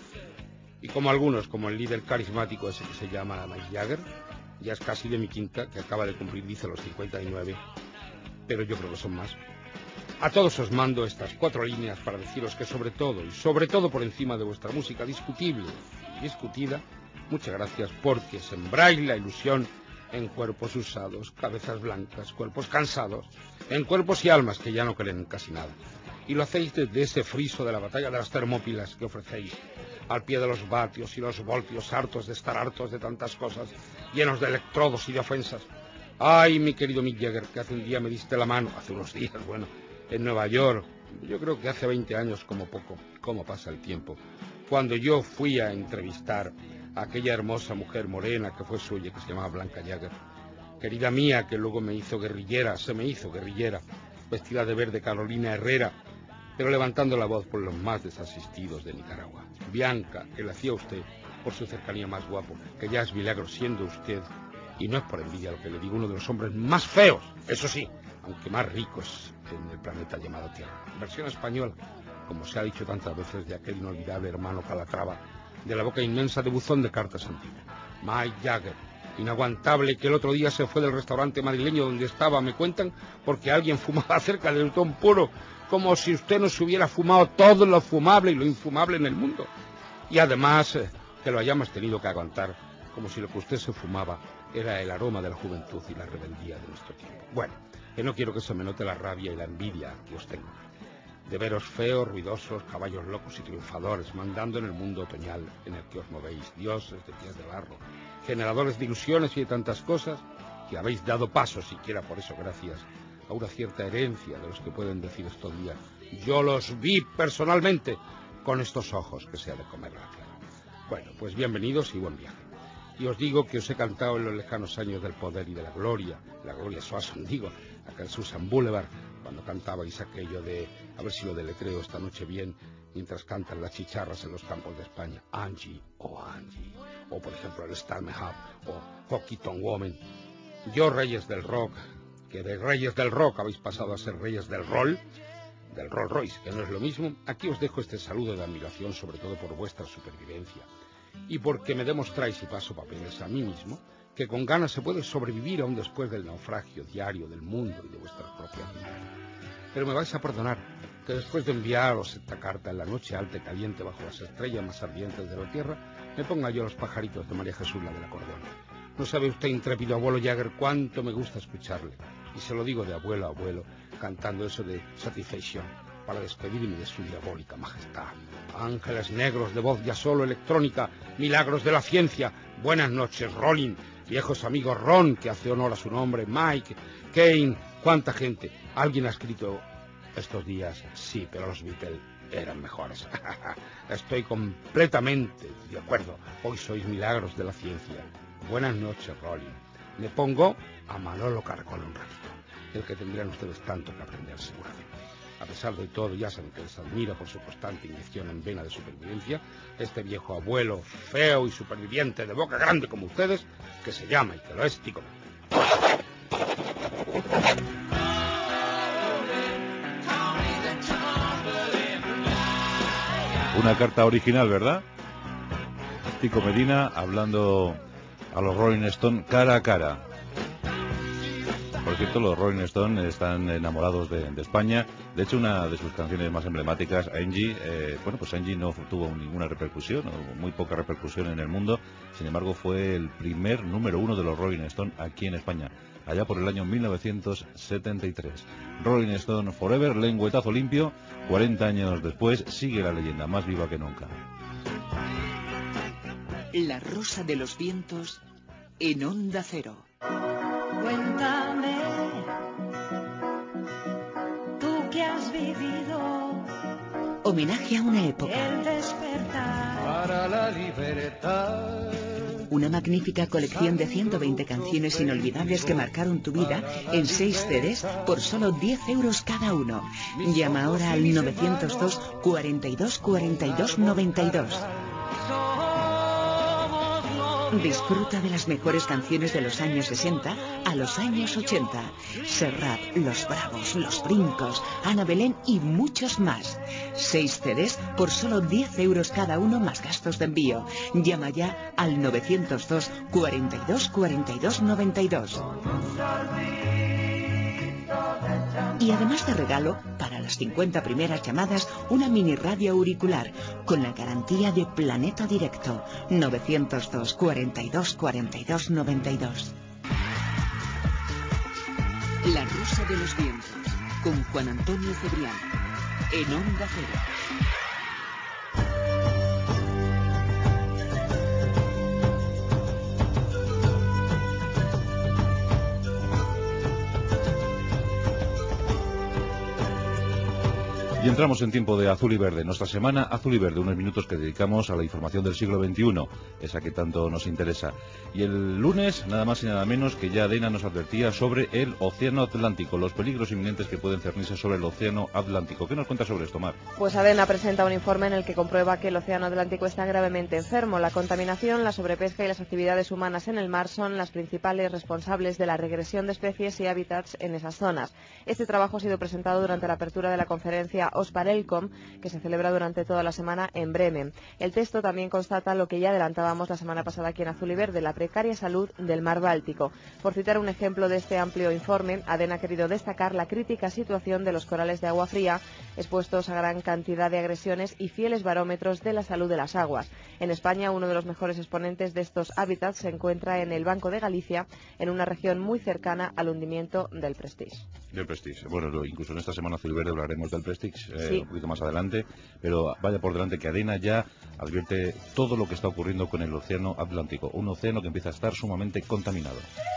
Y como algunos, como el líder carismático ese que se llama Mick Jagger, ya es casi de mi quinta, que acaba de cumplir, dice, los 59. Pero yo creo que son más. A todos os mando estas 4 líneas para deciros que sobre todo, y sobre todo por encima de vuestra música discutible y discutida, muchas gracias porque sembráis la ilusión en cuerpos usados, cabezas blancas, cuerpos cansados, en cuerpos y almas que ya no creen casi nada. Y lo hacéis desde ese friso de la batalla de las Termópilas que ofrecéis, al pie de los vatios y los voltios, hartos de estar hartos de tantas cosas, llenos de electrodos y de ofensas. Ay, mi querido Mick Jagger, que hace un día me diste la mano, hace unos días, bueno, en Nueva York, yo creo que hace 20 años como poco, cómo pasa el tiempo, cuando yo fui a entrevistar a aquella hermosa mujer morena que fue suya, que se llamaba Blanca Jagger, querida mía, que luego me hizo guerrillera, se me hizo guerrillera, vestida de verde Carolina Herrera, pero levantando la voz por los más desasistidos de Nicaragua. Bianca, que le hacía a usted por su cercanía más guapo, que ya es milagro siendo usted, y no es por envidia lo que le digo, uno de los hombres más feos, eso sí, aunque más ricos en el planeta llamado Tierra. Versión española, como se ha dicho tantas veces, de aquel inolvidable hermano Calatrava, de la boca inmensa de buzón de cartas antiguo. Mick Jagger, inaguantable, que el otro día se fue del restaurante madrileño donde estaba, me cuentan, porque alguien fumaba cerca del Tom Puro, como si usted no se hubiera fumado todo lo fumable y lo infumable en el mundo. Y además, que lo hayamos tenido que aguantar, como si lo que usted se fumaba era el aroma de la juventud y la rebeldía de nuestro tiempo. Bueno, que no quiero que se me note la rabia y la envidia que os tengo. De veros feos, ruidosos, caballos locos y triunfadores, mandando en el mundo otoñal en el que os movéis, dioses de pies de barro, generadores de ilusiones y de tantas cosas, que habéis dado paso, siquiera por eso, gracias a una cierta herencia de los que pueden decir estos días. Yo los vi personalmente con estos ojos que se ha de comer la tierra. Bueno, pues bienvenidos y buen viaje. Y os digo que os he cantado en los lejanos años del poder y de la gloria Swanson, digo, acá en Susan Boulevard, cuando cantabais aquello de, a ver si lo deletreo esta noche bien, mientras cantan las chicharras en los campos de España, Angie, o por ejemplo el Star Me Up, o Honky Tonk Woman. Yo, reyes del rock, que de reyes del rock habéis pasado a ser reyes del roll, del Rolls Royce, que no es lo mismo, aquí os dejo este saludo de admiración, sobre todo por vuestra supervivencia, y porque me demostráis, y paso papeles a mí mismo, que con ganas se puede sobrevivir aún después del naufragio diario del mundo y de vuestras propias vidas. Pero me vais a perdonar que después de enviaros esta carta en la noche alta y caliente bajo las estrellas más ardientes de la tierra, me ponga yo los pajaritos de María Jesús, la del acordeón. No sabe usted, intrépido abuelo Jagger, cuánto me gusta escucharle, y se lo digo de abuelo a abuelo, cantando eso de Satisfaction, para despedirme de su diabólica majestad. Ángeles negros de voz ya solo electrónica, milagros de la ciencia, buenas noches, Rolling, viejos amigos Ron, que hace honor a su nombre, Mike, Kane, cuánta gente. Alguien ha escrito estos días, sí, pero los Beatles eran mejores. Estoy completamente de acuerdo, hoy sois milagros de la ciencia. Buenas noches, Rolling. Me pongo a Manolo Caracol un ratito, el que tendrían ustedes tanto que aprender seguramente. A pesar de todo, ya saben que les admiro por su constante inyección en vena de supervivencia, este viejo abuelo feo y superviviente de boca grande como ustedes, que se llama y que lo es Tico. Una carta original, ¿verdad? Tico Medina hablando a los Rolling Stones cara a cara. Por cierto, los Rolling Stones están enamorados de España. De hecho, una de sus canciones más emblemáticas, Angie, pues Angie no tuvo ninguna repercusión, o muy poca repercusión en el mundo. Sin embargo, fue el primer número 1 de los Rolling Stones aquí en España, allá por el año 1973. Rolling Stone Forever, lengüetazo limpio. 40 años después, sigue la leyenda, más viva que nunca. La Rosa de los Vientos en Onda Cero. Cuéntame, tú que has vivido Homenaje a una época. el despertar para la libertad. Una magnífica colección de 120 canciones inolvidables que marcaron tu vida en 6 CDs por solo 10 euros cada uno. Llama ahora al 902 42 42 92. Disfruta de las mejores canciones de los años 60 a los años 80. Serrat, Los Bravos, Los Brincos, Ana Belén y muchos más. 6 CDs por solo 10 euros cada uno más gastos de envío. Llama ya al 902 42 42 92. Y además de regalo, para las 50 primeras llamadas, una mini radio auricular con la garantía de Planeta Directo. 902 42 42 92. La Rosa de los Vientos, con Juan Antonio Cebrián, en Onda Cero. Y entramos en tiempo de Azul y Verde, nuestra semana Azul y Verde, unos minutos que dedicamos a la información del siglo XXI, esa que tanto nos interesa. Y el lunes, nada más y nada menos que ya ADENA nos advertía sobre el Océano Atlántico, los peligros inminentes que pueden cernirse sobre el Océano Atlántico. ¿Qué nos cuenta sobre esto, Mar? Pues ADENA presenta un informe en el que comprueba que el Océano Atlántico está gravemente enfermo. La contaminación, la sobrepesca y las actividades humanas en el mar son las principales responsables de la regresión de especies y hábitats en esas zonas. Este trabajo ha sido presentado durante la apertura de la conferencia OSPARELCOM, que se celebra durante toda la semana en Bremen. El texto también constata lo que ya adelantábamos la semana pasada aquí en Azul y Verde, la precaria salud del mar Báltico. Por citar un ejemplo de este amplio informe, ADENA ha querido destacar la crítica situación de los corales de agua fría, expuestos a gran cantidad de agresiones y fieles barómetros de la salud de las aguas. En España, uno de los mejores exponentes de estos hábitats se encuentra en el Banco de Galicia, en una región muy cercana al hundimiento del Prestige. Del Prestige. Bueno, incluso en esta semana Azul y Verde hablaremos del Prestige, sí, un poquito más adelante, pero vaya por delante que ADENA ya advierte todo lo que está ocurriendo con el Océano Atlántico, un océano que empieza a estar sumamente contaminado.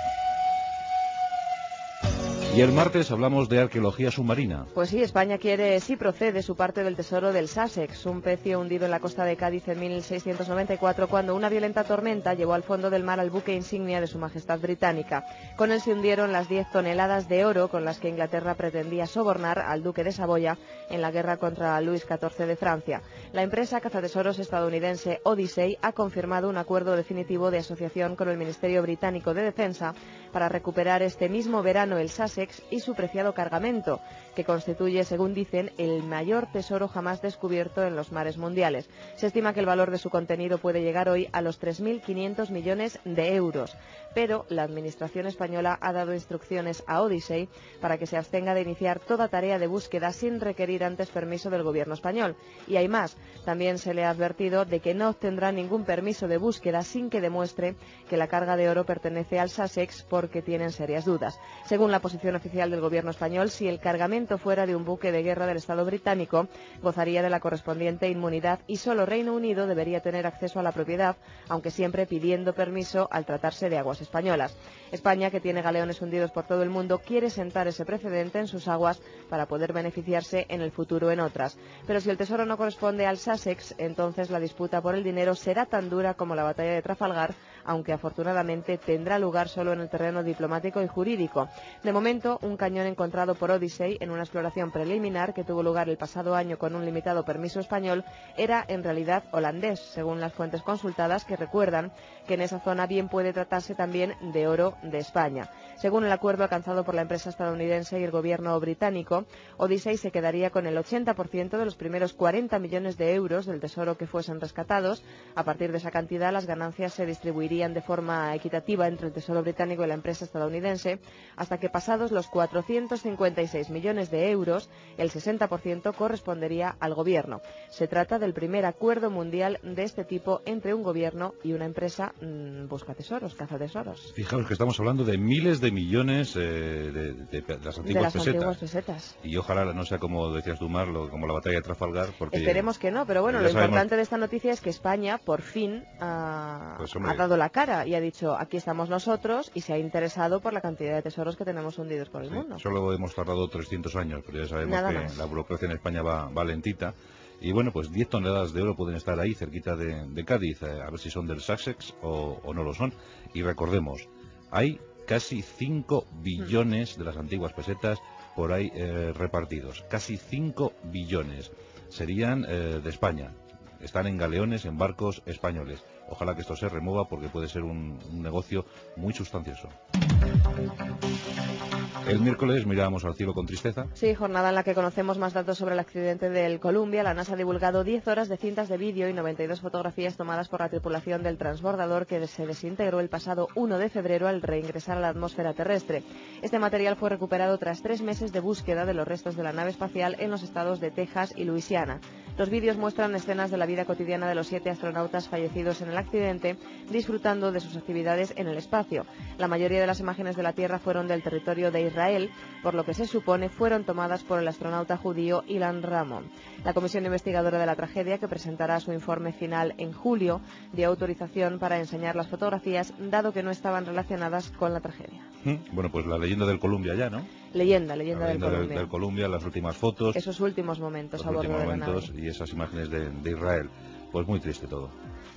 Y el martes hablamos de arqueología submarina. Pues sí, España quiere, sí procede, su parte del tesoro del Sussex, un pecio hundido en la costa de Cádiz en 1694, cuando una violenta tormenta llevó al fondo del mar al buque insignia de Su Majestad Británica. Con él se hundieron las 10 toneladas de oro con las que Inglaterra pretendía sobornar al duque de Saboya en la guerra contra Luis XIV de Francia. La empresa cazatesoros estadounidense Odyssey ha confirmado un acuerdo definitivo de asociación con el Ministerio Británico de Defensa para recuperar este mismo verano el Sussex y su preciado cargamento, que constituye, según dicen, el mayor tesoro jamás descubierto en los mares mundiales. Se estima que el valor de su contenido puede llegar hoy a los 3.500 millones de euros, pero la Administración española ha dado instrucciones a Odyssey para que se abstenga de iniciar toda tarea de búsqueda sin requerir antes permiso del gobierno español. Y hay más, también se le ha advertido de que no obtendrá ningún permiso de búsqueda sin que demuestre que la carga de oro pertenece al Sussex, porque tienen serias dudas. Según la posición oficial del gobierno español, si el cargamento fuera de un buque de guerra del Estado británico, gozaría de la correspondiente inmunidad y solo Reino Unido debería tener acceso a la propiedad, aunque siempre pidiendo permiso al tratarse de aguas españolas. España, que tiene galeones hundidos por todo el mundo, quiere sentar ese precedente en sus aguas para poder beneficiarse en el futuro en otras. Pero si el tesoro no corresponde al Sussex, entonces la disputa por el dinero será tan dura como la batalla de Trafalgar, aunque afortunadamente tendrá lugar solo en el terreno diplomático y jurídico. De momento, un cañón encontrado por Odyssey en una exploración preliminar que tuvo lugar el pasado año con un limitado permiso español era en realidad holandés, según las fuentes consultadas, que recuerdan que en esa zona bien puede tratarse también de oro de España. Según el acuerdo alcanzado por la empresa estadounidense y el gobierno británico, Odyssey se quedaría con el 80% de los primeros 40 millones de euros del tesoro que fuesen rescatados. A partir de esa cantidad, las ganancias se distribuirían dividían de forma equitativa entre el Tesoro británico y la empresa estadounidense, hasta que pasados los 456 millones de euros, el 60% correspondería al gobierno. Se trata del primer acuerdo mundial de este tipo entre un gobierno y una empresa buscatesoros, cazatesoros. Fijaos que estamos hablando de miles de millones de las antiguas pesetas. Y ojalá no sea como decías tú, Marlo, como la batalla de Trafalgar. Porque esperemos que no, pero bueno, lo importante de esta noticia es que España por fin ha dado la cara y ha dicho, aquí estamos nosotros, y se ha interesado por la cantidad de tesoros que tenemos hundidos por el mundo. Solo hemos tardado 300 años, pero ya sabemos Nada que más. la burocracia en España va lentita. Y bueno, pues 10 toneladas de oro pueden estar ahí, cerquita de Cádiz, a ver si son del Sussex o no lo son. Y recordemos, hay casi 5 billones de las antiguas pesetas por ahí repartidos. Casi 5 billones. Serían de España. Están en galeones, en barcos españoles. Ojalá que esto se remueva porque puede ser un negocio muy sustancioso. El miércoles mirábamos al cielo con tristeza. Sí, jornada en la que conocemos más datos sobre el accidente del Columbia. La NASA ha divulgado 10 horas de cintas de vídeo y 92 fotografías tomadas por la tripulación del transbordador que se desintegró el pasado 1 de febrero al reingresar a la atmósfera terrestre. Este material fue recuperado tras 3 meses de búsqueda de los restos de la nave espacial en los estados de Texas y Luisiana. Los vídeos muestran escenas de la vida cotidiana de los 7 astronautas fallecidos en el accidente, disfrutando de sus actividades en el espacio. La mayoría de las imágenes de la Tierra fueron del territorio de Israel, por lo que se supone fueron tomadas por el astronauta judío Ilan Ramon. La comisión investigadora de la tragedia, que presentará su informe final en julio, dio autorización para enseñar las fotografías, dado que no estaban relacionadas con la tragedia. Bueno, pues la leyenda del Columbia ya, ¿no? Leyenda del Columbia, las últimas fotos. Esos últimos momentos a bordo de la nave. Y esas imágenes de Israel. Pues muy triste todo.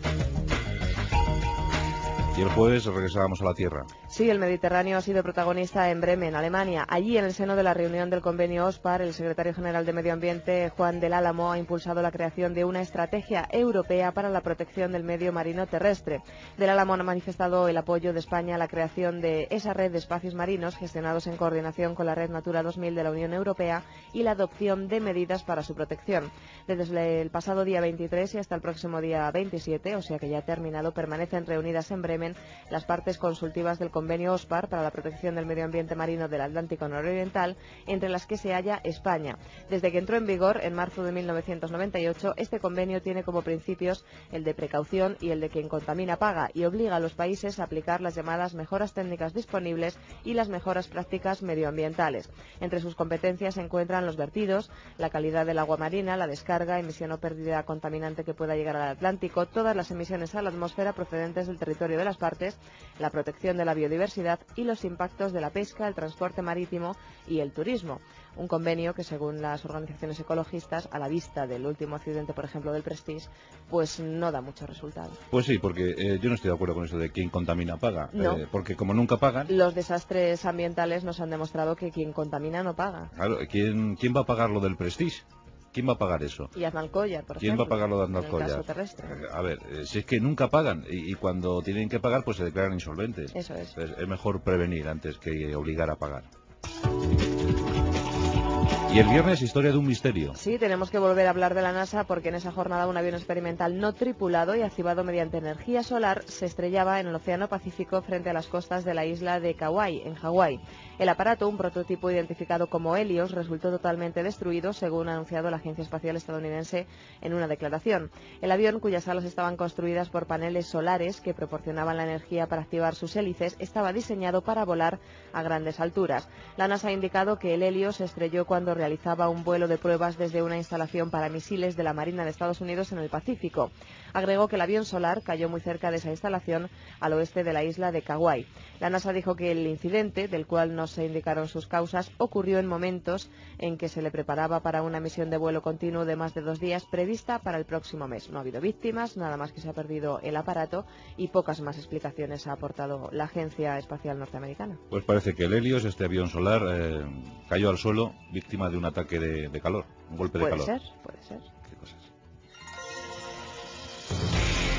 Y el jueves regresábamos a la Tierra. Sí, el Mediterráneo ha sido protagonista en Bremen, Alemania. Allí, en el seno de la reunión del convenio OSPAR, el secretario general de Medio Ambiente, Juan del Álamo, ha impulsado la creación de una estrategia europea para la protección del medio marino terrestre. Del Álamo ha manifestado el apoyo de España a la creación de esa red de espacios marinos gestionados en coordinación con la Red Natura 2000 de la Unión Europea y la adopción de medidas para su protección. Desde el pasado día 23 y hasta el próximo día 27, o sea que ya ha terminado, permanecen reunidas en Bremen las partes consultivas del convenio OSPAR para la protección del medio ambiente marino del Atlántico nororiental, entre las que se halla España. Desde que entró en vigor en marzo de 1998, este convenio tiene como principios el de precaución y el de quien contamina paga, y obliga a los países a aplicar las llamadas mejoras técnicas disponibles y las mejoras prácticas medioambientales. Entre sus competencias se encuentran los vertidos, la calidad del agua marina, la descarga, emisión o pérdida contaminante que pueda llegar al Atlántico, todas las emisiones a la atmósfera procedentes del territorio de las partes, la protección de la biodiversidad y los impactos de la pesca, el transporte marítimo y el turismo. Un convenio que, según las organizaciones ecologistas, a la vista del último accidente, por ejemplo, del Prestige, pues no da mucho resultado. Pues sí, porque yo no estoy de acuerdo con eso de quien contamina paga. No. Porque como nunca pagan... Los desastres ambientales nos han demostrado que quien contamina no paga. Claro, ¿quién va a pagar lo del Prestige? ¿Quién va a pagar eso? Y Aznalcóllar, por ¿Quién ejemplo. va a pagar lo de Aznalcóllar? En el caso terrestre. A ver, si es que nunca pagan y cuando tienen que pagar pues se declaran insolventes. Eso es. Entonces, es mejor prevenir antes que obligar a pagar. Y el viernes, historia de un misterio. Sí, tenemos que volver a hablar de la NASA porque en esa jornada un avión experimental no tripulado y activado mediante energía solar se estrellaba en el Océano Pacífico frente a las costas de la isla de Kauai, en Hawái. El aparato, un prototipo identificado como Helios, resultó totalmente destruido, según ha anunciado la Agencia Espacial Estadounidense en una declaración. El avión, cuyas alas estaban construidas por paneles solares que proporcionaban la energía para activar sus hélices, estaba diseñado para volar a grandes alturas. La NASA ha indicado que el Helios se estrelló cuando realizaba un vuelo de pruebas desde una instalación para misiles de la Marina de Estados Unidos en el Pacífico. Agregó que el avión solar cayó muy cerca de esa instalación, al oeste de la isla de Kauai. La NASA dijo que el incidente, del cual no se indicaron sus causas, ocurrió en momentos en que se le preparaba para una misión de vuelo continuo de más de 2 días prevista para el próximo mes. No ha habido víctimas, nada más que se ha perdido el aparato y pocas más explicaciones ha aportado la Agencia Espacial Norteamericana. Pues parece que el Helios, este avión solar, cayó al suelo víctima de un ataque de calor, un golpe de calor. Puede ser. Qué cosas.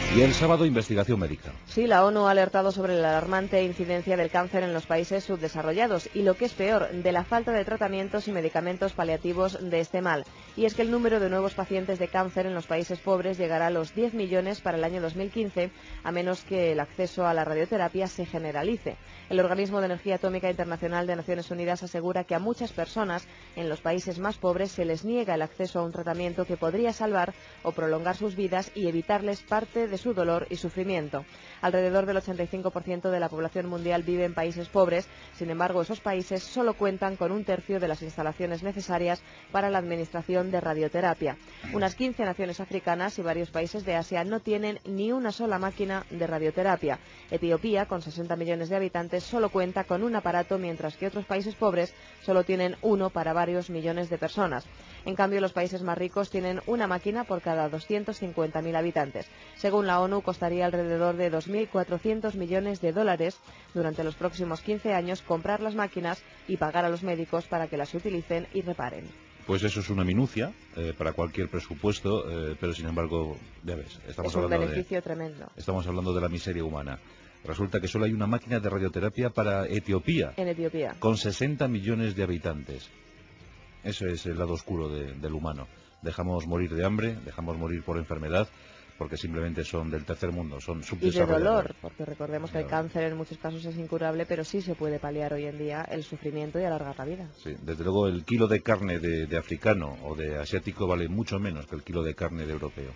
Y el sábado, investigación médica. Sí, la ONU ha alertado sobre la alarmante incidencia del cáncer en los países subdesarrollados y, lo que es peor, de la falta de tratamientos y medicamentos paliativos de este mal. Y es que el número de nuevos pacientes de cáncer en los países pobres llegará a los 10 millones para el año 2015, a menos que el acceso a la radioterapia se generalice. El Organismo de Energía Atómica Internacional de Naciones Unidas asegura que a muchas personas en los países más pobres se les niega el acceso a un tratamiento que podría salvar o prolongar sus vidas y evitarles parte de su dolor y sufrimiento. Alrededor del 85% de la población mundial vive en países pobres, sin embargo, esos países solo cuentan con un tercio de las instalaciones necesarias para la administración de radioterapia. Unas 15 naciones africanas y varios países de Asia no tienen ni una sola máquina de radioterapia. Etiopía, con 60 millones de habitantes, solo cuenta con un aparato, mientras que otros países pobres solo tienen uno para varios millones de personas. En cambio, los países más ricos tienen una máquina por cada 250.000 habitantes. Según la ONU, costaría alrededor de 2.400 millones de dólares durante los próximos 15 años comprar las máquinas y pagar a los médicos para que las utilicen y reparen. Pues eso es una minucia para cualquier presupuesto, pero sin embargo, ya ves, es un beneficio tremendo. Estamos hablando de la miseria humana. Resulta que solo hay una máquina de radioterapia para Etiopía. En Etiopía. Con 60 millones de habitantes. Eso es el lado oscuro del humano. Dejamos morir de hambre, dejamos morir por enfermedad, porque simplemente son del tercer mundo, son subdesarrollados. Y de dolor, porque recordemos que el cáncer en muchos casos es incurable, pero sí se puede paliar hoy en día el sufrimiento y alargar la vida. Sí, desde luego el kilo de carne de africano o de asiático vale mucho menos que el kilo de carne de europeo.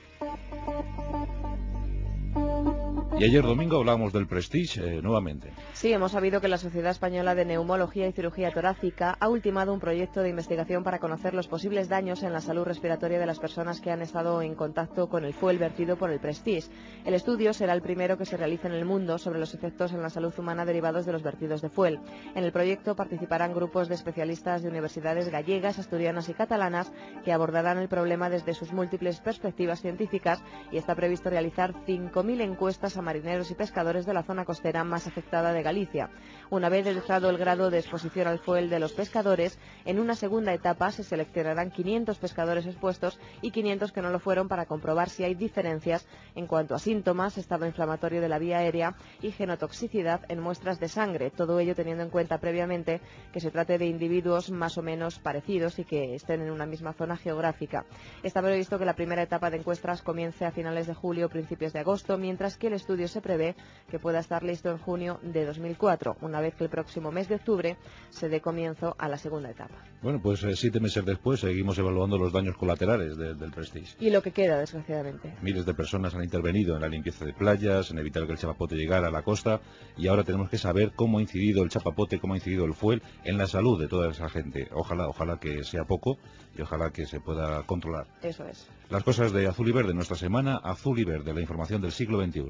Y ayer domingo hablábamos del Prestige nuevamente. Sí, hemos sabido que la Sociedad Española de Neumología y Cirugía Torácica ha ultimado un proyecto de investigación para conocer los posibles daños en la salud respiratoria de las personas que han estado en contacto con el fuel vertido por el Prestige. El estudio será el primero que se realice en el mundo sobre los efectos en la salud humana derivados de los vertidos de fuel. En el proyecto participarán grupos de especialistas de universidades gallegas, asturianas y catalanas que abordarán el problema desde sus múltiples perspectivas científicas, y está previsto realizar 5.000 encuestas a marineros y pescadores de la zona costera más afectada de Galicia. Una vez detectado el grado de exposición al fuel de los pescadores, en una segunda etapa se seleccionarán 500 pescadores expuestos y 500 que no lo fueron, para comprobar si hay diferencias en cuanto a síntomas, estado inflamatorio de la vía aérea y genotoxicidad en muestras de sangre. Todo ello teniendo en cuenta previamente que se trate de individuos más o menos parecidos y que estén en una misma zona geográfica. Está previsto que la primera etapa de encuestas comience a finales de julio o principios de agosto, mientras que el estudio se prevé que pueda estar listo en junio de 2004, una vez que el próximo mes de octubre se dé comienzo a la segunda etapa. Bueno, pues 7 meses después seguimos evaluando los daños colaterales del Prestige. Y lo que queda, desgraciadamente. Miles de personas han intervenido en la limpieza de playas, en evitar que el chapapote llegara a la costa, y ahora tenemos que saber cómo ha incidido el chapapote, cómo ha incidido el fuel en la salud de toda esa gente. Ojalá que sea poco y ojalá que se pueda controlar. Eso es. Las cosas de Azul y Verde, nuestra semana Azul y Verde, la información del siglo XXI.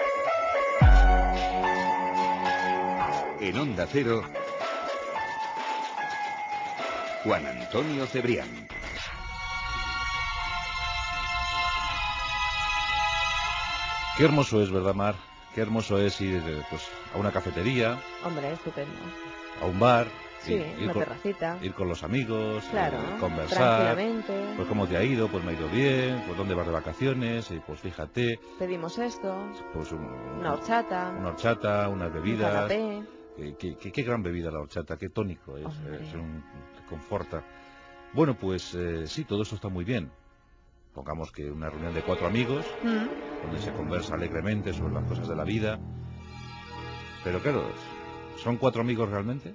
En Onda Cero, Juan Antonio Cebrián. Qué hermoso es, ¿verdad, Mar? Qué hermoso es ir a una cafetería. Hombre, estupendo. A un bar. Sí, una terracita. Ir con los amigos, claro, conversar. Tranquilamente. Pues cómo te ha ido, pues me ha ido bien, pues dónde vas de vacaciones, y pues fíjate. Pedimos esto, pues una horchata. Una horchata, unas bebidas. Un canapé. Qué gran bebida la horchata, qué tónico es, conforta. Bueno, pues sí, todo eso está muy bien. Pongamos que una reunión de 4 amigos, donde se conversa alegremente sobre las cosas de la vida. Pero claro, ¿son 4 amigos realmente?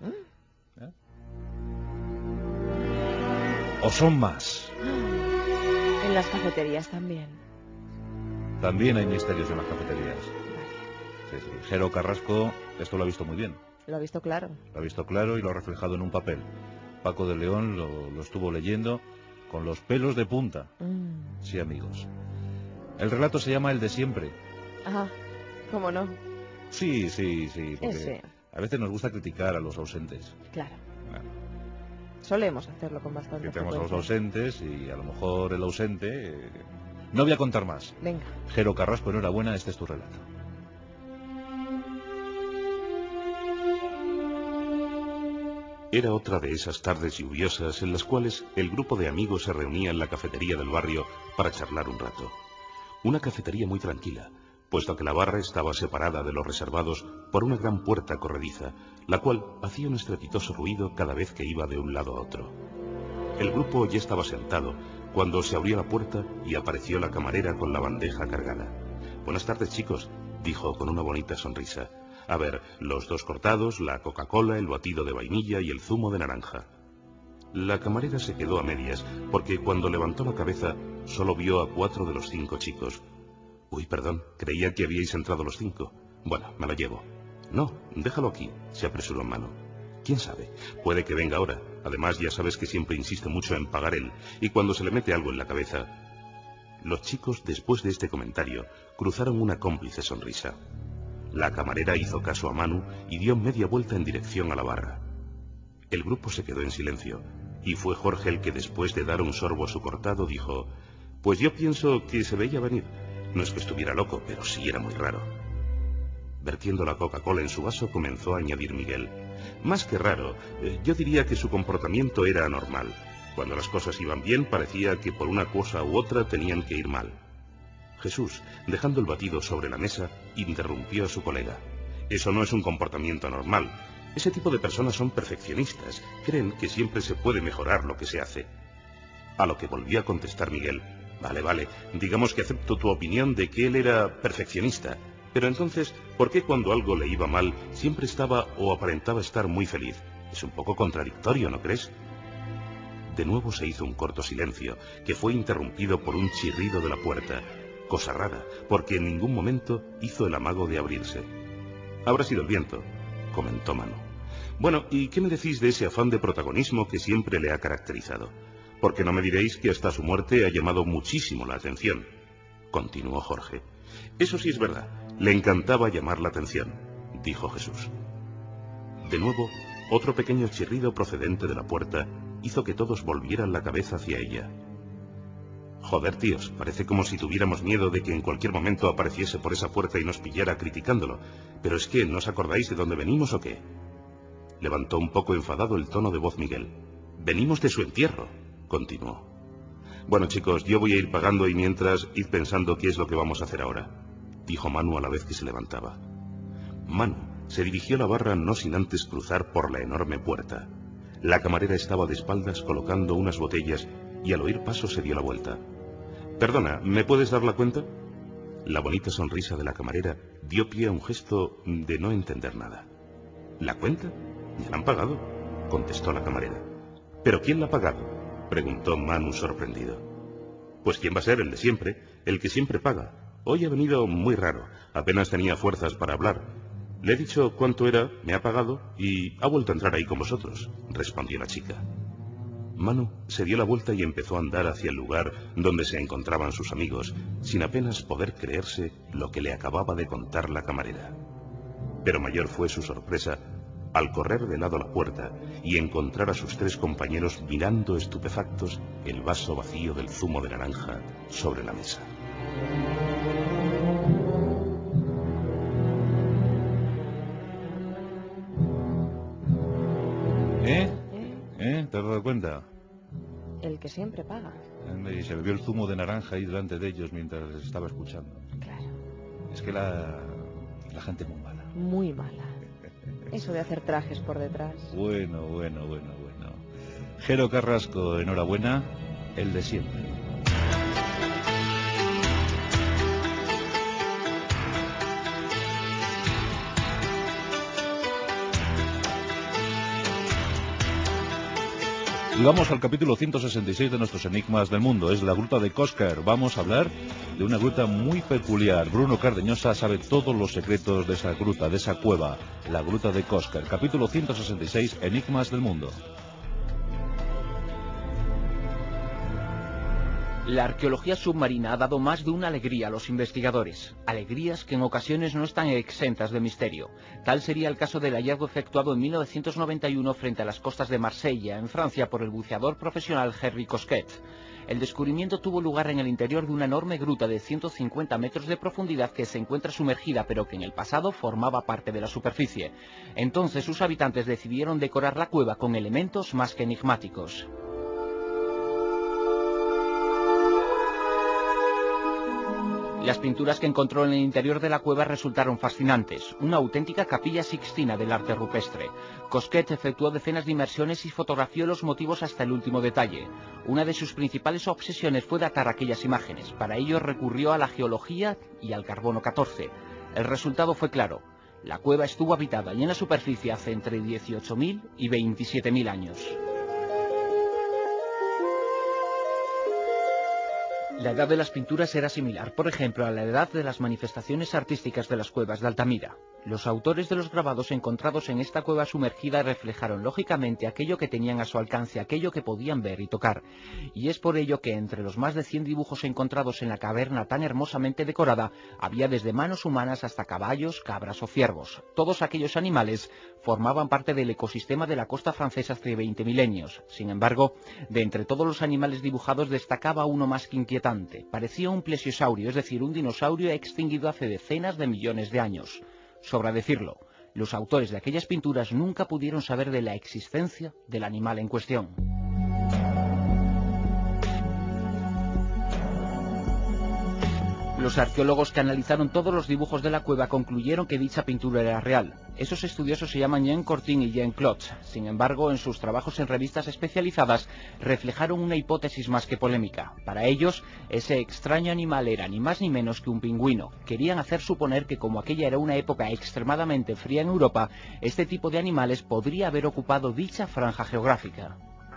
¿O son más? En las cafeterías también. También hay misterios en las cafeterías. Sí. Jero Carrasco esto lo ha visto muy bien. Lo ha visto claro. Lo ha visto claro y lo ha reflejado en un papel. Paco de León lo estuvo leyendo con los pelos de punta. Sí, amigos. El relato se llama El de siempre. Ajá, ¿cómo no? Sí, porque a veces nos gusta criticar a los ausentes. Claro. Solemos hacerlo con bastante frecuencia. A los ausentes y a lo mejor el ausente... No voy a contar más. Venga. Jero Carrasco, enhorabuena, este es tu relato. Era otra de esas tardes lluviosas en las cuales el grupo de amigos se reunía en la cafetería del barrio para charlar un rato. Una cafetería muy tranquila, puesto que la barra estaba separada de los reservados por una gran puerta corrediza, la cual hacía un estrepitoso ruido cada vez que iba de un lado a otro. El grupo ya estaba sentado cuando se abrió la puerta y apareció la camarera con la bandeja cargada. «Buenas tardes, chicos», dijo con una bonita sonrisa. «A ver, los 2 cortados, la Coca-Cola, el batido de vainilla y el zumo de naranja». La camarera se quedó a medias, porque cuando levantó la cabeza solo vio a 4 de los 5 chicos. «Uy, perdón, creía que habíais entrado los 5. Bueno, me lo llevo». «No, déjalo aquí», se apresuró Manu. «¿Quién sabe? Puede que venga ahora. Además, ya sabes que siempre insiste mucho en pagar él, y cuando se le mete algo en la cabeza...». Los chicos, después de este comentario, cruzaron una cómplice sonrisa. La camarera hizo caso a Manu y dio media vuelta en dirección a la barra. El grupo se quedó en silencio, y fue Jorge el que, después de dar un sorbo a su cortado, dijo: «Pues yo pienso que se veía venir. No es que estuviera loco, pero sí era muy raro». Vertiendo la Coca-Cola en su vaso, comenzó a añadir Miguel: «Más que raro, yo diría que su comportamiento era anormal. Cuando las cosas iban bien, parecía que por una cosa u otra tenían que ir mal». Jesús, dejando el batido sobre la mesa, interrumpió a su colega: «Eso no es un comportamiento anormal. Ese tipo de personas son perfeccionistas. Creen que siempre se puede mejorar lo que se hace». A lo que volvió a contestar Miguel: Vale, digamos que acepto tu opinión de que él era perfeccionista. Pero entonces, ¿por qué cuando algo le iba mal siempre estaba o aparentaba estar muy feliz? Es un poco contradictorio, ¿no crees?» De nuevo se hizo un corto silencio, que fue interrumpido por un chirrido de la puerta. Cosa rara, porque en ningún momento hizo el amago de abrirse. «Habrá sido el viento», comentó Manu. «Bueno, ¿y qué me decís de ese afán de protagonismo que siempre le ha caracterizado? Porque no me diréis que hasta su muerte ha llamado muchísimo la atención», continuó Jorge. «Eso sí es verdad, le encantaba llamar la atención», dijo Jesús. De nuevo, otro pequeño chirrido procedente de la puerta hizo que todos volvieran la cabeza hacia ella. «Joder, tíos, parece como si tuviéramos miedo de que en cualquier momento apareciese por esa puerta y nos pillara criticándolo. Pero es que, ¿no os acordáis de dónde venimos o qué?». Levantó un poco enfadado el tono de voz Miguel. «Venimos de su entierro», continuó. «Bueno, chicos, yo voy a ir pagando y mientras id pensando qué es lo que vamos a hacer ahora», dijo Manu a la vez que se levantaba. Manu se dirigió a la barra no sin antes cruzar por la enorme puerta. La camarera estaba de espaldas colocando unas botellas y al oír pasos se dio la vuelta. «Perdona, ¿me puedes dar la cuenta?». La bonita sonrisa de la camarera dio pie a un gesto de no entender nada. «¿La cuenta? ¿Ya la han pagado?», contestó la camarera. «¿Pero quién la ha pagado?», preguntó Manu sorprendido. «Pues quién va a ser, el de siempre, el que siempre paga. Hoy ha venido muy raro, apenas tenía fuerzas para hablar. Le he dicho cuánto era, me ha pagado y ha vuelto a entrar ahí con vosotros», respondió la chica. Manu se dio la vuelta y empezó a andar hacia el lugar donde se encontraban sus amigos, sin apenas poder creerse lo que le acababa de contar la camarera. Pero mayor fue su sorpresa al correr de lado a la puerta y encontrar a sus 3 compañeros mirando estupefactos el vaso vacío del zumo de naranja sobre la mesa. ¿Te has dado cuenta? El que siempre paga. Y se bebió el zumo de naranja ahí delante de ellos mientras les estaba escuchando. Claro. Es que la gente es muy mala. Muy mala. Eso de hacer trajes por detrás. Bueno. Jero Carrasco, enhorabuena, el de siempre. Y vamos al capítulo 166 de nuestros Enigmas del Mundo. Es la gruta de Cosquer. Vamos a hablar de una gruta muy peculiar. Bruno Cardeñosa sabe todos los secretos de esa gruta, de esa cueva. La gruta de Cosquer. Capítulo 166, Enigmas del Mundo. La arqueología submarina ha dado más de una alegría a los investigadores, alegrías que en ocasiones no están exentas de misterio. Tal sería el caso del hallazgo efectuado en 1991 frente a las costas de Marsella, en Francia, por el buceador profesional Henri Cosquet. El descubrimiento tuvo lugar en el interior de una enorme gruta de 150 metros de profundidad que se encuentra sumergida, pero que en el pasado formaba parte de la superficie. Entonces sus habitantes decidieron decorar la cueva con elementos más que enigmáticos. Las pinturas que encontró en el interior de la cueva resultaron fascinantes, una auténtica capilla sixtina del arte rupestre. Cosquet efectuó decenas de inmersiones y fotografió los motivos hasta el último detalle. Una de sus principales obsesiones fue datar aquellas imágenes. Para ello recurrió a la geología y al carbono 14. El resultado fue claro. La cueva estuvo habitada y en la superficie hace entre 18.000 y 27.000 años. La edad de las pinturas era similar, por ejemplo, a la edad de las manifestaciones artísticas de las cuevas de Altamira. Los autores de los grabados encontrados en esta cueva sumergida reflejaron lógicamente aquello que tenían a su alcance, aquello que podían ver y tocar. Y es por ello que entre los más de 100 dibujos encontrados en la caverna tan hermosamente decorada, había desde manos humanas hasta caballos, cabras o ciervos. Todos aquellos animales formaban parte del ecosistema de la costa francesa hace 20 milenios. Sin embargo, de entre todos los animales dibujados destacaba uno más que inquietante. Parecía un plesiosaurio, es decir, un dinosaurio extinguido hace decenas de millones de años. Sobra decirlo, los autores de aquellas pinturas nunca pudieron saber de la existencia del animal en cuestión. Los arqueólogos que analizaron todos los dibujos de la cueva concluyeron que dicha pintura era real. Esos estudiosos se llaman Jean Cortin y Jean Clotz. Sin embargo, en sus trabajos en revistas especializadas reflejaron una hipótesis más que polémica. Para ellos, ese extraño animal era ni más ni menos que un pingüino. Querían hacer suponer que como aquella era una época extremadamente fría en Europa, este tipo de animales podría haber ocupado dicha franja geográfica.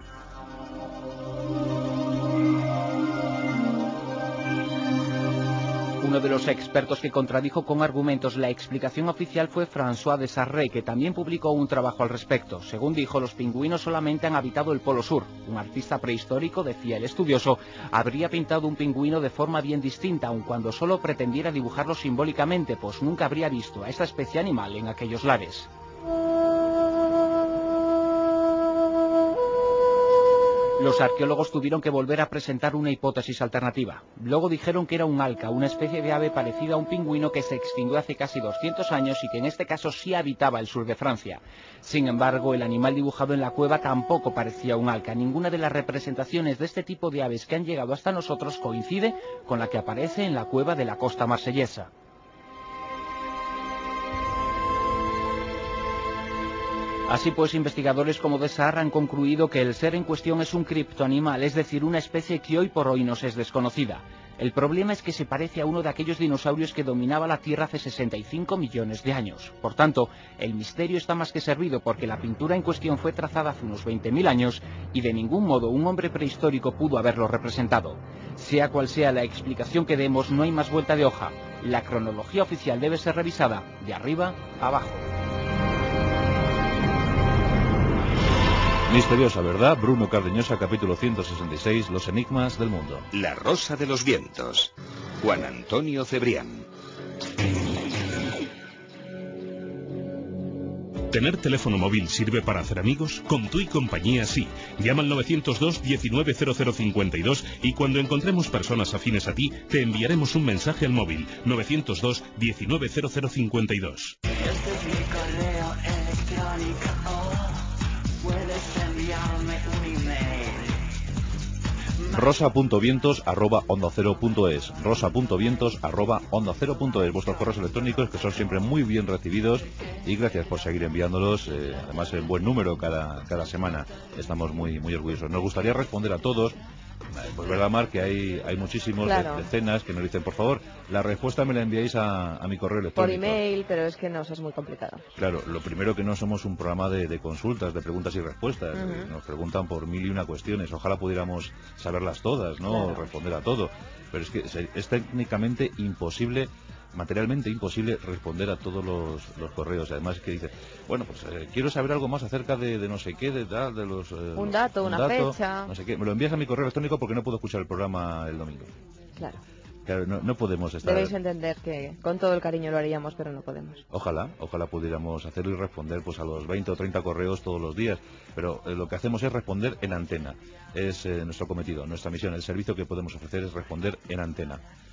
Uno de los expertos que contradijo con argumentos la explicación oficial fue François de Sarrey, que también publicó un trabajo al respecto. Según dijo, los pingüinos solamente han habitado el Polo Sur. Un artista prehistórico, decía el estudioso, habría pintado un pingüino de forma bien distinta, aun cuando solo pretendiera dibujarlo simbólicamente, pues nunca habría visto a esta especie animal en aquellos lares. Los arqueólogos tuvieron que volver a presentar una hipótesis alternativa. Luego dijeron que era un alca, una especie de ave parecida a un pingüino que se extinguió hace casi 200 años y que en este caso sí habitaba el sur de Francia. Sin embargo, el animal dibujado en la cueva tampoco parecía un alca. Ninguna de las representaciones de este tipo de aves que han llegado hasta nosotros coincide con la que aparece en la cueva de la costa marsellesa. Así pues, investigadores como de Sarre han concluido que el ser en cuestión es un criptoanimal, es decir, una especie que hoy por hoy nos es desconocida. El problema es que se parece a uno de aquellos dinosaurios que dominaba la Tierra hace 65 millones de años. Por tanto, el misterio está más que servido porque la pintura en cuestión fue trazada hace unos 20.000 años y de ningún modo un hombre prehistórico pudo haberlo representado. Sea cual sea la explicación que demos, no hay más vuelta de hoja. La cronología oficial debe ser revisada de arriba a abajo. Misteriosa verdad, Bruno Cardeñosa, capítulo 166, Los enigmas del mundo. La rosa de los vientos, Juan Antonio Cebrián. ¿Tener teléfono móvil sirve para hacer amigos? Con Tu y Compañía sí. Llama al 902 190052 y cuando encontremos personas afines a ti, te enviaremos un mensaje al móvil 902 190052. Este es mi correo electrónico. Puedes enviarme un email. rosa.vientos@ondacero.es, rosa.vientos@ondacero.es, vuestros correos electrónicos que son siempre muy bien recibidos y gracias por seguir enviándolos, además en buen número cada semana. Estamos muy orgullosos. Nos gustaría responder a todos. Pues verdad, Mar, que hay muchísimos, claro, decenas que nos dicen, por favor, la respuesta me la enviáis a mi correo electrónico. Por email, pero es que nos es muy complicado. Claro, lo primero que no somos un programa de consultas, de preguntas y respuestas. Nos preguntan por 1000 y una cuestiones. Ojalá pudiéramos saberlas todas, ¿no? Claro. Responder a todo. Pero es que es técnicamente imposible, materialmente imposible responder a todos los correos. Además que dice, bueno, pues quiero saber algo más acerca de no sé qué, de los... un dato, una fecha. No sé qué. Me lo envías a mi correo electrónico porque no puedo escuchar el programa el domingo. Claro. Claro, no podemos estar... Debéis entender que con todo el cariño lo haríamos, pero no podemos. Ojalá pudiéramos hacerlo y responder pues a los 20 o 30 correos todos los días, pero lo que hacemos es responder en antena. Es nuestro cometido, nuestra misión, el servicio que podemos ofrecer es responder en antena.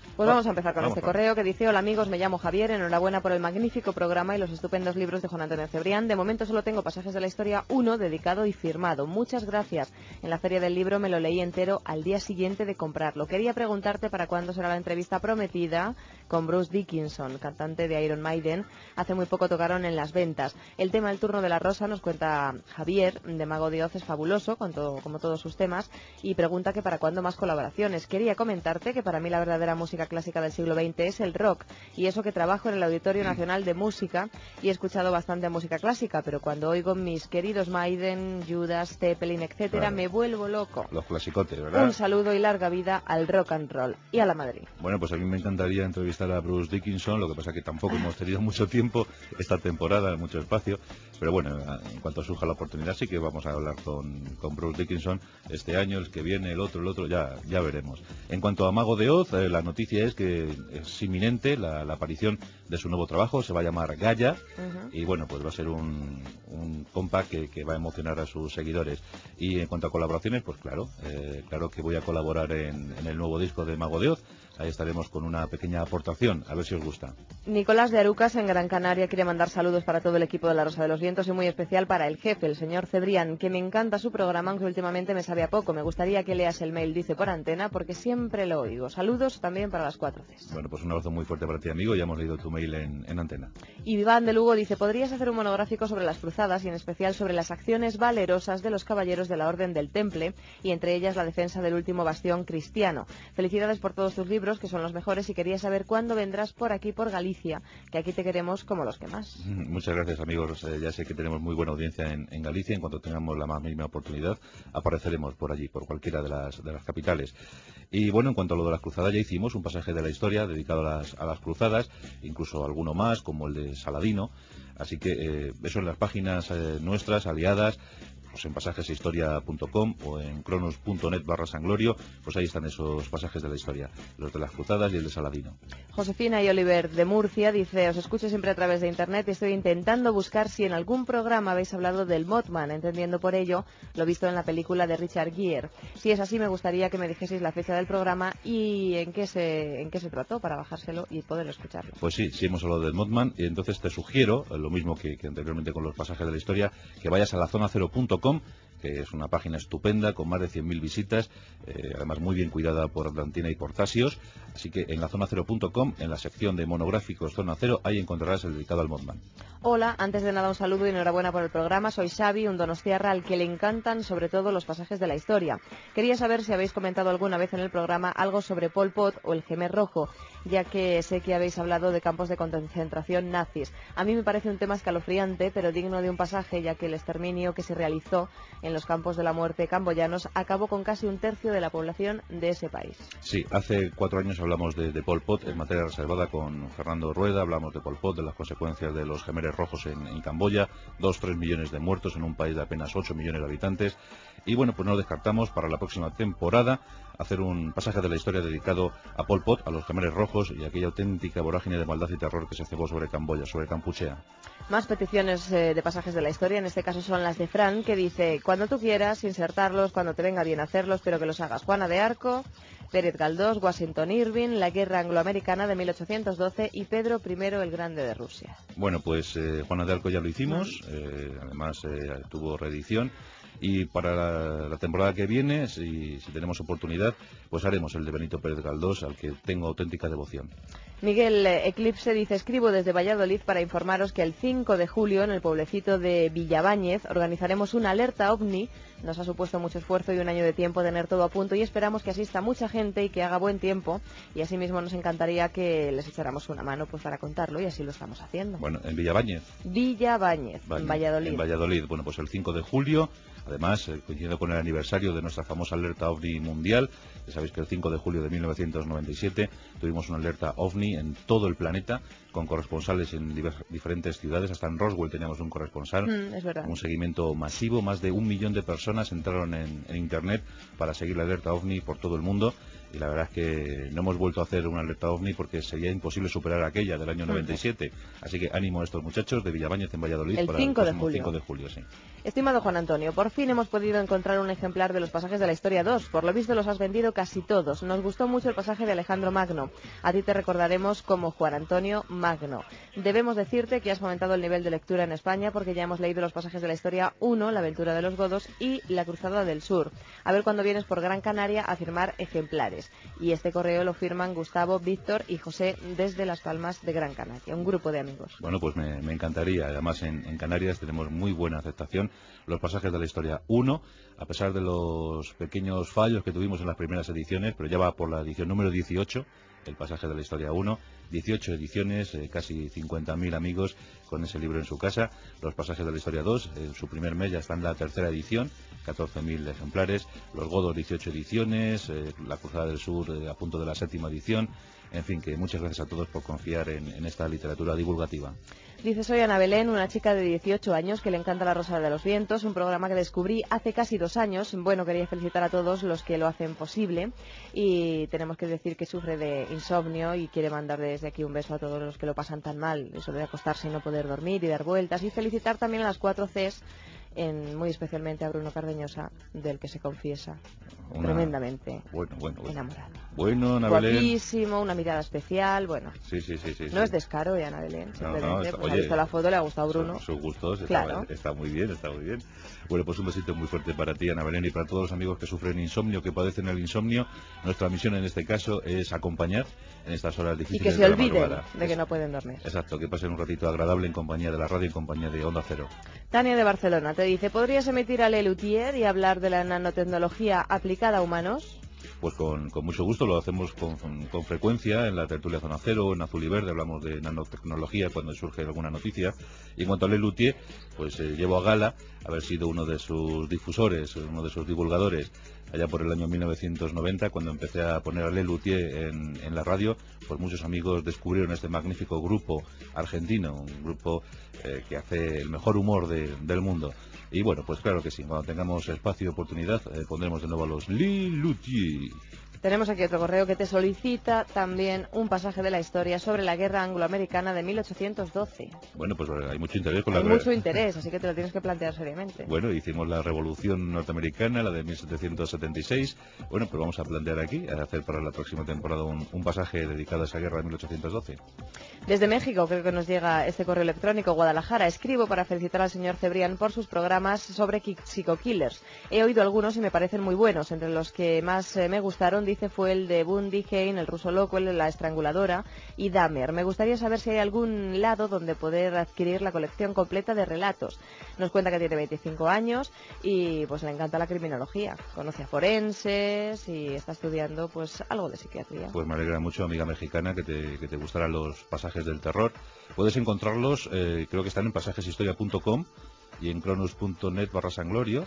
Pues vamos a empezar con este correo que dice: hola amigos, me llamo Javier, enhorabuena por el magnífico programa y los estupendos libros de Juan Antonio Cebrián. De momento solo tengo Pasajes de la Historia 1 dedicado y firmado. Muchas gracias. En la feria del libro me lo leí entero al día siguiente de comprarlo. Quería preguntarte para cuándo será la entrevista prometida con Bruce Dickinson, cantante de Iron Maiden. Hace muy poco tocaron en las ventas. El tema El turno de la rosa, nos cuenta Javier, de Mago de Oz, es fabuloso, como todos sus temas, y pregunta que para cuándo más colaboraciones. Quería comentarte que para mí la verdadera música clásica del siglo XX es el rock, y eso que trabajo en el Auditorio Nacional de Música y he escuchado bastante música clásica, pero cuando oigo mis queridos Maiden, Judas, Zeppelin, etcétera, claro, me vuelvo loco. Los clasicotes, ¿verdad? Un saludo y larga vida al rock and roll y a la Madrid. Bueno, pues a mí me encantaría entrevistar a Bruce Dickinson, lo que pasa que tampoco hemos tenido mucho tiempo esta temporada, mucho espacio, pero bueno, en cuanto surja la oportunidad sí que vamos a hablar con Bruce Dickinson este año, el que viene, el otro, ya veremos. En cuanto a Mago de Oz, la noticia es que es inminente la aparición de su nuevo trabajo, se va a llamar Gaia, y bueno, pues va a ser un compact que va a emocionar a sus seguidores. Y en cuanto a colaboraciones, pues claro que voy a colaborar en el nuevo disco de Mago de Oz. Ahí estaremos con una pequeña aportación, a ver si os gusta. Nicolás de Arucas, en Gran Canaria, quiere mandar saludos para todo el equipo de La Rosa de los Vientos y muy especial para el jefe, el señor Cebrián, que me encanta su programa, aunque últimamente me sabe a poco. Me gustaría que leas el mail, dice, por antena, porque siempre lo oigo. Saludos también para las 4Cs. Bueno, pues un abrazo muy fuerte para ti, amigo. Ya hemos leído tu mail en antena. Y Viván de Lugo dice: ¿podrías hacer un monográfico sobre las cruzadas y en especial sobre las acciones valerosas de los caballeros de la Orden del Temple y entre ellas la defensa del último bastión cristiano? Felicidades por todos tus libros, que son los mejores, y quería saber cuándo vendrás por aquí, por Galicia, que aquí te queremos como los que más. Muchas gracias, amigos. Ya sé que tenemos muy buena audiencia en Galicia. En cuanto tengamos la más mínima oportunidad, apareceremos por allí, por cualquiera de las capitales. Y bueno, en cuanto a lo de las cruzadas, ya hicimos un pasaje de la historia dedicado a las cruzadas, incluso alguno más, como el de Saladino. Así que eso en las páginas nuestras, aliadas, pues en pasajeshistoria.com o en cronos.net/sanglorio, pues ahí están esos pasajes de la historia, los de las cruzadas y el de Saladino. Josefina y Oliver de Murcia dice: os escucho siempre a través de internet y estoy intentando buscar si en algún programa habéis hablado del Mothman, entendiendo por ello lo visto en la película de Richard Gere. Si es así, me gustaría que me dijeseis la fecha del programa y en qué se trató para bajárselo y poder escucharlo. Pues sí hemos hablado del Mothman, y entonces te sugiero, lo mismo que anteriormente con los pasajes de la historia, que vayas a lazona0.com, que es una página estupenda con más de 100.000 visitas, además muy bien cuidada por Atlantina y por Tasios. Así que en lazona0.com, en la sección de monográficos Zona Cero, ahí encontrarás el dedicado al Mothman. Hola, antes de nada un saludo y enhorabuena por el programa. Soy Xavi, un donostiarra al que le encantan sobre todo los pasajes de la historia. Quería saber si habéis comentado alguna vez en el programa algo sobre Pol Pot o el Jemer Rojo, ya que sé que habéis hablado de campos de concentración nazis. A mí me parece un tema escalofriante, pero digno de un pasaje, ya que el exterminio que se realizó en los campos de la muerte camboyanos acabó con casi un tercio de la población de ese país. Sí, hace 4 años hablamos de Pol Pot en materia reservada con Fernando Rueda. Hablamos de Pol Pot, de las consecuencias de los Jemeres Rojos en Camboya, 2-3 millones de muertos en un país de apenas 8 millones de habitantes. Y bueno, pues no descartamos para la próxima temporada hacer un pasaje de la historia dedicado a Pol Pot, a los Jemeres Rojos y aquella auténtica vorágine de maldad y terror que se cebó sobre Camboya, sobre Kampuchea. Más peticiones de pasajes de la historia, en este caso son las de Fran, que dice: cuando tú quieras, insertarlos, cuando te venga bien hacerlos, pero que los hagas. Juana de Arco, Pérez Galdós, Washington Irving, la guerra angloamericana de 1812 y Pedro I el Grande de Rusia. Bueno, pues Juana de Arco ya lo hicimos, además tuvo reedición. Y para la temporada que viene, si tenemos oportunidad, pues haremos el de Benito Pérez Galdós, al que tengo auténtica devoción. Miguel Eclipse dice: escribo desde Valladolid para informaros que el 5 de julio en el pueblecito de Villaváñez organizaremos una alerta ovni. Nos ha supuesto mucho esfuerzo y un año de tiempo tener todo a punto y esperamos que asista mucha gente y que haga buen tiempo, y asimismo nos encantaría que les echáramos una mano pues para contarlo, y así lo estamos haciendo. Bueno, en Villaváñez. Villaváñez, en Valladolid. En Valladolid. Bueno, pues el 5 de julio, además coincidiendo con el aniversario de nuestra famosa alerta OVNI mundial. Ya sabéis que el 5 de julio de 1997 tuvimos una alerta OVNI en todo el planeta, con corresponsales en diferentes ciudades. Hasta en Roswell teníamos un corresponsal. Es verdad. Un seguimiento masivo, más de 1 millón de personas entraron en Internet para seguir la alerta OVNI por todo el mundo. y la verdad es que no hemos vuelto a hacer una alerta OVNI porque sería imposible superar aquella del año 97. Así que ánimo a estos muchachos de Villabáñez en Valladolid el para 5 el de próximo julio. 5 de julio. Sí. Estimado Juan Antonio, por fin hemos podido encontrar un ejemplar de los pasajes de la Historia 2. Por lo visto los has vendido casi todos. Nos gustó mucho el pasaje de Alejandro Magno. A ti te recordaremos como Juan Antonio Magno. Debemos decirte que has fomentado el nivel de lectura en España porque ya hemos leído los pasajes de la Historia 1, La aventura de los godos y La cruzada del sur. A ver cuándo vienes por Gran Canaria a firmar ejemplares. Y este correo lo firman Gustavo, Víctor y José desde Las Palmas de Gran Canaria. Un grupo de amigos. Bueno, pues me encantaría. Además, en Canarias tenemos muy buena aceptación. Los pasajes de la Historia 1, a pesar de los pequeños fallos que tuvimos en las primeras ediciones, pero ya va por la edición número 18, el pasaje de la Historia 1, 18 ediciones, casi 50.000 amigos con ese libro en su casa. Los pasajes de la Historia 2, en su primer mes ya está en la tercera edición, 14.000 ejemplares. Los godos, 18 ediciones, La cruzada del sur a punto de la séptima edición. En fin, que muchas gracias a todos por confiar en esta literatura divulgativa. Dice, soy Ana Belén, una chica de 18 años que le encanta La Rosa de los Vientos, un programa que descubrí hace casi 2 años. Bueno, quería felicitar a todos los que lo hacen posible y tenemos que decir que sufre de insomnio y quiere mandar desde aquí un beso a todos los que lo pasan tan mal, eso de acostarse y no poder dormir y dar vueltas, y felicitar también a las 4 Cs, muy especialmente a Bruno Cardeñosa, del que se confiesa tremendamente enamorado. Bueno, Ana Belén. Guapísimo, una mirada especial, bueno. Sí. No es descaro, Ana Belén, simplemente está, pues, ha visto la foto, le ha gustado Bruno. Sus gustos, claro. Está muy bien. Bueno, pues un besito muy fuerte para ti, Ana Belén, y para todos los amigos que sufren insomnio, que padecen el insomnio. Nuestra misión en este caso es acompañar en estas horas difíciles y que se olviden de que no pueden dormir. Exacto, que pasen un ratito agradable en compañía de la radio, en compañía de Onda Cero. Tania de Barcelona te dice, ¿podrías emitir a Lelutier y hablar de la nanotecnología aplicada a humanos? Pues con mucho gusto, lo hacemos con frecuencia en la tertulia Zona Cero, en Azul y Verde, hablamos de nanotecnología cuando surge alguna noticia. Y en cuanto a Lelutier, pues llevo a gala haber sido uno de sus difusores, uno de sus divulgadores, allá por el año 1990, cuando empecé a poner a Lelutier en la radio. Pues muchos amigos descubrieron este magnífico grupo argentino, un grupo que hace el mejor humor del mundo. Y bueno, pues claro que sí, cuando tengamos espacio y oportunidad pondremos de nuevo a los Lelutier. Tenemos aquí otro correo que te solicita también un pasaje de la historia sobre la guerra angloamericana de 1812. Bueno, pues hay mucho interés con la guerra. Hay mucho interés, así que te lo tienes que plantear seriamente. Bueno, hicimos la Revolución Norteamericana, la de 1776. Bueno, pues vamos a plantear aquí, a hacer para la próxima temporada un pasaje dedicado a esa guerra de 1812. Desde México creo que nos llega este correo electrónico. Guadalajara, escribo para felicitar al señor Cebrián por sus programas sobre psico-killers. He oído algunos y me parecen muy buenos. Entre los que más me gustaron, dice, fue el de Bundy, Hein, el ruso loco, el de la estranguladora y Dahmer. Me gustaría saber si hay algún lado donde poder adquirir la colección completa de relatos. Nos cuenta que tiene 25 años y pues le encanta la criminología. Conoce a forenses y está estudiando pues algo de psiquiatría. Pues me alegra mucho, amiga mexicana, que te gustaran los pasajes del terror. Puedes encontrarlos, creo que están en pasajeshistoria.com y en cronus.net/sanglorio.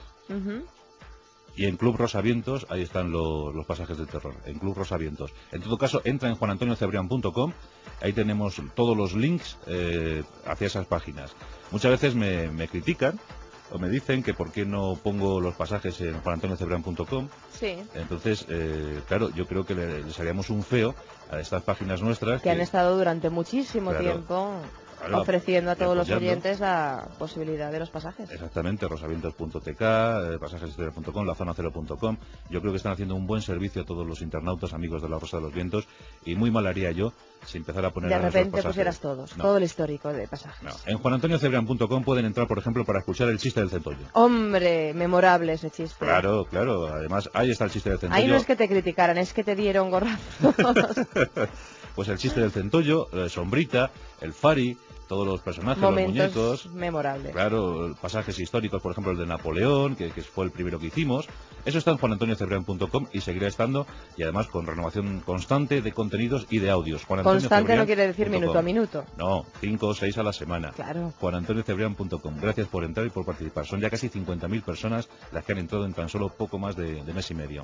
Y en Club Rosavientos, ahí están los pasajes del terror, en Club Rosavientos. En todo caso, entra en juanantoniocebrián.com, ahí tenemos todos los links hacia esas páginas. Muchas veces me critican o me dicen que por qué no pongo los pasajes en juanantoniocebrián.com. Sí. Entonces, claro, yo creo que les haríamos un feo a estas páginas nuestras. Que han estado durante muchísimo tiempo ofreciendo a todos los oyentes la posibilidad de los pasajes. Exactamente, rosavientos.tk, pasajeshistoria.com, lazonacero.com. Yo creo que están haciendo un buen servicio a todos los internautas, amigos de La Rosa de los Vientos, y muy mal haría yo si empezara a poner de repente pusieras todos, todo el histórico de pasajes. No. En juanantoniocebrián.com pueden entrar, por ejemplo, para escuchar el chiste del centollo. Hombre, memorable ese chiste. Claro, además ahí está el chiste del centollo. Ahí no es que te criticaran, es que te dieron gorrazos. Pues el chiste del centollo, Sombrita, el Fari, todos los personajes, momentos los muñecos. Memorables. Claro, pasajes históricos, por ejemplo el de Napoleón, que fue el primero que hicimos. Eso está en juanantoniocebrián.com y seguirá estando, y además con renovación constante de contenidos y de audios. Constante no quiere decir minuto a minuto. No, 5 o 6 a la semana. Claro. juanantoniocebrián.com. Gracias por entrar y por participar. Son ya casi 50.000 personas las que han entrado en tan solo poco más de mes y medio.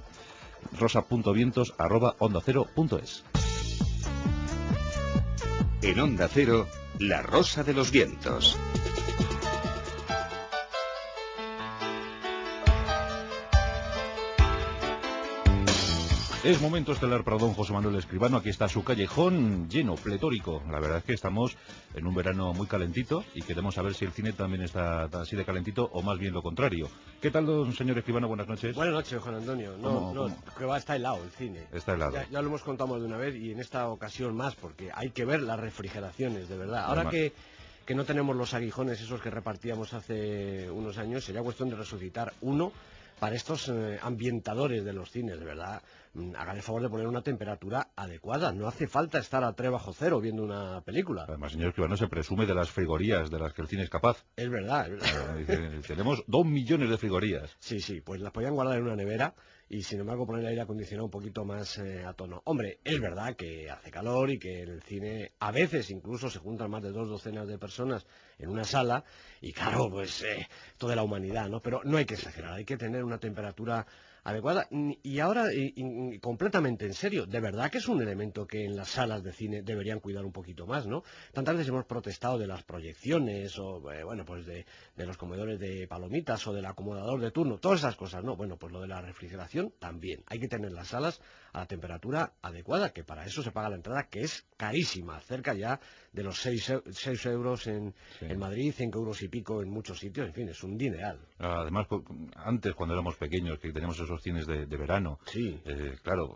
rosa.vientos@ondacero.es. En Onda Cero, La Rosa de los Vientos. Es momento estelar para don José Manuel Escribano. Aquí está su callejón lleno, pletórico. La verdad es que estamos en un verano muy calentito y queremos saber si el cine también está así de calentito o más bien lo contrario. ¿Qué tal, don señor Escribano? Buenas noches. Buenas noches, Juan Antonio. No, que va, está helado el cine. Está helado. Ya lo hemos contado más de una vez y en esta ocasión más, porque hay que ver las refrigeraciones, de verdad. Ahora que no tenemos los aguijones esos que repartíamos hace unos años, sería cuestión de resucitar uno para estos ambientadores de los cines, de verdad. Hagan el favor de poner una temperatura adecuada. No hace falta estar a 3 bajo cero viendo una película. Además, señor Escribano, se presume de las frigorías de las que el cine es capaz. Es verdad, es verdad. Tenemos 2 millones de frigorías. Sí, pues las podían guardar en una nevera y sin embargo poner el aire acondicionado un poquito más a tono. Hombre, es verdad que hace calor y que en el cine a veces incluso se juntan más de 2 docenas de personas en una sala y claro, pues toda la humanidad, ¿no? Pero no hay que exagerar, hay que tener una temperatura adecuada. Y ahora, completamente en serio, de verdad que es un elemento que en las salas de cine deberían cuidar un poquito más, ¿no? Tantas veces hemos protestado de las proyecciones o, pues de los comedores de palomitas o del acomodador de turno, todas esas cosas, ¿no? Bueno, pues lo de la refrigeración también. Hay que tener las salas a la temperatura adecuada, que para eso se paga la entrada, que es carísima, cerca ya de los 6 euros en Madrid, 5 euros y pico en muchos sitios, en fin, es un dineral. Además, antes cuando éramos pequeños, que teníamos esos cines de verano, claro,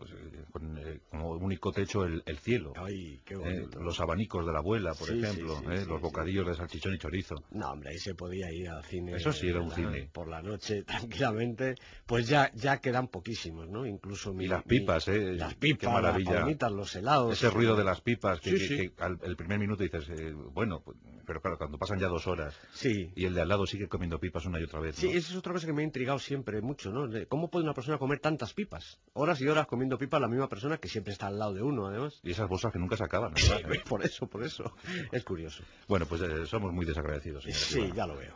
como único techo el cielo. Ay, qué bonito. Los abanicos de la abuela, por ejemplo, los bocadillos de salchichón y chorizo. No, hombre, ahí se podía ir al cine. Eso sí era un cine. Por la noche, tranquilamente, pues ya quedan poquísimos, ¿no? Incluso y las pipas, las pipas, qué maravilla. las palomitas, los helados. Ese ruido de las pipas, que al primer minuto dices, bueno, pero claro, cuando pasan ya 2 horas y el de al lado sigue comiendo pipas una y otra vez, ¿no? Sí, esa es otra cosa que me ha intrigado siempre mucho, ¿no? ¿Cómo puede una persona comer tantas pipas? Horas y horas comiendo pipas la misma persona que siempre está al lado de uno, además. Y esas bolsas que nunca se acaban, ¿no? Sí, por eso. Es curioso. Bueno, pues somos muy desagradecidos, señor. Sí, ya lo veo.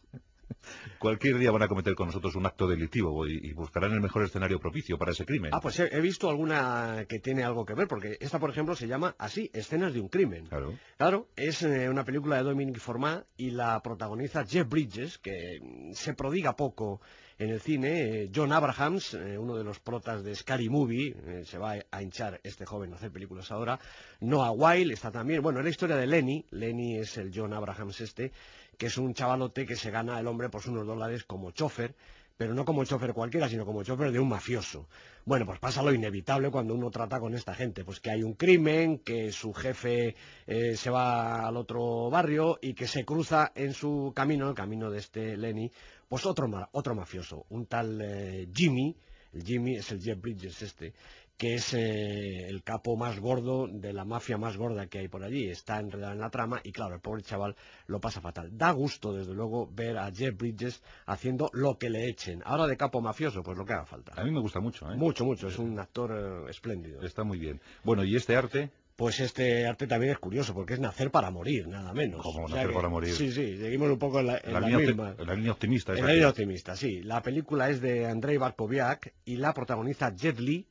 Cualquier día van a cometer con nosotros un acto delictivo y buscarán el mejor escenario propicio para ese crimen. Pues he visto alguna que tiene algo que ver, porque esta, por ejemplo, se llama así, Escenas de un crimen. Claro, es una película de Dominique Format y la protagoniza Jeff Bridges, que se prodiga poco en el cine. John Abrahams, uno de los protas de Scary Movie, se va a hinchar este joven a hacer películas ahora. Noah Wyle está también. Bueno, es la historia de Lenny. Lenny es el John Abrahams que es un chavalote que se gana el hombre por unos $, como chofer, pero no como chofer cualquiera, sino como chofer de un mafioso. Bueno, pues pasa lo inevitable cuando uno trata con esta gente, pues que hay un crimen, que su jefe se va al otro barrio y que se cruza en su camino, el camino de este Lenny, pues otro mafioso, un tal Jimmy. El Jimmy es el Jeff Bridges que es el capo más gordo de la mafia más gorda que hay por allí. Está enredado en la trama y claro, el pobre chaval lo pasa fatal. Da gusto, desde luego, ver a Jeff Bridges haciendo lo que le echen. Ahora de capo mafioso, pues lo que haga falta. A mí me gusta mucho, ¿eh? Mucho, es un actor espléndido. Está muy bien. Bueno, ¿y este arte? Pues este arte también es curioso, porque es nacer para morir, nada menos. ¿Cómo nacer para morir? Sí, seguimos un poco en la misma. La línea optimista. En la línea optimista, sí. La película es de Andrei Barkoviak y la protagoniza Jet Li,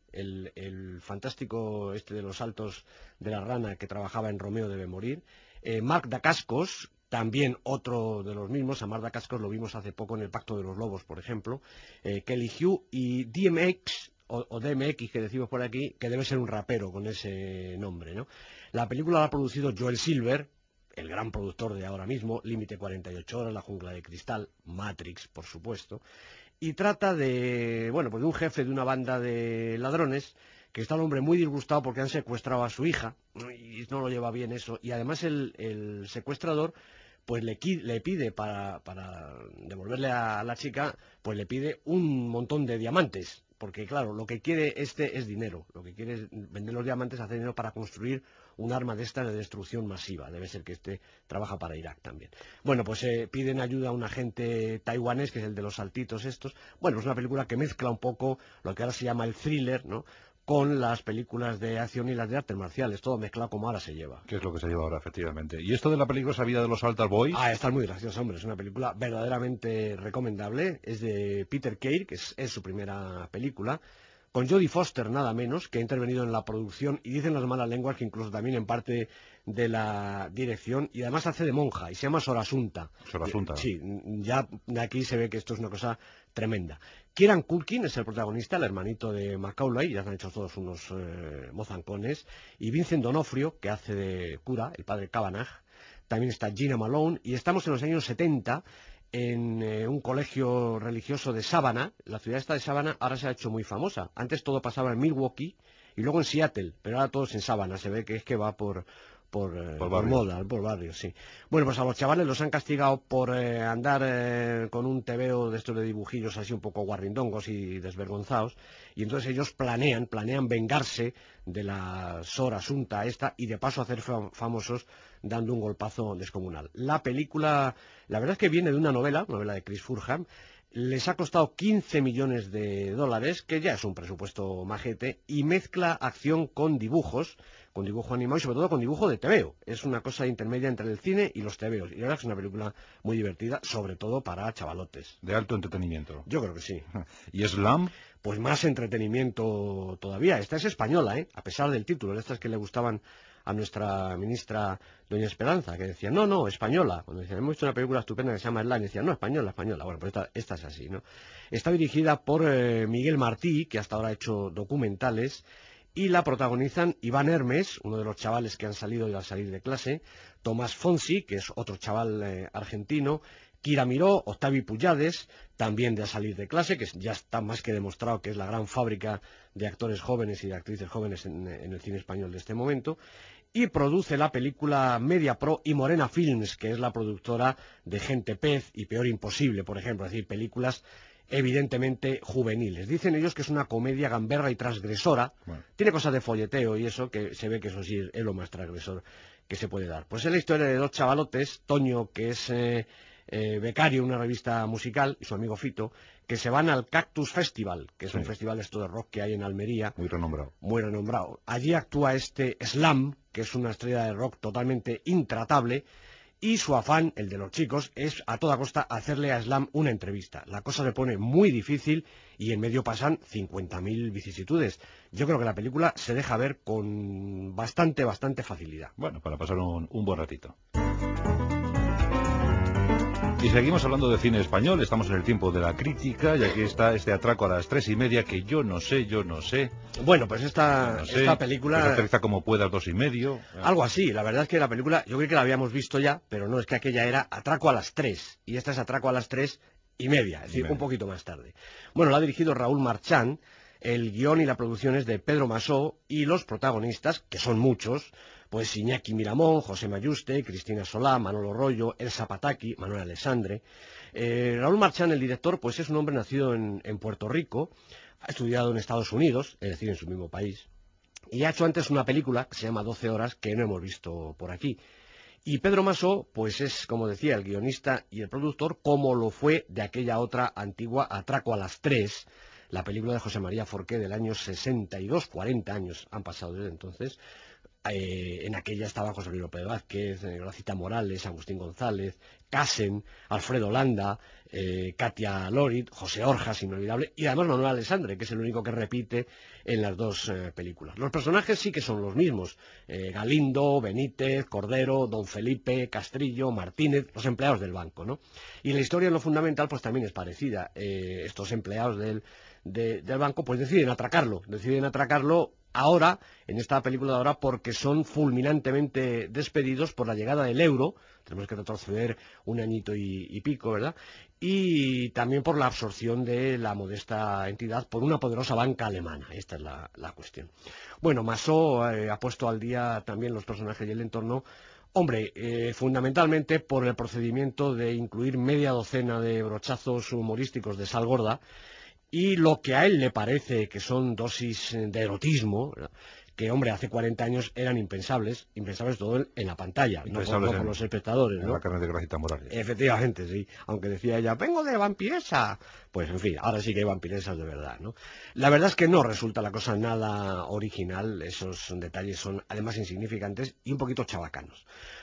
el fantástico de los saltos de la rana que trabajaba en Romeo debe morir. Mark Dacascos, también otro de los mismos. A Mark Dacascos lo vimos hace poco en El Pacto de los Lobos, por ejemplo. Kelly Hu y DMX, o DMX que decimos por aquí, que debe ser un rapero con ese nombre, ¿no? La película la ha producido Joel Silver, el gran productor de ahora mismo, Límite 48 horas, La jungla de cristal, Matrix, por supuesto, y trata de un jefe de una banda de ladrones que está el hombre muy disgustado porque han secuestrado a su hija y no lo lleva bien eso, y además el secuestrador pues le pide para devolverle a la chica, pues le pide un montón de diamantes, porque claro, lo que quiere es dinero, lo que quiere es vender los diamantes, hacer dinero para construir un arma de esta de destrucción masiva. Debe ser que trabaja para Irak también. Bueno, pues piden ayuda a un agente taiwanés, que es el de los saltitos estos. Bueno, es una película que mezcla un poco lo que ahora se llama el thriller, ¿no?, con las películas de acción y las de artes marciales, todo mezclado como ahora se lleva. ¿Qué es lo que se lleva ahora, efectivamente? ¿Y esto de la peligrosa vida de los Altar Boys? Está muy graciosa, hombre, es una película verdaderamente recomendable, es de Peter Keir, que es su primera película, con Jodie Foster nada menos, que ha intervenido en la producción, y dicen las malas lenguas que incluso también en parte de la dirección, y además hace de monja, y se llama Sor Asunta. Sor Asunta. Sí, ya de aquí se ve que esto es una cosa tremenda. Kieran Culkin es el protagonista, el hermanito de Macaulay, ya se han hecho todos unos mozancones, y Vincent D'Onofrio, que hace de cura, el padre Cavanagh. También está Gina Malone, y estamos en los años 70, en un colegio religioso de Savannah. La ciudad esta de Savannah ahora se ha hecho muy famosa. Antes todo pasaba en Milwaukee y luego en Seattle, pero ahora todo es en Savannah. Se ve que es que va por moda, por barrios, sí. Bueno, pues a los chavales los han castigado por andar con un tebeo de estos de dibujillos así un poco guarrindongos y desvergonzados, y entonces ellos planean vengarse de la Sor Asunta esta y de paso hacer famosos dando un golpazo descomunal. La película, la verdad es que viene de una novela de Chris Furham. Les ha costado 15 millones de dólares, que ya es un presupuesto majete, y mezcla acción con dibujo animado y sobre todo con dibujo de tebeo. Es una cosa intermedia entre el cine y los tebeos. Y la verdad es una película muy divertida, sobre todo para chavalotes. De alto entretenimiento. Yo creo que sí. ¿Y Slam? Pues más entretenimiento todavía. Esta es española, a pesar del título. Estas que le gustaban a nuestra ministra doña Esperanza, que decía, no, española. Cuando decían, hemos hecho una película estupenda que se llama Slam, y decían, no, española. Bueno, pues esta es así, ¿no? Está dirigida por Miguel Martí, que hasta ahora ha hecho documentales, y la protagonizan Iván Hermes, uno de los chavales que han salido y va a salir de clase, Tomás Fonsi, que es otro chaval argentino, Kira Miró, Octavi Puyades, también de a salir de clase, que ya está más que demostrado que es la gran fábrica de actores jóvenes y de actrices jóvenes en el cine español de este momento, y produce la película Media Pro y Morena Films, que es la productora de Gente Pez y Peor Imposible, por ejemplo, es decir, películas evidentemente juveniles. Dicen ellos que es una comedia gamberra y transgresora, tiene cosas de folleteo y eso, que se ve que eso sí es lo más transgresor que se puede dar. Pues es la historia de dos chavalotes, Toño, que es becario en una revista musical, y su amigo Fito, que se van al Cactus Festival, que es un festival de esto de rock que hay en Almería. Muy renombrado. Muy renombrado. Allí actúa este Slam, que es una estrella de rock totalmente intratable, y su afán, el de los chicos, es a toda costa hacerle a Slam una entrevista. La cosa se pone muy difícil y en medio pasan 50.000 vicisitudes. Yo creo que la película se deja ver con bastante facilidad. Bueno, para pasar un buen ratito. Y seguimos hablando de cine español, estamos en el tiempo de la crítica, y aquí está este atraco a las 3:30, que yo no sé. Bueno, pues esta película... Que se aterriza como pueda 2:30. Algo así, la verdad es que la película, yo creo que la habíamos visto ya, pero no, es que aquella era atraco a las 3, y esta es atraco a las 3:30, es decir, un poquito más tarde. Bueno, la ha dirigido Raúl Marchán, el guión y la producción es de Pedro Masó, y los protagonistas, que son muchos, pues Iñaki Miramón, José Mayuste, Cristina Solá, Manolo Rollo, Elsa Pataki, Manuel Alessandre. Raúl Marchán, el director, pues es un hombre nacido en Puerto Rico, ha estudiado en Estados Unidos, es decir, en su mismo país, y ha hecho antes una película que se llama 12 horas, que no hemos visto por aquí. Y Pedro Masó, pues es, como decía, el guionista y el productor, como lo fue de aquella otra antigua Atraco a las 3, la película de José María Forqué del año 62, 40 años han pasado desde entonces. En aquella estaba José Luis López Vázquez, Gracita Morales, Agustín González, Casen, Alfredo Landa, Katia Lorit, José Orjas, inolvidable, y además Manuel Alessandre, que es el único que repite en las dos películas. Los personajes sí que son los mismos, Galindo, Benítez, Cordero, Don Felipe, Castrillo, Martínez, los empleados del banco, ¿no? Y la historia en lo fundamental pues también es parecida. Estos empleados del banco pues deciden atracarlo ahora, en esta película de ahora, porque son fulminantemente despedidos por la llegada del euro. Tenemos que retroceder un añito y pico, ¿verdad? Y también por la absorción de la modesta entidad por una poderosa banca alemana. Esta es la cuestión. Bueno, Masó ha puesto al día también los personajes y el entorno. Hombre, fundamentalmente por el procedimiento de incluir media docena de brochazos humorísticos de sal gorda, y lo que a él le parece que son dosis de erotismo, que, hombre, hace 40 años eran impensables todo en la pantalla, no con los espectadores, ¿no? En la carne de Gracita Morales. Efectivamente, sí, aunque decía ella, vengo de vampiresa, pues en fin, ahora sí que hay vampiresas de verdad, ¿no? La verdad es que no resulta la cosa nada original, esos detalles son además insignificantes y un poquito chabacanos.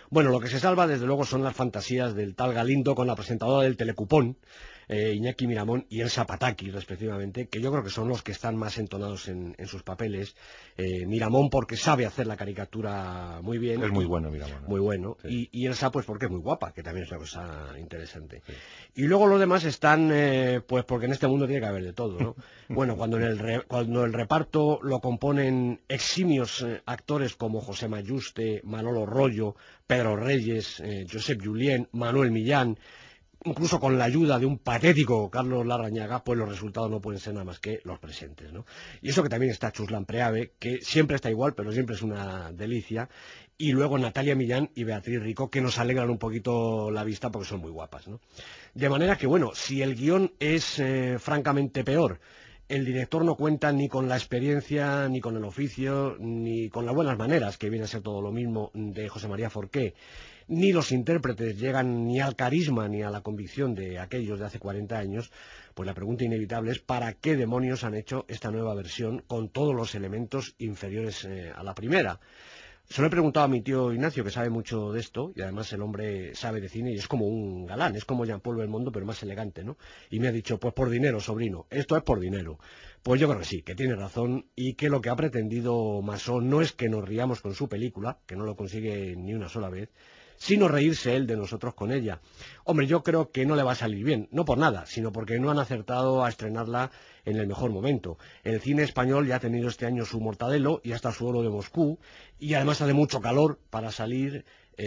Bueno, lo que se salva desde luego son las fantasías del tal Galindo con la presentadora del Telecupón, Iñaki Miramón y Elsa Pataki, respectivamente, que yo creo que son los que están más entonados en sus papeles. Miramón porque sabe hacer la caricatura muy bien. Es muy bueno Miramón, ¿no? Muy bueno. Sí. Y Elsa pues porque es muy guapa, que también es una cosa interesante. Sí. Y luego los demás están, pues porque en este mundo tiene que haber de todo, ¿no? Bueno, cuando el reparto lo componen eximios actores como José Mayuste, Manolo Rollo, Pedro Reyes, Josep Julién, Manuel Millán, incluso con la ayuda de un patético Carlos Larrañaga, pues los resultados no pueden ser nada más que los presentes, ¿no? Y eso que también está Chuslan Preave, que siempre está igual, pero siempre es una delicia, y luego Natalia Millán y Beatriz Rico, que nos alegran un poquito la vista porque son muy guapas, ¿no? De manera que, bueno, si el guión es francamente peor, el director no cuenta ni con la experiencia, ni con el oficio, ni con las buenas maneras, que viene a ser todo lo mismo, de José María Forqué, ni los intérpretes llegan ni al carisma ni a la convicción de aquellos de hace 40 años, pues la pregunta inevitable es ¿para qué demonios han hecho esta nueva versión con todos los elementos inferiores a la primera? Se lo he preguntado a mi tío Ignacio, que sabe mucho de esto, y además el hombre sabe de cine y es como un galán, es como Jean-Paul Belmondo, pero más elegante, ¿no? Y me ha dicho, pues por dinero, sobrino, esto es por dinero. Pues yo creo que sí, que tiene razón, y que lo que ha pretendido Masó no es que nos riamos con su película, que no lo consigue ni una sola vez, sino reírse él de nosotros con ella. Hombre, yo creo que no le va a salir bien, no por nada, sino porque no han acertado a estrenarla en el mejor momento. El cine español ya ha tenido este año su Mortadelo y hasta su Oro de Moscú, y además hace mucho calor para salir,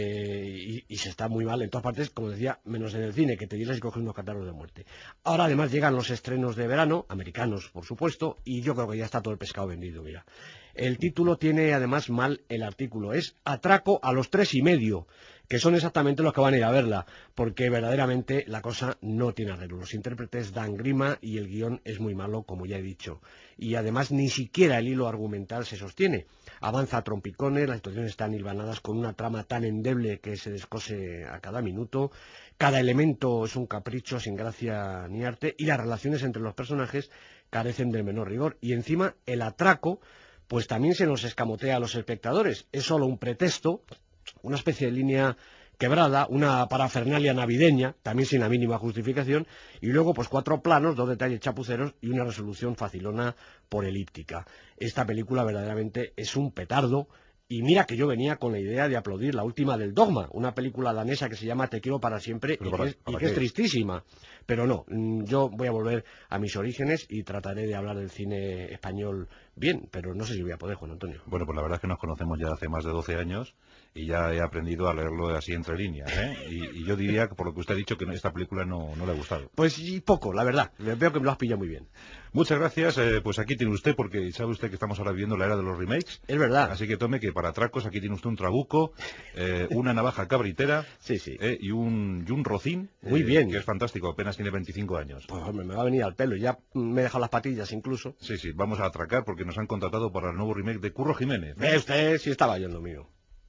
y se está muy mal en todas partes, como decía, menos en el cine, que te llenas y coges unos catarros de muerte. Ahora además llegan los estrenos de verano, americanos por supuesto, y yo creo que ya está todo el pescado vendido, mira. El título tiene además mal el artículo, es Atraco a los 3,5, que son exactamente los que van a ir a verla, porque verdaderamente la cosa no tiene arreglo. Los intérpretes dan grima y el guión es muy malo, como ya he dicho. Y además ni siquiera el hilo argumental se sostiene. Avanza a trompicones, las situaciones están hilvanadas con una trama tan endeble que se descose a cada minuto. Cada elemento es un capricho sin gracia ni arte, y las relaciones entre los personajes carecen del menor rigor. Y encima el atraco, pues también se nos escamotea a los espectadores. Es solo un pretexto, una especie de línea quebrada, una parafernalia navideña, también sin la mínima justificación, y luego pues 4 planos, 2 detalles chapuceros y una resolución facilona por elíptica. Esta película verdaderamente es un petardo, y mira que yo venía con la idea de aplaudir la última del Dogma, una película danesa que se llama Te quiero para siempre y que es tristísima. Pero no, yo voy a volver a mis orígenes y trataré de hablar del cine español bien, pero no sé si voy a poder, Juan Antonio. Bueno, pues la verdad es que nos conocemos ya hace más de 12 años y ya he aprendido a leerlo así entre líneas, ¿eh? Y yo diría que por lo que usted ha dicho que esta película no le ha gustado. Pues y poco, la verdad. Veo que me lo has pillado muy bien. Muchas gracias. Pues aquí tiene usted, porque sabe usted que estamos ahora viviendo la era de los remakes. Es verdad. Así que tome que para atracos aquí tiene usted un trabuco, una navaja cabritera sí, sí. Y un rocín. Muy bien. Que es fantástico, apenas tiene 25 años. Pues hombre, me va a venir al pelo. Ya me he dejado las patillas incluso. Sí, sí, vamos a atracar porque nos han contratado para el nuevo remake de Curro Jiménez. Ve usted, si estaba yo en lo mío.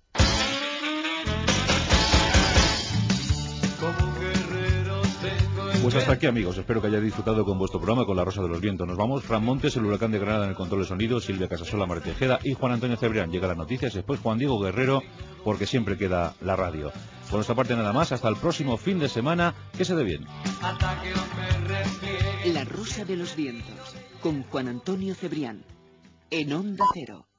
Pues hasta aquí, amigos. Espero que hayáis disfrutado con vuestro programa con La Rosa de los Vientos. Nos vamos. Fran Montes, el huracán de Granada en el control de sonido, Silvia Casasola, María Tejeda y Juan Antonio Cebrián. Llega las noticias, después Juan Diego Guerrero, porque siempre queda la radio. Por nuestra parte nada más, hasta el próximo fin de semana, que se dé bien. La Rosa de los Vientos, con Juan Antonio Cebrián, en Onda Cero.